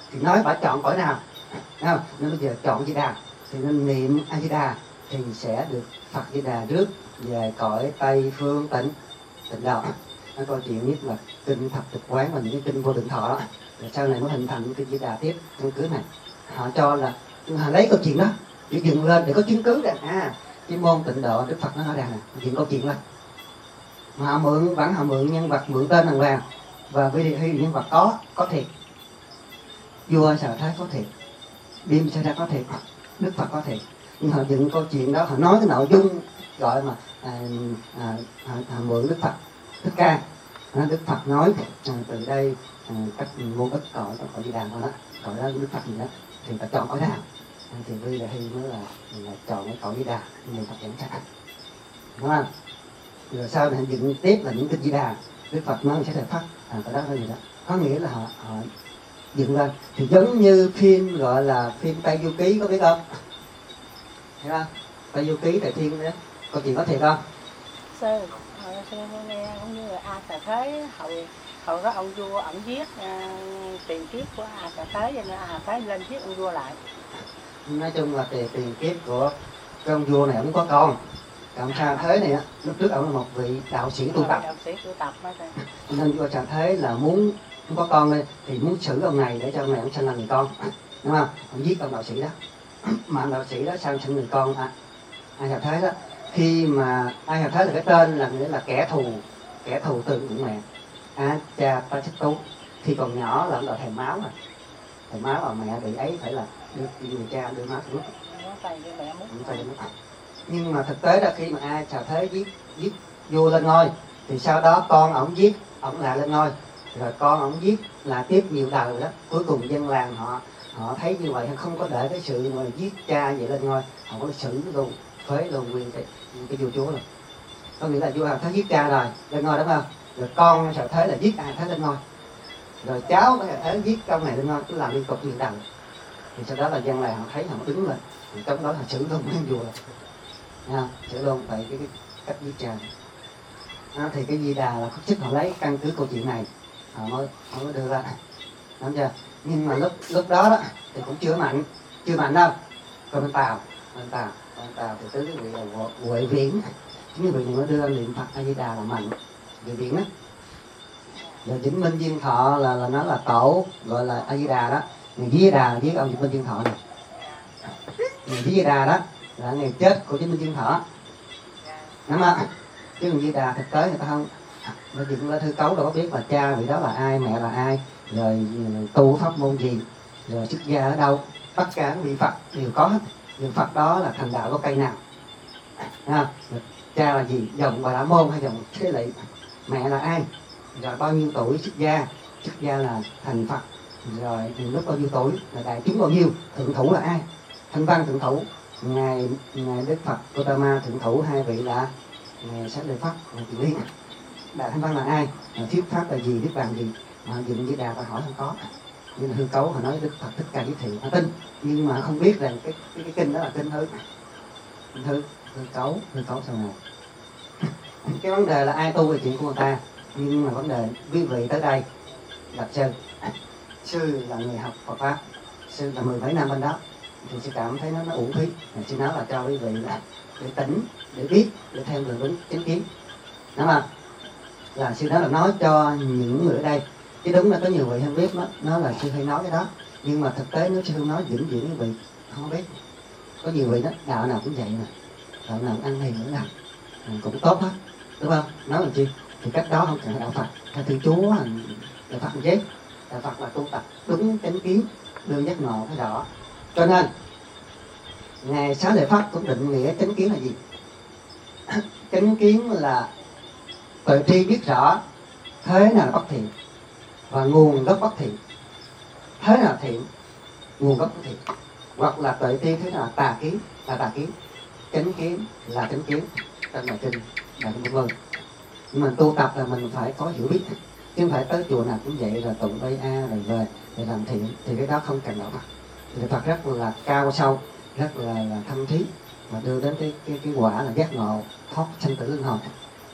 Speaker 1: thì nói bà chọn cõi nào, không? Nên bây giờ chọn Di Đà thì nên niệm A Di Đà thì sẽ được Phật Di Đà rước về cõi Tây Phương Tịnh Độ. Nó câu chuyện nhất là kinh Thập Tịch Quán và những cái kinh Vô Định Thọ đó. Rồi sau này mới hình thành kinh Di Đà tiếp căn cứ này. Họ cho là họ lấy câu chuyện đó để dựng lên để có chứng cứ rằng cái môn Tịnh Độ Đức Phật nó ở đây nè, dựng câu chuyện lên. Mà họ mượn nhân vật, mượn tên đàng hoàng và vì nhân vật có thiệt. Vua Sở Thái có thiệt, Điềm Sa Ra có thiệt, Đức Phật có thiệt. Nhưng họ dựng câu chuyện đó, họ nói cái nội dung gọi mà họ mượn Đức Phật Thích Ca. Đức Phật nói từ đây các muôn ít cõi Di Đà thôi đó, cõi đó Đức Phật gì đó thì ta chọn cõi nào. Thì Vi là Hy mới là chọn cái cõi Di Đà mình Phật dẫn sanh, đúng không? Rồi sau này dựng tiếp là những kinh Di Đà, Đức Phật nói sẽ được phát cái đó là gì đó, có nghĩa là họ dựng lên thì giống như phim gọi là phim Tây Du Ký, có biết không? Thấy không? Tây Du Ký Đại Thiên đó, câu chuyện có thiệt không?
Speaker 5: Sư nghe cũng như là A Xà Thế hồi đó ông vua ổng giết tiền kiếp của A Xà Thế, cho nên A Xà Thế lên giết ông vua lại.
Speaker 1: Nói chung là tiền kiếp của cái ông vua này, ông có con. Ông Xà Thế này á, lúc trước ông là một vị đạo sĩ tu tập.
Speaker 5: Đạo sĩ tu tập đó.
Speaker 1: Nên vua Xà Thế là muốn có con lên thì muốn xử ông này để cho ông này ông sinh ra người con, đúng không? Ông giết ông đạo sĩ đó. Mà ông đạo sĩ đó sao sinh người con A Xà Thế đó. Khi mà A Xà Thế là cái tên là nghĩa là kẻ thù từ bụng mẹ. Cha Ta Chích Tú khi còn nhỏ là ông là thầy máu mà. Thầy máu mà mẹ bị ấy phải là đưa người cha đưa máu nước. Nhưng mà thực tế là khi mà A Xà Thế giết vua lên ngôi thì sau đó con ổng giết ổng lại lên ngôi, rồi con ổng giết là tiếp nhiều đời đó. Cuối cùng dân làng họ thấy như vậy, không có để cái sự mà giết cha vậy lên ngôi, họ có xử luôn, phế luôn quyền cái vua chúa rồi. Có nghĩa là vua Xà Thế giết cha rồi lên ngôi, đúng không? Rồi con Xà Thế là giết A Xà Thế lên ngôi, rồi cháu Xà Thế giết con này lên ngôi, cứ làm liên tục nhiều đời. Thì sau đó là dân làng họ thấy họ đứng lên, thì trong đó họ xử luôn cái vua rồi, xử luôn vậy cái cách giết cha. Thì cái Di Đà là chức họ lấy căn cứ câu chuyện này họ mới đưa ra, đúng chưa? Nhưng mà lúc đó thì cũng chưa mạnh đâu. Còn bên Tàu thì tới cái vị là Huệ Viễn, chính vị này mới đưa niệm Phật A Di Đà là mạnh. Huệ Viễn á, rồi Vĩnh Minh Diên Thọ là nó là tổ gọi là A Di Đà đó. Ngày Di Đà với ông Vĩnh Minh Diên Thọ này, ngày Di Đà đó là ngày chết của Vĩnh Minh Diên Thọ, đúng không? Chứ còn Di Đà thực tế người ta không, nó dựng lên thư cấu đâu có biết là cha vị đó là ai, mẹ là ai, rồi tu pháp môn gì, rồi xuất gia ở đâu, tất cả các vị Phật đều có hết. Vị Phật đó là thành đạo có cây nào, cha là gì, dòng Bà La Môn hay dòng Thế Lị, mẹ là ai, rồi bao nhiêu tuổi xuất gia là thành Phật, rồi lúc bao nhiêu tuổi là đại chúng bao nhiêu, thượng thủ là ai, Thanh Văn thượng thủ, ngài Đức Phật Gautama thượng thủ, hai vị là ngài Sát Lợi Phất, ngài Tỳ Liên. Đại Thanh Văn là ai, thuyết pháp là gì, niết bàn gì, mà dựng Di Đà ta hỏi không có. Nhưng hư cấu họ nói Đức Phật Thích Ca giới thiệu, họ tin, nhưng mà không biết rằng cái kinh đó là kinh hư cấu sau này. Cái vấn đề là ai tu là chuyện của người ta, nhưng mà vấn đề quý vị tới đây gặp sư là người học Phật pháp, sư là 17 năm bên đó, thì sư cảm thấy nó uổng phí. Sư nói là cho quý vị là để tỉnh, để biết, để theo đường đúng chính kiến, đúng không? Là sư đó là nói cho những người ở đây, chứ đúng là có nhiều vị không biết nó là sư hay nói cái đó, nhưng mà thực tế nếu sư không nói vĩnh viễn quý vị không biết. Có nhiều vị đó đạo nào cũng vậy mà, đạo nào cũng ăn hiền nữa nào cũng tốt hết, đúng không? Nói làm chi thì cách đó không cần đạo Phật, theo Thiên Chúa, đạo Phật chứ, đạo Phật là tu tập đúng chánh kiến, đương giác ngộ phải rõ. Cho nên ngài Xá Lợi Phất cũng định nghĩa chánh kiến là gì? Chánh kiến là tuệ tri biết rõ thế nào là bất thiện và nguồn gốc bất thiện, thế nào là thiện, nguồn gốc bất thiện, hoặc là tuệ tri thế nào là tà kiến, chánh kiến là chánh kiến. Trong bài kinh Đại Kinh Vân, nhưng mà tu tập là mình phải có hiểu biết, chứ không phải tới chùa nào cũng vậy rồi tụng Tây A rồi về để làm thiện, thì cái đó không cần đạo Phật. Thì Phật rất là cao sâu, rất là thâm thí, mà đưa đến cái quả là giác ngộ, thoát sanh tử luân hồi,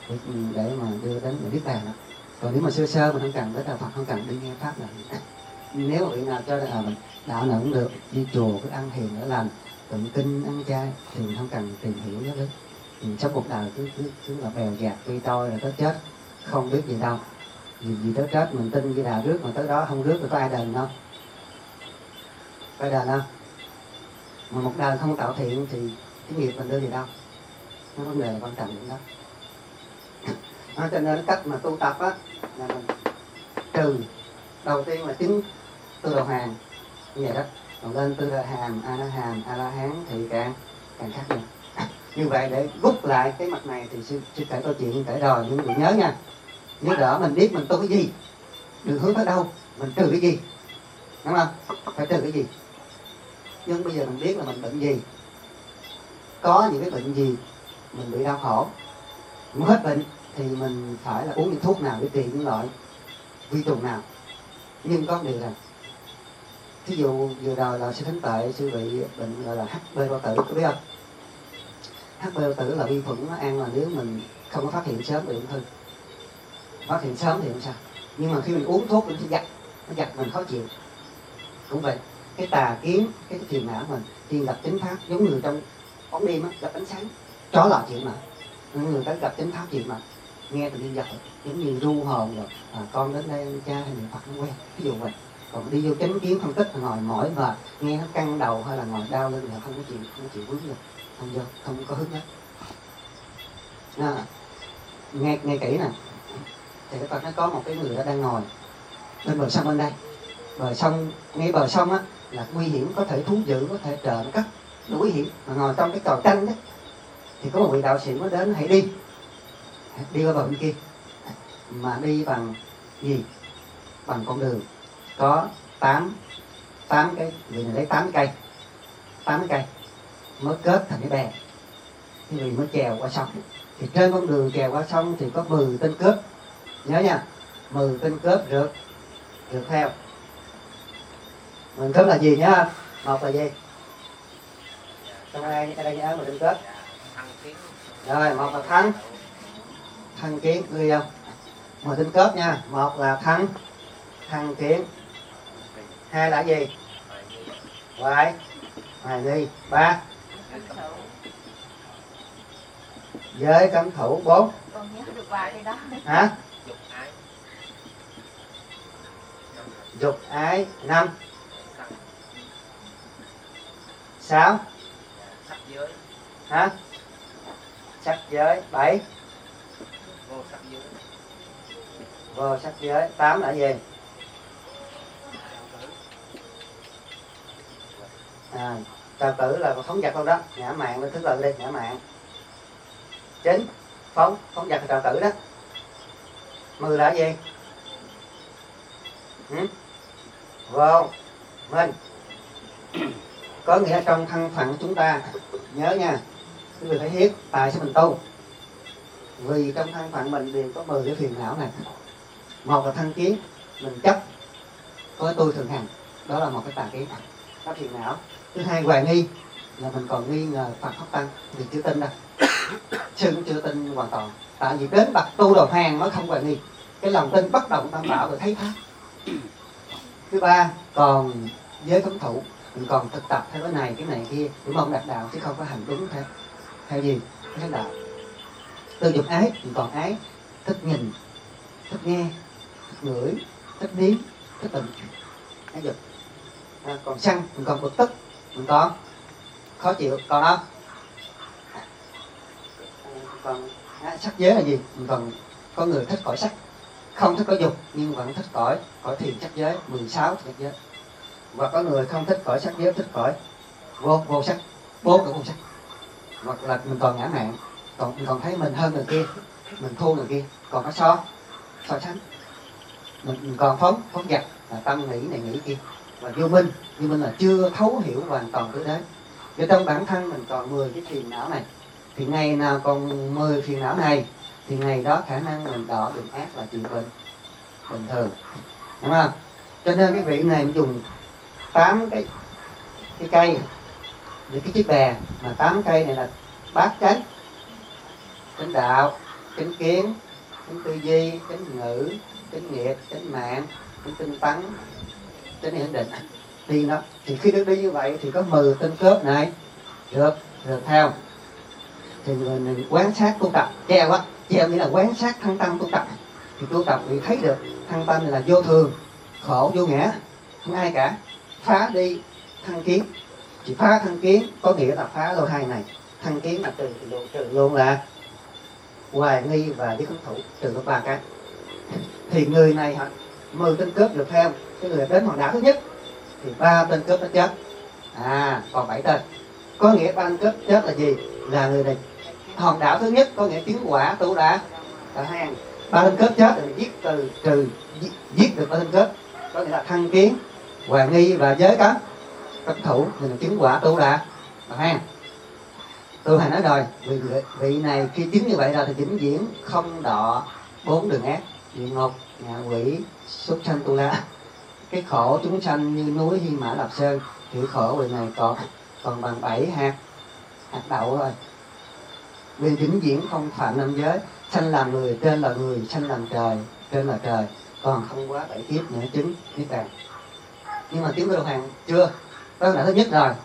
Speaker 1: để mà đưa đến để biết bàn đó. Còn nếu mà sơ mà không cần tới đạo Phật, không cần đi nghe pháp là nếu mà vị nào cho rằng mình đạo nào cũng được, đi chùa cứ ăn hiền ở lành, tụng kinh ăn chay thì mình không cần tìm hiểu nó đấy. Mình sống cuộc đời cứ là bèo dạt đi tôi là tới chết không biết gì đâu. Vì tới chết mình tin với đà rước mà tới đó không rước thì có ai đền không? Có đền không? Mà một đời không tạo thiện thì cái nghiệp mình đưa gì đâu. Nó vấn đề quan trọng vậy đó. Cho nên cái cách mà tu tập á là mình trừ đầu tiên là chứng tư đồ hàng như vậy đó, còn lên tư đồ hàm, a la hán thì càng khác nhau. Như vậy để rút lại cái mặt này thì sư kể câu chuyện kể rồi, nhưng vị nhớ nha, nhớ đỡ mình biết mình tu cái gì, đường hướng tới đâu, mình trừ cái gì, đúng không? Phải trừ cái gì. Nhưng bây giờ mình biết là mình bệnh gì, có những cái bệnh gì mình bị đau khổ, muốn hết bệnh thì mình phải là uống những thuốc nào để trị những loại vi trùng nào. Nhưng có điều rằng thí dụ vừa rồi là sư Thánh Tệ sư bị bệnh gọi là HB bao tử, có biết không? HB bao tử là vi khuẩn nó ăn, là nếu mình không có phát hiện sớm bị ung thư. Phát hiện sớm thì không sao, nhưng mà khi mình uống thuốc nó giặt mình khó chịu. Cũng vậy, cái tà kiến, cái phiền não mình khi gặp chánh pháp, giống người trong bóng đêm á, gặp ánh sáng chó lò chịu mà. Người ta gặp chánh pháp chịu mà, nghe từ đi giật giống như ru hồn rồi, con đến đây cha hay niệm Phật nó quen, ví dụ vậy. Còn đi vô chánh kiến phân tích ngồi mỏi và nghe nó căng đầu hay là ngồi đau lên là không có chịu vướng vô, không có hứng hết. Nghe kỹ nè, thì các bạn thấy có một cái người đã đang ngồi bên bờ sông bên đây, bờ sông, ngay bờ sông á là nguy hiểm, có thể thú dữ, có thể trộm cắp, nguy hiểm, mà ngồi trong cái trò tranh đó thì có một vị đạo sĩ mới đến, hãy đi qua bờ bên kia, mà đi bằng gì? Bằng con đường có 8 cái, người này lấy 8 cây mới kết thành cái bè, thì người mới chèo qua sông. Thì trên con đường chèo qua sông thì có 10 tên cướp, nhớ nha, 10 tên cướp rượt theo. Mình cướp là gì nhá? Một là gì? Trong đây nhớ một tên cướp. Rồi, một là thăng kiến, ghi không? Một tên cướp nha, một là thăng kiến, hai là gì? Hoài nghi, ba giới cấm thủ, 4
Speaker 4: con nhớ được qua cái đó
Speaker 1: hả? Dục ái, 5 6 hả? Sắc giới, 7 vô sắc giới, 8 là gì? Trào tử là phóng dật luôn đó, ngã mạn lên thứ tự đi, ngã mạn. 9 phóng dật là trào tử đó. 10 là gì? Vô minh. Có nghĩa trong thân phận chúng ta, nhớ nha, quý vị phải hiếp tài sẽ mình tu. Vì trong thân phận mình đều có 10 cái phiền não này. Một là thân kiến, mình chấp có tôi thường hành, đó là một cái tà kiến, đó phiền não. Thứ hai, hoài nghi là mình còn nghi ngờ Phật Pháp Tăng vì chưa tin đâu. Sư cũng chưa tin hoàn toàn, tại vì đến bậc tu đầu hàng mới không hoài nghi, cái lòng tin bất động tam bảo rồi thấy pháp. Thứ ba, còn giới cấm thủ, mình còn thực tập theo cái này kia để mong đạt đạo, chứ không có hành đúng theo gì? Theo đạo. Tư dục ái, mình còn ái, thích nhìn, thích nghe, thích ngửi, thích nếm, thích tình, ái dục. Còn sân, mình còn bực tức, mình còn khó chịu, còn không? Còn sắc giới là gì? Mình còn có người thích cõi sắc, không thích cõi dục nhưng vẫn thích cõi thiền sắc giới, 16 sắc giới. Và có người không thích cõi sắc giới, thích cõi vô sắc, 4 cõi vô sắc. Hoặc là mình còn ngã mạn, mình còn thấy mình hơn người kia, mình thua người kia, còn có so sánh. Mình còn phóng dật là tâm nghĩ này nghĩ kia. Và vô minh là chưa thấu hiểu hoàn toàn tới đấy. Vì trong bản thân mình còn 10 cái phiền não này, thì ngày nào còn 10 phiền não này thì ngày đó khả năng mình đọ đường ác là chuyện bình thường, đúng không? Cho nên cái vị này mình dùng 8 cái cây để cái chiếc bè, mà 8 cây này là bát chánh đạo, chánh kiến, chánh tư duy, chánh ngữ, chánh nghiệp, chánh mạng, chánh tinh tấn, tính ổn định đi đó. Thì khi được đi như vậy thì có 10 tên cướp này được theo. Thì mình quan sát tu tập treo á, treo nghĩa là quan sát thân tâm tu tập. Thì tu tập thì thấy được thân tâm này là vô thường, khổ vô ngã, không ai cả. Phá đi thân kiến, chỉ phá thân kiến có nghĩa là phá lô hai này. Thân kiến là trừ luôn là hoài nghi và biết hứng thủ, trừ có 3 cái. Thì người này 10 tên cướp được theo. Cái người đến hòn đảo thứ nhất thì 3 tên cướp nó chết, còn 7 tên. Có nghĩa 3 tên cướp chết là gì? Là người này hòn đảo thứ nhất có nghĩa chứng quả tu đã hàng. 3 tên cướp chết thì giết được 3 tên cướp, có nghĩa là thân kiến, hoài nghi và giới cấm thủ, thì là chứng quả tu đã hàng. Tu Hành nói rồi, vị này khi chứng như vậy rồi thì vĩnh viễn không đọa 4 đường ác: địa ngục, ngạ quỷ, súc sanh, tu la. Cái khổ chúng sanh như núi Hy Mã Lạp Sơn, chịu khổ vị này còn bằng 7 hạt đậu rồi. Vì vĩnh viễn không phạm năm giới, sanh làm người, trên là người, sanh làm trời, trên là trời, còn không quá 7 kiếp nữa chứng niết bàn. Nhưng mà tiếng của Đồ Hàng chưa, đó là thứ nhất rồi.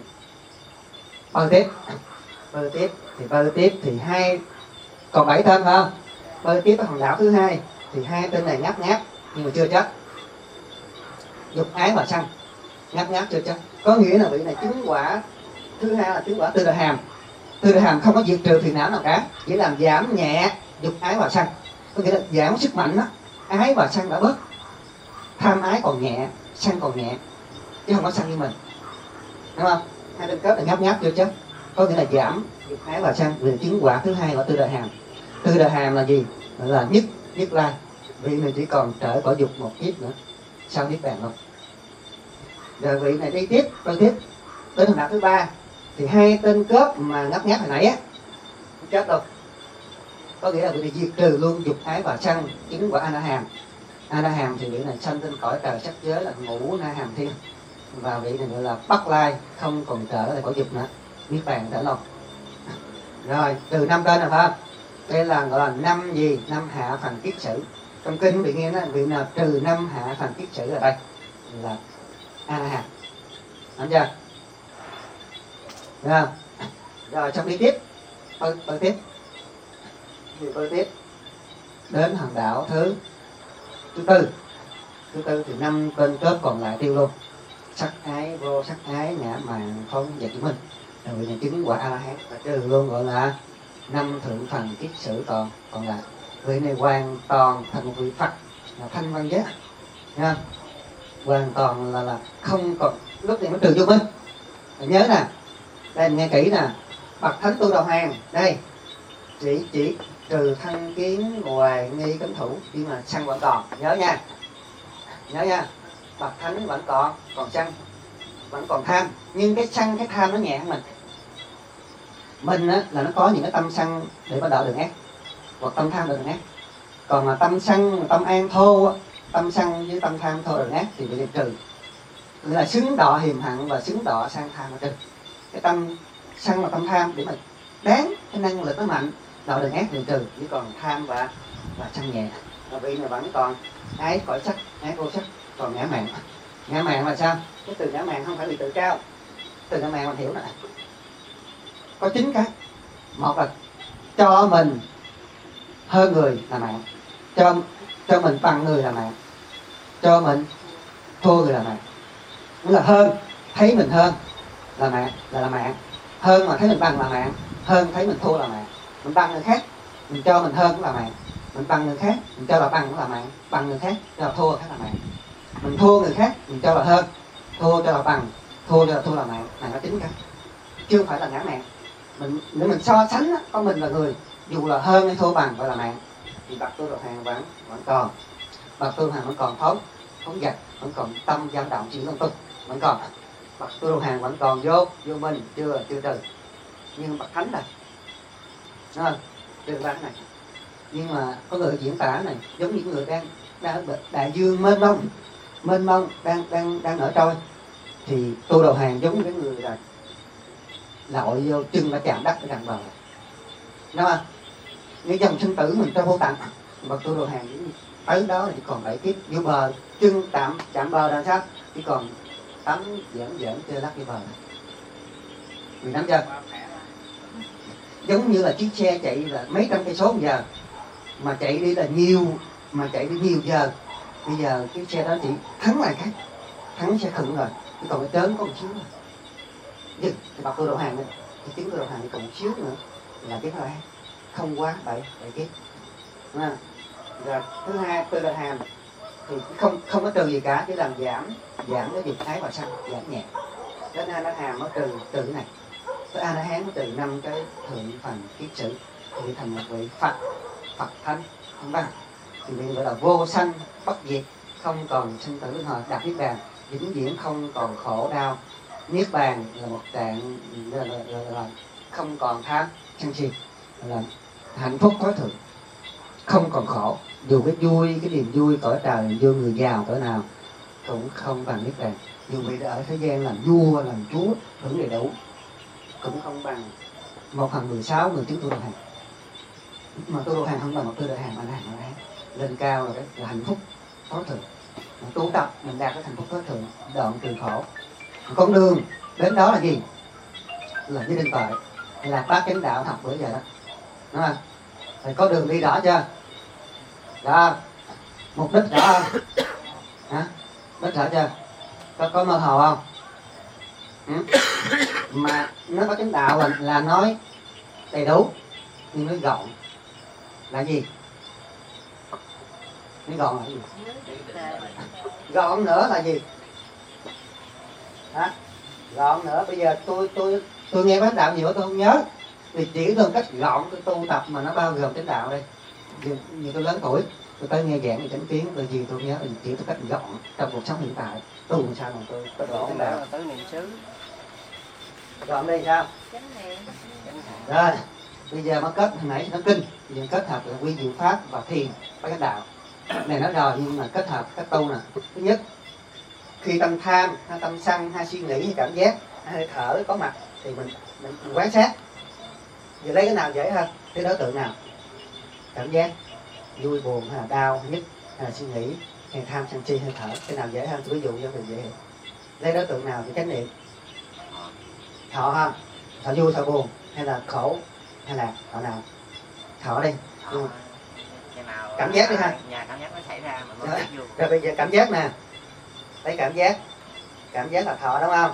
Speaker 1: Bơi tiếp thì còn 7 tên phải không? Bơi tiếp ở hòn đảo thứ hai thì 2 tên này ngáp nhưng mà chưa chết. Dục ái và sân ngáp chưa chết, có nghĩa là vị này chứng quả thứ hai là chứng quả Tư Đà Hàm. Tư Đà Hàm không có diệt trừ phiền não nào cả, chỉ làm giảm nhẹ dục ái và sân, có nghĩa là giảm sức mạnh đó. Ái và sân đã bớt, tham ái còn nhẹ, sân còn nhẹ, chứ không có sân như mình, đúng không? 2 tên cướp là ngáp chưa chết, có nghĩa là giảm dục ái và sân. Vì chứng quả thứ hai của Tư Đà Hàm. Tư Đà Hàm là gì? Là nhất lai. Vị này chỉ còn trở cõi dục 1 kiếp nữa, sau niết bàn luôn. Rồi vị này đi tiếp đến hòn đảo thứ 3 thì 2 tên cướp mà ngáp hồi nãy á chết luôn, có nghĩa là vị này diệt trừ luôn dục ái và sân, chứng quả A La Hàm. A La Hàm thì vị này sanh trên cõi trời sắc giới là ngũ na hàm thiên, và vị này gọi là Bắc Lai, không còn trở lại cõi dục nữa, niết bàn trở luôn. Rồi từ 5 tên là phải không? Đây là gọi là 5 gì? 5 hạ phàm kiết sử. Trong kinh bị nghe đó, vị nào trừ 5 hạ phàm kiết sử ở đây là A La Hàm, hiểu chưa? Được không? Rồi xong đi tiếp, bơi tiếp đến hòn đảo thứ tư thì 5 tên cướp còn lại tiêu luôn. Sắc ái, vô sắc ái, ngã mạn, không và chứng minh. Rồi vị này chứng quả A La Hán và trừ luôn, gọi là 5 thượng phần kiết sử còn lại. Vị này hoàn toàn thành một vị Phật là thanh văn giới, nha. Hoàn toàn là không còn lúc này mới trừ vô minh. Mình nhớ nè, đây mình nghe kỹ nè, bậc thánh tu đầu hàng đây chỉ trừ thân kiến, hoài nghi, cấm thủ, nhưng mà sân vẫn còn, nhớ nha. Bậc thánh vẫn còn sân, vẫn còn tham, nhưng cái sân cái tham nó nhẹ hơn mình á, là nó có những cái tâm sân để bắt đầu đường ác, hoặc tâm tham đường ác. Còn mà tâm sân, tâm an thô á, tâm sân với tâm tham thô đường ác thì bị trừ, nghĩa là xứng đọ hiềm hận và xứng đọ sang tham mà trừ. Cái tâm sân và tâm tham để mà đáng cái năng lực nó mạnh, đọ đường ác thì trừ, chỉ còn tham và sân nhẹ. Và vị này vẫn còn ái cõi sắc, ái vô sắc, còn ngã mạn. Ngã mạn là sao? Cái từ ngã mạn không phải bị tự cao, từ ngã mạn mình hiểu nè, có 9 cái. Một là cho mình hơn người là mạng, cho mình bằng người là mạng, cho mình thua người là mạng. Nghĩa là hơn, thấy mình hơn là mạng, là mạng. Hơn mà thấy mình bằng là mạng, hơn thấy mình thua là mạng. Mình bằng người khác, mình cho mình hơn cũng là mạng. Mình bằng người khác, mình cho là bằng cũng là mạng. Bằng người khác, cho là thua khác là mạng. Mình thua người khác, mình cho là hơn, thua cho là bằng, thua cho là thua là mạng. Này nó 9 cái, chưa phải là ngã mạng. Nếu mình so sánh có mình là người, dù là hơn hay thua bằng gọi là mạng. Thì bậc tu đầu hàng vẫn còn, bậc tu hàng vẫn còn phóng dật, vẫn còn tâm dao động chỉ công tu, vẫn còn. Bậc tu đầu hàng vẫn còn vô minh, chưa trừ. Nhưng bậc thánh này trừ 3 cái này. Nhưng mà có người diễn tả này giống những người đang đại dương mênh mông đang ở trôi, thì tu đầu hàng giống cái người là lội vô chân đã chạm đất ở gần bờ, đúng không? Những dòng sinh tử mình trong vô tận, bậc tu đầu hàng tới đó thì còn 7 kiếp vô bờ, chân chạm bờ là sao? chứ còn tắm giỡn chơi lắc đi bờ. Mình nắm chưa? Giống như là chiếc xe chạy là mấy trăm cây số một giờ, mà chạy đi là nhiều, mà chạy đi nhiều giờ. Bây giờ cái xe đó chỉ thắng lại cái, thắng xe khựng rồi, chứ còn cái trớn có một xíu rồi. Nhưng cái bọc tôi đầu hàng này, cái trứng tôi đầu hàng còn một xíu nữa là cái loại không quá 7 kg. Rồi thứ hai tôi đầu hàng thì không có trừ gì cả, chỉ làm giảm cái dục ái và sân, giảm nhẹ. Đến A La Hàm nó trừ cái này, tới A La Hán nó trừ 5 cái thượng phần kiết sử thì thành một vị Phật thánh, không ba. Thì mình gọi là vô sanh bất diệt, không còn sinh tử luân hồi, đạt niết bàn vĩnh viễn, không còn khổ đau. Niết bàn là một trạng là không còn tham sân si, là hạnh phúc tối thượng, không còn khổ. Dù cái vui, cái niềm vui cõi trời, vô người giàu cỡ nào cũng không bằng niết bàn. Dù bị ở thế gian làm vua làm chúa hưởng đầy đủ cũng không bằng 1/16 người chứng tu đà hàng. Mà tu đà hàng không bằng một tu đà hàng, mà hàng lên cao rồi, đấy là hạnh phúc tối thượng. Tu tập mình đạt cái hạnh phúc tối thượng, đoạn trừ khổ. Con đường đến đó là gì? Là giới định tuệ, hay là bát chánh đạo học bữa giờ đó, đúng không? Phải có đường đi rõ chưa? Đó, mục đích rõ không? Hả? Đích rõ chưa? Có mơ hồ không? Mà nó có chánh đạo là nói đầy đủ, nhưng nó gọn là gì? Nó gọn là gì? Gọn nữa là gì? Hả? Gọn nữa, bây giờ tôi nghe bác đạo nhiều tôi không nhớ, thì chỉ đơn cách gọn cái tu tập mà nó bao gồm chánh đạo đây. Như tôi lớn tuổi, tôi tới nghe giảng về chánh kiến, tôi gì tôi nhớ là chỉ tôi cách gọn trong cuộc sống hiện tại. Tu làm sao mà tôi có gọn chánh đạo?
Speaker 2: Tới niệm xứ.
Speaker 1: Gọn đây sao?
Speaker 4: Chánh niệm.
Speaker 1: Rồi, bây giờ nó kết hồi nãy nó kinh, bây giờ kết hợp là quy diệu pháp và thiền với cái đạo. Này nói rồi, nhưng mà kết hợp các tu nè. Thứ nhất, khi tâm tham, hay tâm sân, hay suy nghĩ, hay cảm giác, hay hơi thở có mặt thì mình quan sát. Giờ lấy cái nào dễ hơn? Cái đối tượng nào? Cảm giác vui buồn hay là đau, hay nhức, hay là suy nghĩ, hay tham sân si, hay thở, cái nào dễ hơn? Ví dụ cho mình dễ hiểu. Lấy đối tượng nào thì chánh niệm? Thọ không? Thọ vui, thọ buồn, hay là khổ, hay là thọ nào? Thọ đi. Cảm giác đi ha.
Speaker 3: Cảm giác nó xảy ra mà
Speaker 1: Rồi. Rồi bây giờ cảm giác nè, lấy cảm giác là thọ đúng không?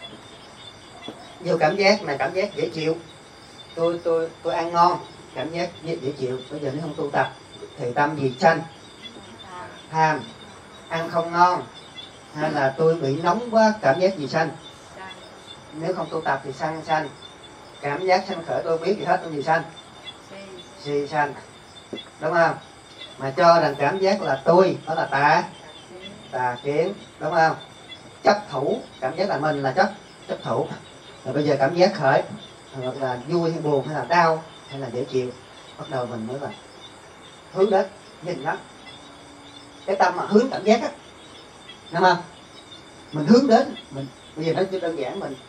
Speaker 1: Nhiều cảm giác này, cảm giác dễ chịu, tôi ăn ngon, cảm giác dễ chịu. Bây giờ nếu không tu tập thì tâm gì sanh? Tham. Ăn không ngon, hay là tôi bị nóng quá, cảm giác gì sanh? Nếu không tu tập thì sanh. Cảm giác sanh khởi tôi biết gì hết, tôi gì sanh? Si sanh, đúng không? Mà cho rằng cảm giác là tôi, đó là tà kiến, đúng không? Chấp thủ, cảm giác là mình là chấp thủ. Rồi bây giờ cảm giác khởi là vui hay buồn, hay là đau, hay là dễ chịu, bắt đầu mình mới là hướng đến, nhìn nó. Cái tâm mà hướng cảm giác á, đúng không? Mình hướng đến, mình bây giờ nó đơn giản mình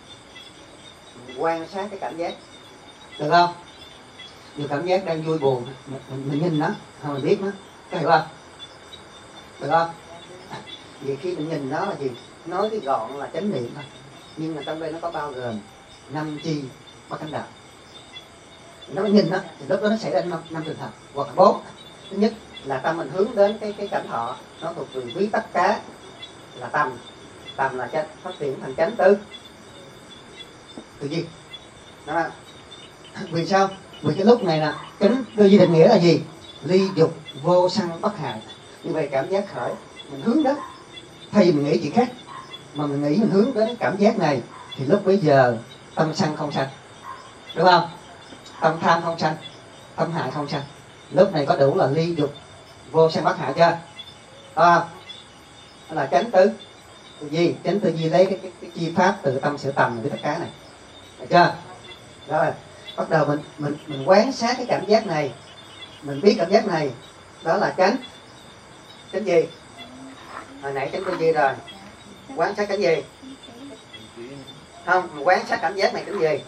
Speaker 1: quan sát cái cảm giác, được không? Nhiều cảm giác đang vui buồn, mình nhìn nó, không mình biết nó, có hiểu không? Được không? Vì khi mình nhìn nó là gì? Nói cái gọn là chánh niệm thôi, nhưng mà trong đây nó có bao gồm 5 chi bát chánh đạo. Nó nhìn nó thì lúc đó nó xảy ra 5 trường hợp hoặc là 4. Thứ nhất là tâm mình hướng đến cái cảnh thọ, nó thuộc về quý tất cá là tầm là chánh, phát triển thành chánh tư duy, đúng không? Vì sao? Vì cái lúc này là chánh tư duy định nghĩa là gì? Ly dục vô sân bất hại. Như vậy cảm giác khởi mình hướng đến, thay vì mình nghĩ chuyện khác mà mình nghĩ mình hướng đến cảm giác này thì lúc bấy giờ tâm sân không sanh, đúng không? Tâm tham không sanh, tâm hại không sanh. Lúc này có đủ là ly dục vô sân bất hại chưa? Đó là chánh tư duy. Chánh tư duy lấy cái chi pháp từ tâm sở tầm với tất cả này, được chưa? Rồi bắt đầu mình quán sát cái cảm giác này, mình biết cảm giác này, đó là chánh gì? Hồi nãy chánh tư duy rồi, quán sát cái gì? Không, quán sát cảm giác này cái gì?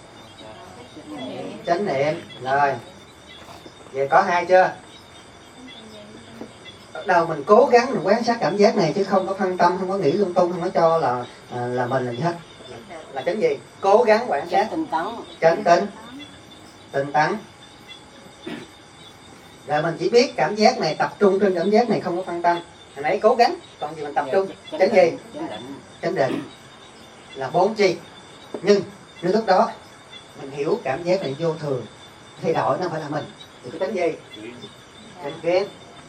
Speaker 1: Chánh niệm. Rồi vậy có 2 chưa? Bắt đầu mình cố gắng mình quan sát cảm giác này chứ không có phân tâm, không có nghĩ lung tung, không có cho là mình là gì hết. Là chánh gì? Cố gắng quan sát.
Speaker 2: Tinh tấn.
Speaker 1: Chánh tinh. Tinh tấn. Rồi mình chỉ biết cảm giác này, tập trung trên cảm giác này, không có phân tâm. Hồi nãy cố gắng, còn gì mình tập trung. Chánh gì? Chánh định. Là 4 chi. Nhưng lúc đó mình hiểu cảm giác này vô thường, thay đổi, nó không phải là mình. Thì cái chánh gì? Chánh kiến.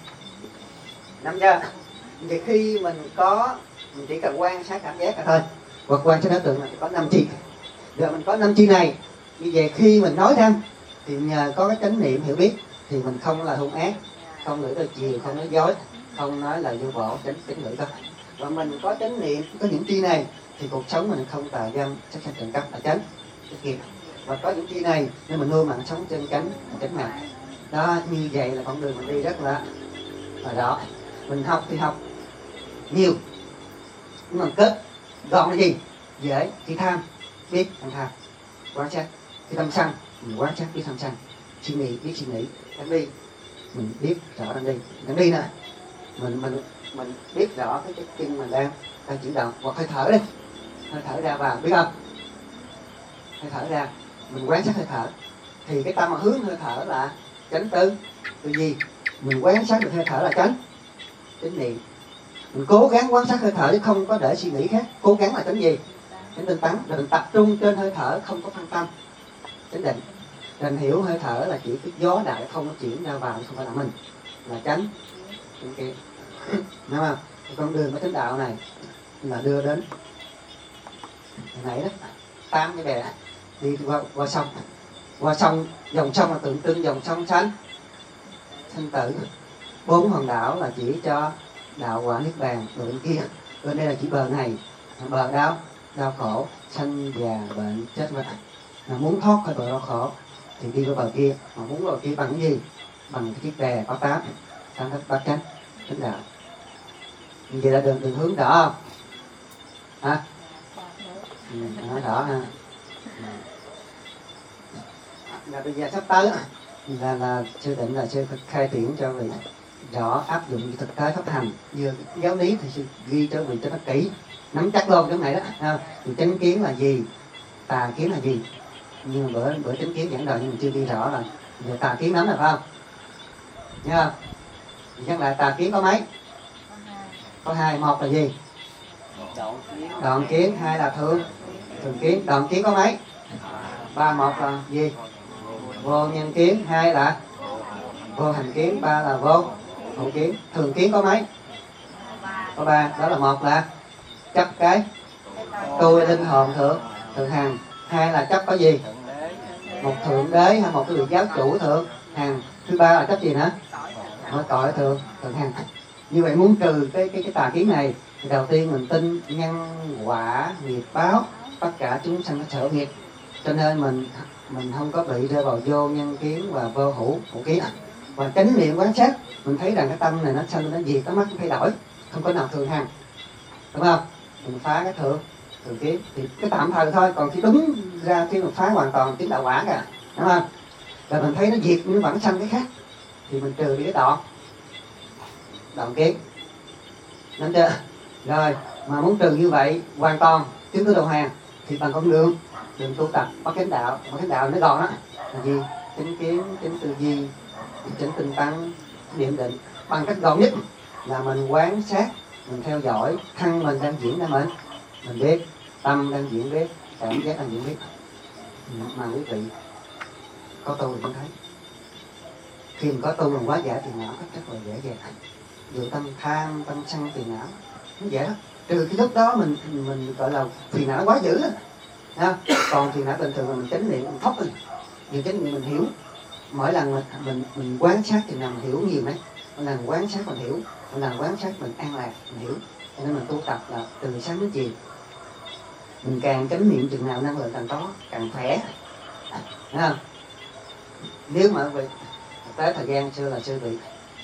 Speaker 1: Nắm chưa? Thì khi mình chỉ cần quan sát cảm giác là thôi, hoặc quan sát đối tượng là có 5 chi. Rồi mình có 5 chi này, như vậy khi mình nói ra thì nhờ có cái chánh niệm hiểu biết thì mình không là hung ác, không ngữ từ chiều, không nói dối, không nói là vô bổ, chánh ngữ thôi. Và mình có chánh niệm, có những chi này thì cuộc sống mình không tà dâm, sát sanh trộm cắp là chánh nghiệp. Và có những chi này nên mình nuôi mạng sống chân chánh mạng. Đó, như vậy là con đường mình đi rất là rõ. Mình học thì học nhiều, nhưng mà kết gọn là gì? Dễ. Khi tham biết tham tham, quan sát. Khi tâm sân mình quan sát biết tâm sân. Suy nghĩ biết suy nghĩ. Đang đi mình biết rõ đang đi nè, mình biết rõ cái chân mình đang chuyển động. Hoặc hơi thở đi, hơi thở ra vào, biết không? Hơi thở ra mình quan sát hơi thở thì cái tâm mà hướng hơi thở là chánh tư. Từ gì? Mình quan sát được hơi thở là chánh niệm. Mình cố gắng quan sát hơi thở chứ không có để suy nghĩ khác. Cố gắng là chánh gì? Chánh tinh tấn. Rồi mình tập trung trên hơi thở, không có phân tâm, chánh định. Mình hiểu hơi thở là chỉ cái gió đại không có chuyển ra vào, không phải là mình, là chánh kiến. Đúng không? Con đường của chánh đạo này là đưa đến hồi nãy đó 8 cái bè đi qua sông, dòng sông là tượng trưng dòng sông sanh tử. 4 hòn đảo là chỉ cho đạo quả niết bàn. Rồi bên kia, bên đây là chỉ bờ này, bờ đau khổ, sanh già bệnh chết vật. Muốn thoát khỏi bờ đau khổ thì đi qua bờ kia. Mà muốn bờ kia bằng cái gì? Bằng cái chiếc bè có 8 bát chánh đạo. Như vậy là đường hướng đỏ không? Hả? Đỏ ha. Là bây giờ sắp tới là sư định là sư khai triển cho vị rõ áp dụng thực tế pháp hành. Vừa giáo lý thì sư ghi cho vị cho nó kỹ, nắm chắc luôn cái này đó. Thì chánh kiến là gì, tà kiến là gì. Nhưng mà bữa chánh kiến giảng đời nhưng mình chưa ghi rõ là giờ tà kiến nắm là phải không? Nhớ không? Thì chắc là tà kiến có mấy? Có 2. Một là gì? Đoạn kiến. 2 là thường kiến. Đoạn kiến có mấy? 3. 1 là gì? Vô nhân kiến. 2 là vô hành kiến. 3 là vô hữu kiến. Thường kiến có mấy? Có 3. Đó là 1 là chấp cái tôi linh hồn thượng hằng. 2 là chấp có gì? Một thượng đế hay một cái vị giáo chủ thượng hằng. Thứ 3 là chấp gì nữa? Mỗi tội thượng hằng. Như vậy muốn trừ cái tà kiến này thì đầu tiên mình tin nhân quả nghiệp báo, tất cả chúng sanh có sở nghiệp, cho nên mình không có bị rơi vào vô nhân kiến và vô hữu kiến. Và chánh niệm quan sát mình thấy rằng cái tâm này nó sanh nó diệt, nó mất nó thay đổi, không có nào thường hằng, đúng không? Mình phá cái thường kiến thì cái tạm thời thôi, còn khi đúng ra khi mình phá hoàn toàn chính đạo quả cả, đúng không? Rồi mình thấy nó diệt nhưng nó vẫn sanh cái khác thì mình trừ đi cái đoạn kiến. Nắm chưa? Rồi mà muốn trừ như vậy hoàn toàn chứng cứ đầu hàng thì bằng con đường tu tập bát chánh đạo. Bát chánh đạo nó gọn đó là gì? Chánh kiến, chánh tư duy, chánh tinh tấn, niệm định. Bằng cách gọn nhất là mình quan sát, mình theo dõi thân mình đang diễn ra, mình biết tâm đang diễn biết, cảm giác đang diễn biết. Mà quý vị có tu thì cũng thấy khi mình có tu mình quá giải thì não rất là dễ dàng. Dù tâm tham, tâm sân, phiền não nó dễ lắm. Trừ cái lúc đó mình gọi là phiền não nó quá dữ đó. Còn phiền não bình thường là mình chánh niệm mình thốc thôi. Nhiều chánh niệm mình hiểu. Mỗi lần mình quan sát thì nào mình hiểu nhiều đấy. Mỗi lần quan sát mình hiểu, mỗi lần quan sát mình an lạc mình hiểu. Cho nên mình tu tập là từ sáng đến chiều. Mình càng chánh niệm chừng nào năng lượng càng có, càng khỏe. Thấy không? Nếu mà tới thời gian xưa là sư bị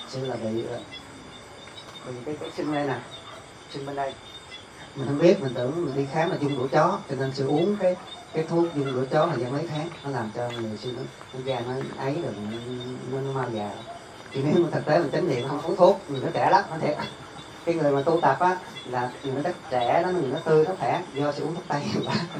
Speaker 1: cái sinh đây nè, sinh bên đây mình không biết, mình tưởng mình đi khám là dung đũa chó, cho nên sư uống cái thuốc dung đũa chó thời gian mấy tháng, nó làm cho người sư nó da nó ấy rồi nó mau già. Chỉ nếu mà thực tế mình chánh niệm không uống thuốc người nó trẻ lắm, nó thiệt. Cái người mà tu tập á là người nó rất trẻ, người nó tươi, nó khỏe do sự uống thuốc tây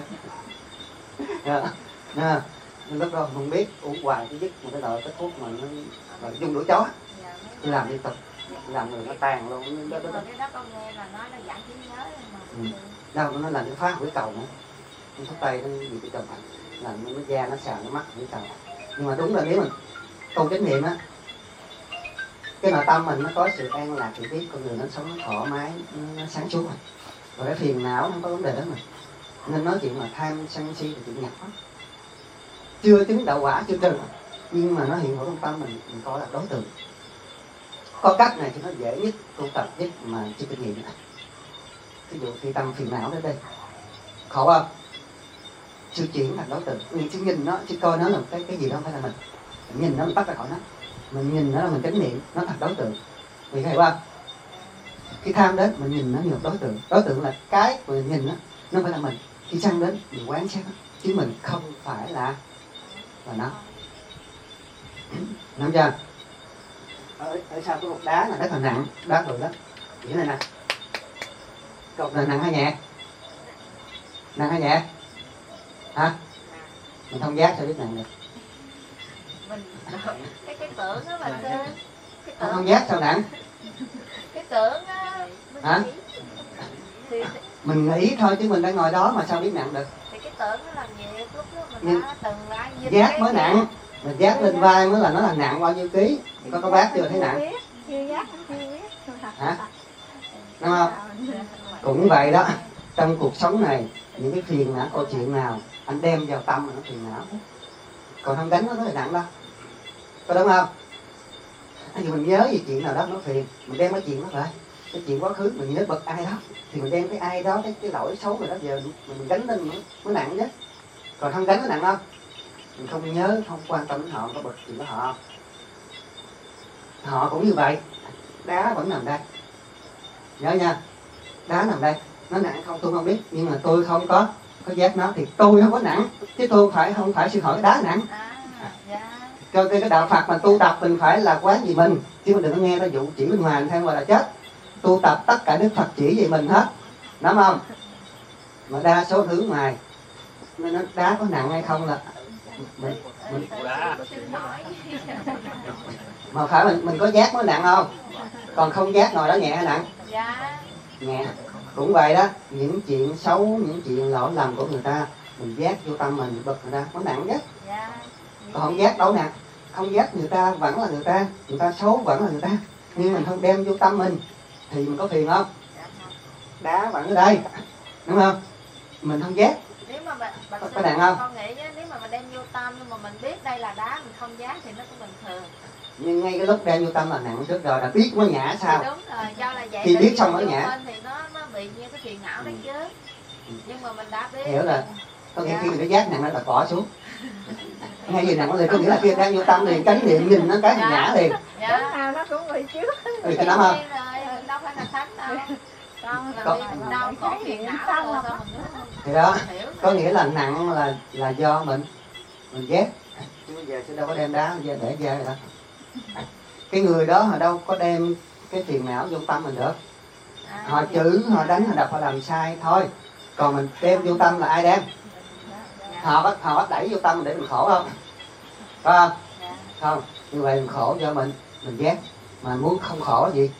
Speaker 1: quá. Lúc đó không biết uống hoài cái dứt một cái loại cái thuốc mà nó dùng đuổi chó. Tôi làm liên tục, làm người nó tàn luôn.
Speaker 4: Cái đó con nghe là nói là giảm trí nhớ mà.
Speaker 1: Đâu nó làm cái phá hủy cầu nữa. Uống thuốc tây nó bị cái cầu mạnh, làm nó da nó sàm nó mắc hủy cầu. Nhưng mà đúng là nếu mình tu chánh niệm á, cái nội tâm mình nó có sự an lạc tự biết, con người nó sống thoải mái, nó sáng suốt rồi cái phiền não nó không có vấn đề đó mà. Nên nói chuyện mà tham sân si là chuyện nhặt lắm, chưa chứng đạo quả chưa trừ, nhưng mà nó hiện hữu trong tâm mình coi là đối tượng. Có cách này thì nó dễ nhất tu tập nhất mà chưa kinh nghiệm. Ví dụ khi tâm phiền não đến đây khổ không, chưa chuyển thành đối tượng, mình chỉ nhìn nó, chỉ coi nó là cái gì đó không phải là mình nhìn nó, mình bắt ra khỏi nó, mình nhìn nó là mình chánh niệm, nó thành đối tượng. Vì hiểu không? Khi tham đến mình nhìn nó như một đối tượng là cái mình nhìn nó không phải là mình. Khi sân đến mình quán sát nó, chứ mình không phải là nó. Nắm chưa? Ở sau có một đá là rất là nặng, đá bự lắm. Chỉ này nè, cục là nặng hay nhẹ? Nặng hay nhẹ? Hả? Mình không giác sao biết nặng được?
Speaker 4: Mình cái tưởng đó mình cái
Speaker 1: không giác sao nặng?
Speaker 4: Cái tưởng á.
Speaker 1: Hả? Mình nghĩ thôi chứ mình đang ngồi đó mà sao biết nặng được?
Speaker 4: Thì cái tưởng nó làm gì lúc đó mình đã từng lại
Speaker 1: giác mới nặng. Mình giác lên vai mới là nó là nặng bao nhiêu ký. Có bác chưa thấy nặng? Hả? Đúng không? Cũng vậy đó. Trong cuộc sống này, những cái phiền não, câu chuyện nào anh đem vào tâm mà nó phiền não, còn không đánh nó là nặng đâu. Có đúng không? Thì mình nhớ về chuyện nào đó nó phiền, mình đem cái chuyện đó lại, cái chuyện quá khứ mình nhớ bật ai đó thì mình đem cái ai đó, cái lỗi xấu rồi đó giờ mình gánh lên nó nặng chứ. Còn không gánh nó nặng đâu. Mình không nhớ, không quan tâm đến họ, có bật chuyện của họ. Họ cũng như vậy, đá vẫn nằm đây, nhớ nha, đá nằm đây, nó nặng không tôi không biết, nhưng mà tôi không có giác nó thì tôi không có nặng, chứ tôi không phải xin hỏi cái đá nặng. Cho cái đạo Phật mà tu tập mình phải là quán vì mình, chứ mình đừng có nghe nó dụ chỉ bên ngoài theo gọi là chết. Tu tập tất cả Đức Phật chỉ về mình hết, đúng không? Mà đa số thứ ngoài nên nó đá có nặng hay không là mình mà phải mình có giác nó nặng không? Còn không giác ngồi đó nhẹ hay nặng? Nhẹ. Cũng vậy đó, những chuyện xấu, những chuyện lỗi lầm của người ta mình giác vô tâm mình bật người ta có nặng nhất. Còn không giác đâu nè, không giác người ta vẫn là người ta xấu vẫn là người ta, nhưng mình không đem vô tâm mình thì mình có phiền không? Đá vẫn ở đây, đúng không? Mình không giác.
Speaker 4: Nếu mà
Speaker 1: có nặng không?
Speaker 4: Con nghĩ nếu mà mình đem vô tâm nhưng mà mình biết đây là đá mình không giác thì nó cũng bình thường.
Speaker 1: Nhưng ngay cái lúc đem vô tâm là nặng trước rồi, đã biết mới nhả sao?
Speaker 4: Đúng rồi, do là vậy.
Speaker 1: Khi biết xong mới nhả.
Speaker 4: Thì nó bị như cái phiền não đấy chứ. Nhưng mà mình đã biết.
Speaker 1: Hiểu là có nghĩa khi mình giác nặng nó là bỏ xuống. Ngay gì nặng liền có nghĩa là khi đang vô tâm liền chánh niệm nhìn nó cái nhả liền.
Speaker 5: Dạ. Nào nó cũng bị trước.
Speaker 1: Cái đó không?
Speaker 4: Đâu phải là thánh đâu. Đâu có phiền não rồi sao mình
Speaker 1: thì đó có nghĩa là nặng là do mình ghét, chứ bây giờ sẽ đâu có đem đá để ra rồi đó. Cái người đó họ đâu có đem cái phiền não vô tâm mình được, họ chửi, họ đánh, họ đập, họ làm sai thôi. Còn mình đem vô tâm là ai đem? Họ bắt đẩy vô tâm để mình khổ không? Phải không? Không, như vậy mình khổ do mình ghét. Mà muốn không khổ gì?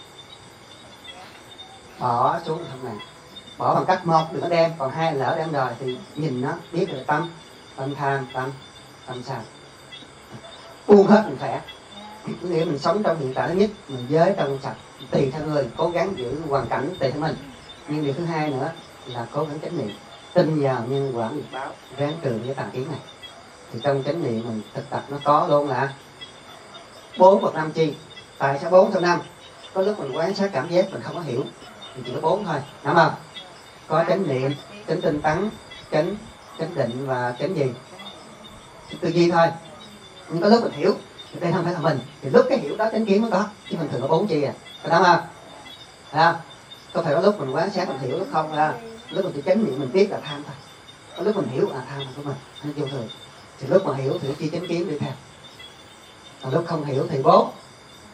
Speaker 1: Bỏ xuống không nè. Bỏ bằng cách một đừng có đem, còn hai lỡ đem rồi thì nhìn nó biết được tâm tham, tâm sao. Buông hết mình khỏe. Nghĩa mình sống trong hiện tại thứ nhất, mình giới trong sạch, tùy theo người, cố gắng giữ hoàn cảnh tùy theo mình. Nhưng điều thứ hai nữa là cố gắng chánh niệm, tin vào nhân quả nghiệp báo, ráng trừ cái tà kiến này. Thì trong chánh niệm mình thực tập nó có luôn là 4 bậc 5 chi. Tại sao 4 sau 5? Có lúc mình quan sát cảm giác mình không có hiểu thì chỉ có 4 thôi, đúng không? Có chánh niệm, chánh tinh tấn, chánh định và chánh gì? Tư duy thôi. Nhưng có lúc mình hiểu thì đây không phải là mình, thì lúc cái hiểu đó chánh kiến mới có, chứ mình thường có 4 chi à, phải đúng không? Phải không? Có phải có lúc mình quan sát mình hiểu lúc không à? Lúc mình chỉ chánh niệm mình biết là tham thôi. Có lúc mình hiểu tham là của mình, nó vô thường. Thì lúc mà hiểu thì chi chánh kiến đi theo. Còn lúc không hiểu thì 4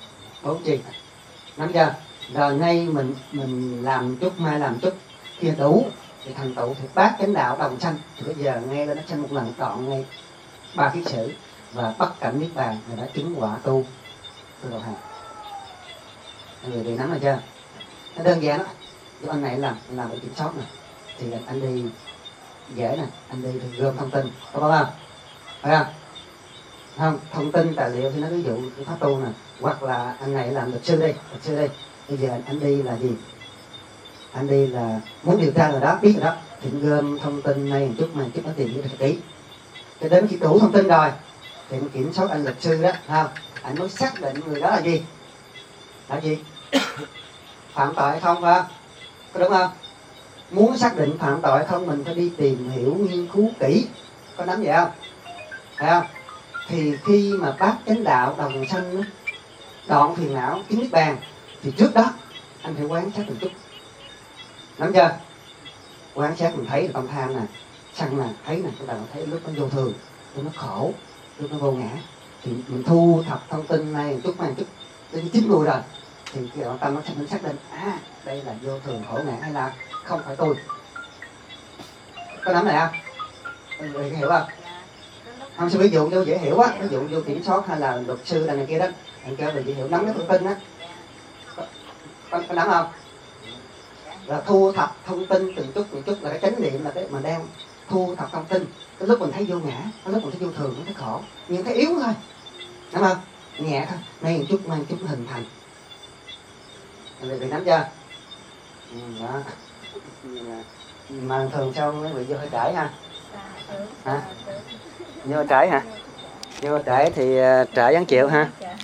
Speaker 1: Ổn chi? Nắm chưa? Rồi nay mình làm chút, mai làm chút, khi đủ thì thành tựu thì bát chánh đạo đồng sanh. Thì bây giờ nghe lên nó sanh một lần trọn ngay 3 kiết sử và bất cảnh niết bàn là đã chứng quả tu đầu hàng. Người đi nắm rồi chưa? Nó đơn giản đó. Giúp anh này làm để kiểm soát nè, thì anh đi dễ nè, anh đi thì gom thông tin, có không? Phải không? Không, thông tin tài liệu thì nó ví dụ pháp tu nè, hoặc là anh này làm luật sư đi. Bây giờ anh đi là gì? Anh đi là muốn điều tra rồi đó, biết rồi đó, thì gom thông tin này một chút nó tìm hiểu thật kỹ. Cho đến khi đủ thông tin rồi thì anh kiểm soát anh luật sư đó, không? Anh mới xác định người đó là gì? Là gì? Phạm tội hay không, phải không? Có đúng không? Muốn xác định phạm tội hay không mình phải đi tìm hiểu, nghiên cứu kỹ. Có nắm vậy không? Phải không? Thì khi mà bát chánh đạo đồng sanh đoạn phiền não chứng niết bàn thì trước đó anh phải quán sát từng chút. Nắm chưa? Quán sát mình thấy là tâm tham nè, sân nè, thấy nè, cái đầu thấy lúc nó vô thường, lúc nó khổ, lúc nó vô ngã, thì mình thu thập thông tin này một chút đến 90 rồi thì cái đoạn tâm nó sẽ xác định đây là vô thường khổ ngã hay là không phải tôi. Có nắm này không? Người hiểu không? Không, sẽ ví dụ vô dễ hiểu á, ví dụ vô kiểm soát hay là luật sư này kia đó, anh kêu là dễ hiểu, nắm cái thông tin á. Có nắm không? Là thu thập thông tin từng chút là cái chánh niệm, là cái mà đang thu thập thông tin. Cái lúc mình thấy vô ngã, cái lúc mình thấy vô thường, nó thấy khổ, nhưng thấy yếu thôi, đúng không? Nhẹ thôi, nay một chút, mai một chút nó hình thành. Anh bị nắm chưa? Đó. Mà thường sao mấy vị vô hơi trễ ha? Hả? Vô trễ hả? Vô trễ thì trễ 1 triệu ha?